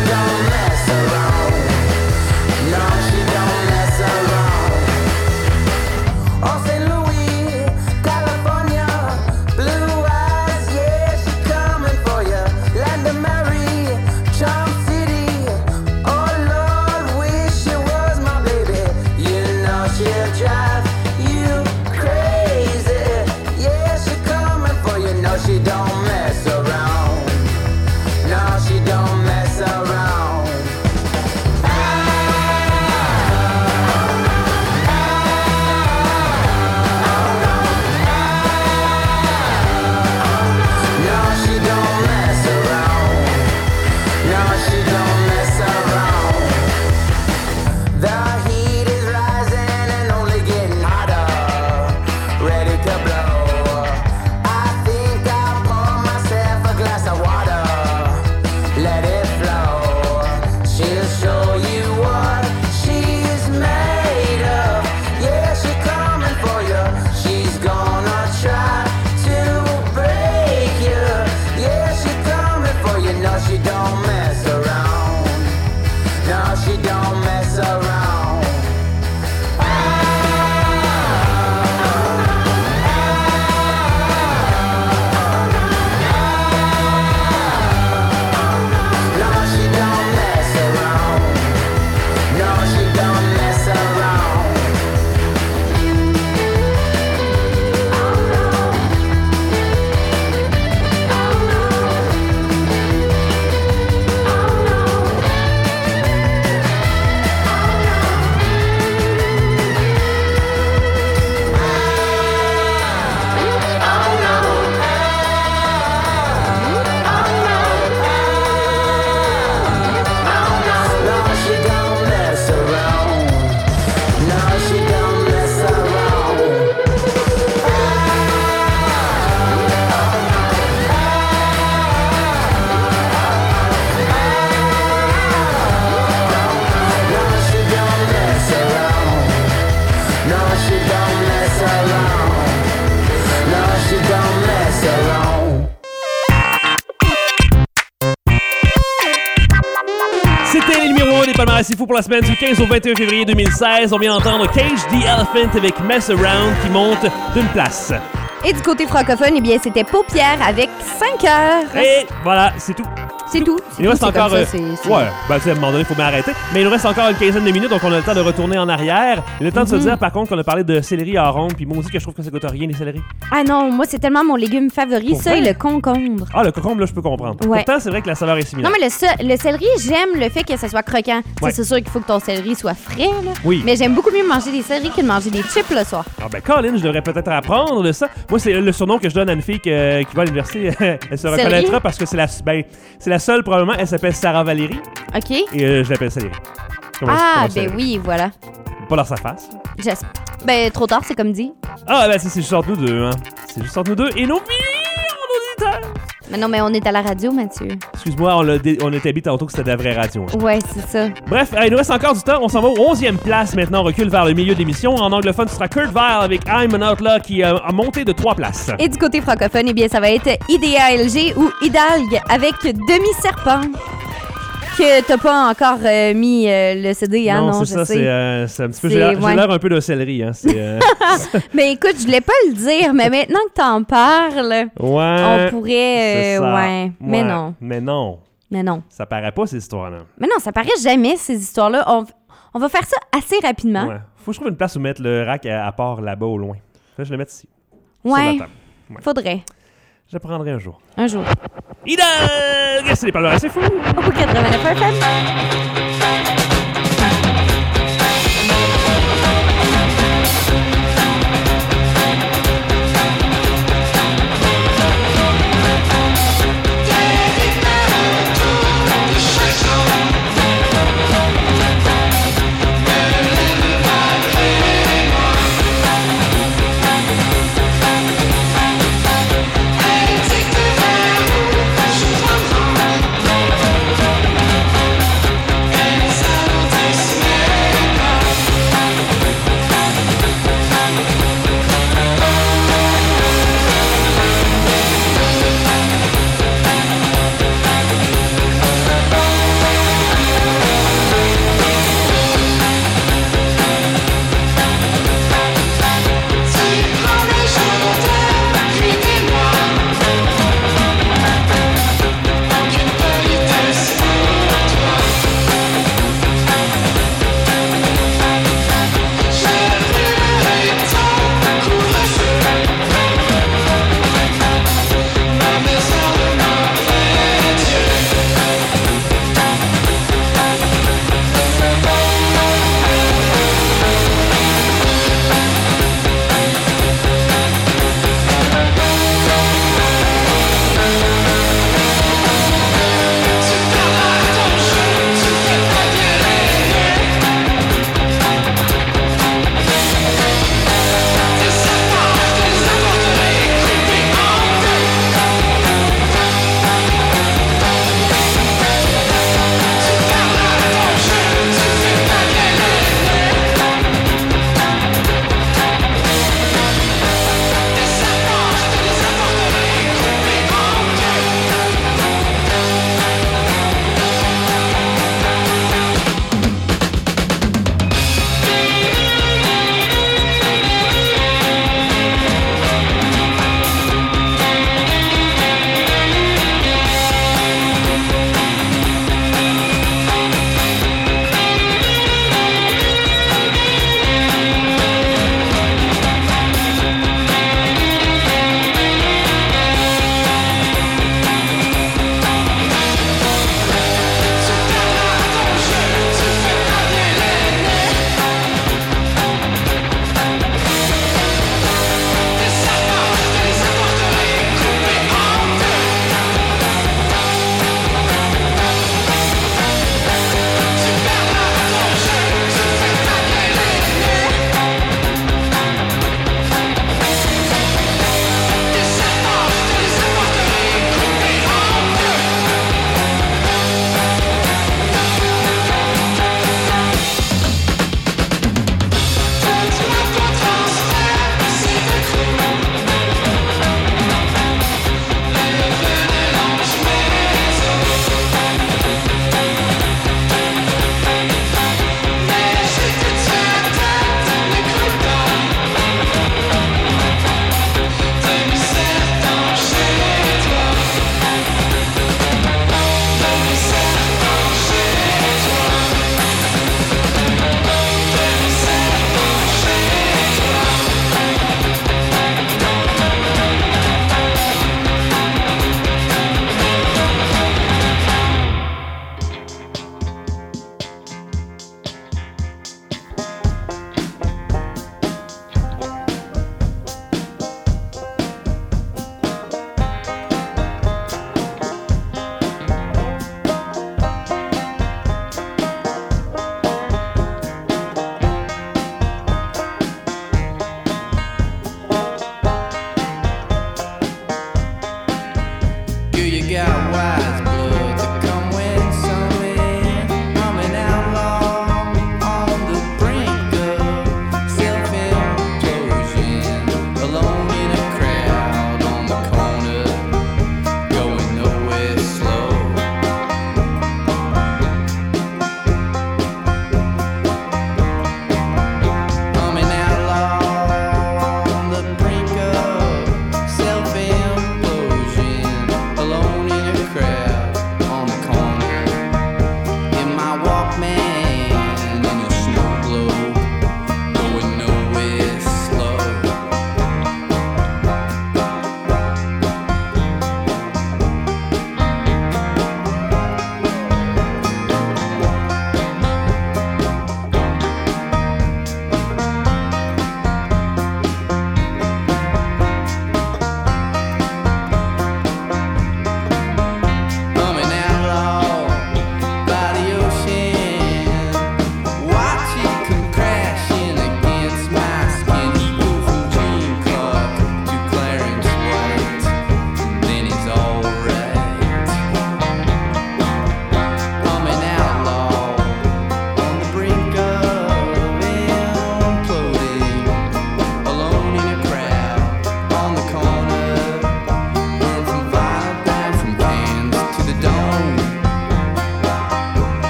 S3: numéro 1 des palmarès c'est fou pour la semaine du 15 au 21 février 2016. On vient d'entendre Cage the Elephant avec Mess Around qui monte d'une place.
S4: Et du côté francophone, eh bien, c'était Paupières avec 5 heures.
S3: Et voilà, c'est tout.
S4: C'est tout.
S3: Il nous reste encore.
S4: Ouais,
S3: ben, tu sais, à un moment donné, il faut m'arrêter. Mais il nous reste encore une quinzaine de minutes, donc on a le temps de retourner en arrière. Il a le temps de se dire, par contre, qu'on a parlé de céleri à ronde, puis moi aussi, que je trouve que ça goûte rien, les céleris.
S4: Ah non, moi, c'est tellement mon légume favori, ça et le concombre.
S3: Ah, le concombre, là, je peux comprendre.
S4: Ouais.
S3: Pourtant, c'est vrai que la saveur est similaire.
S4: Non, mais le céleri, j'aime le fait que ça soit croquant.
S3: Ouais.
S4: C'est sûr qu'il faut que ton céleri soit frais, là.
S3: Oui.
S4: Mais j'aime beaucoup mieux manger des céleris que de manger des chips le soir.
S3: Ah ben Colin, je devrais peut-être apprendre de ça. Moi, c'est le surnom que je donne à une fille qui va à l'université. Elle se
S4: Céleri?
S3: reconnaîtra parce que c'est la seule, probablement. Elle s'appelle Sarah Valérie.
S4: OK.
S3: Et je l'appelle Céleri.
S4: Ben oui, voilà.
S3: Pas dans sa face.
S4: Ben, trop tard, c'est comme dit.
S3: Ah ben c'est juste entre nous deux, hein. C'est juste entre nous deux et nos auditeurs.
S4: Mais non, mais on est à la radio, Mathieu.
S3: Excuse-moi, on établit tantôt que c'était de la vraie radio. Hein.
S4: Ouais, c'est ça.
S3: Bref, il nous reste encore du temps. On s'en va aux 11e place maintenant. On recule vers le milieu de l'émission. En anglophone, ce sera Kurt Vile avec I'm an Outlaw qui a monté de 3 places.
S4: Et du côté francophone, eh bien, ça va être IDALG ou Hidalgue avec Demi-Serpent. Que t'as pas encore mis le CD, hein?
S3: Non, c'est ça, c'est un petit peu... J'ai l'air un peu de céleri, hein.
S4: Mais écoute, je voulais pas le dire, mais maintenant que t'en parles, on pourrait... ouais, mais non.
S3: Mais non.
S4: Mais non.
S3: Ça paraît pas, ces histoires-là.
S4: Mais non, ça paraît jamais, ces histoires-là. On va faire ça assez rapidement.
S3: Ouais. Faut que je trouve une place où mettre le rack à part là-bas au loin. Fait que je le mets ici.
S4: Ouais. Faudrait.
S3: Je le prendrai un jour.
S4: Un jour.
S3: Hidalgue! C'est les palmarès, c'est fou!
S4: Au 89 FM.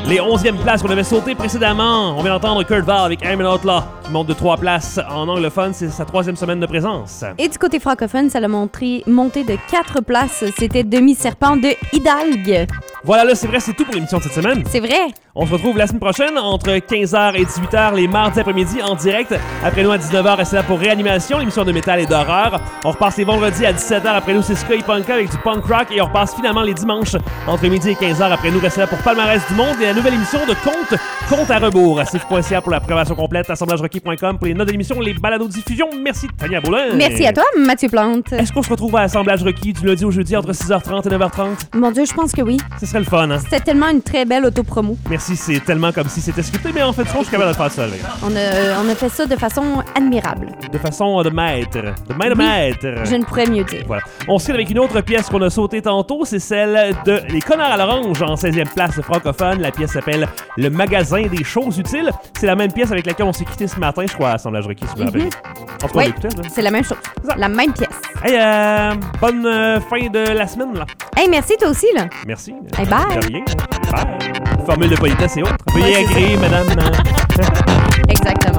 S1: Les 11e places qu'on avait sautées précédemment. On vient d'entendre Kurt Val avec I'm an Outlaw qui monte de 3 places en anglophone. C'est sa 3e semaine de présence.
S4: Et du côté francophone, ça l'a monté de 4 places. C'était Demi-Serpent de Hidalgue.
S1: Voilà, là, c'est vrai, c'est tout pour l'émission de cette semaine.
S4: C'est vrai.
S1: On se retrouve la semaine prochaine entre 15h et 18h les mardis après-midi en direct. Après nous à 19h, restez là pour Réanimation, l'émission de métal et d'horreur. On repasse les vendredis à 17h. Après nous, c'est Ska et Punka avec du punk rock. Et on repasse finalement les dimanches entre midi et 15h. Après nous, restez là pour Palmarès du Monde et la nouvelle émission de Compte à rebours. CIF.ca pour la programmation complète, assemblagerocky.com pour les notes de l'émission, les balados-diffusions. Merci Tania Boulin.
S4: Merci à toi, Mathieu Plante.
S1: Est-ce qu'on se retrouve à Assemblage Rocky du lundi au jeudi entre 6h30 et 9h30?
S4: Mon Dieu, je pense que oui.
S1: Ce serait le fun, hein?
S4: C'était tellement une très belle autopromo.
S1: Merci, c'est tellement comme si c'était scripté, mais en fait, je suis capable de le faire seul.
S4: On a fait ça de façon admirable.
S1: De façon de maître. De maître.
S4: Je ne pourrais mieux dire.
S1: Voilà. On se quitte avec une autre pièce qu'on a sautée tantôt, c'est celle de Les Connards à l'Orange en 16e place francophone. La pièce s'appelle Le Magasin des choses utiles. C'est la même pièce avec laquelle on s'est quitté ce matin, je crois, à Assemblage Rocky, si vous vous rappelez. En tout cas,
S4: oui, c'est la même chose. La même pièce.
S1: Hey, bonne fin de la semaine, là.
S4: Hey, merci toi aussi, là.
S1: Merci.
S4: Hey, bye.
S1: De rien. Bye. Formule de politesse et autres. Veuillez agréer, madame.
S4: Exactement.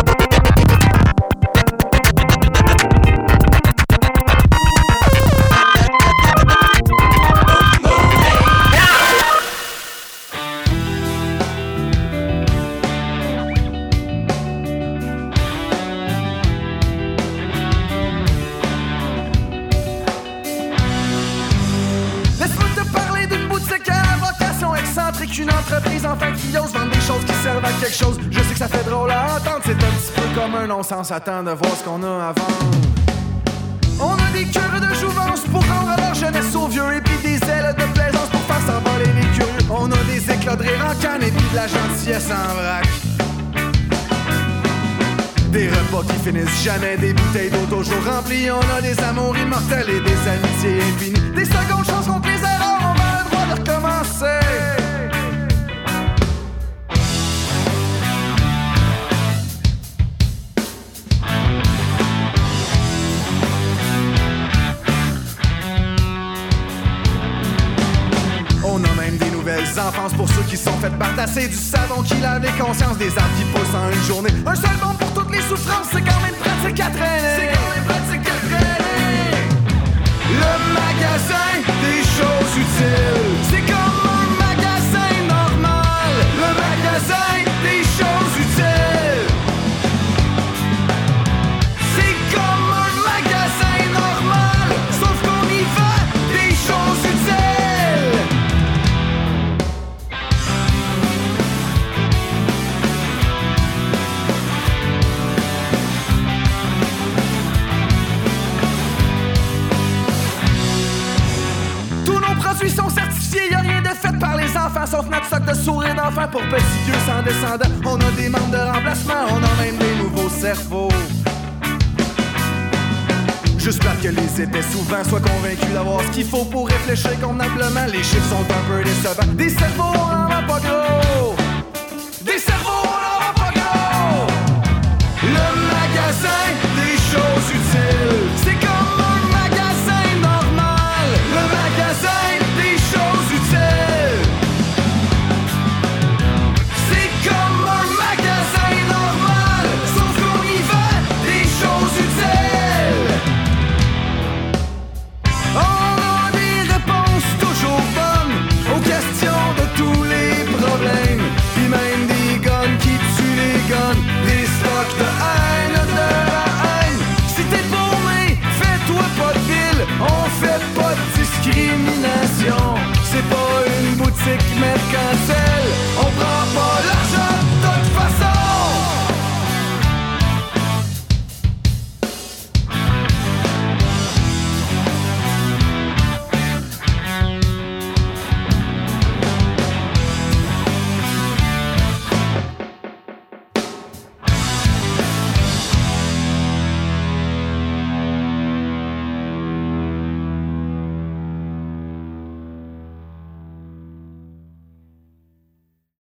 S5: Une entreprise enfin qui ose vendre des choses qui servent à quelque chose. Je sais que ça fait drôle à entendre, c'est un petit peu comme un non-sens. Attends de voir ce qu'on a à vendre. On a des cœurs de jouvence pour rendre leur jeunesse aux vieux, et puis des ailes de plaisance pour faire s'envoler les curieux. On a des éclats de rire en canne et puis de la gentillesse en vrac. Des repas qui finissent jamais, des bouteilles d'eau toujours remplies. On a des amours immortels et des amitiés infinies. Des secondes chances contre les erreurs, on a le droit de recommencer. Enfances pour ceux qui sont fait bardasser, du savon qui lave les consciences, des arbres qui poussent en une journée. Un seul monde pour toutes les souffrances, c'est quand même pratique à traîner. C'est quand même pratique à traîner. Le magasin des choses utiles, c'est comme un magasin normal. Le magasin des choses utiles, c'est comme un magasin normal, sauf qu'on y vend des choses utiles. Produits sont certifiés, y'a rien de fait par les enfants, sauf notre stock de souris d'enfants pour petits vieux sans descendants. On a des membres de remplacement, on a même des nouveaux cerveaux. J'espère que les épais souvent soient convaincus d'avoir ce qu'il faut pour réfléchir convenablement. Les chiffres sont un peu décevants, des cerveaux on en a pas gros.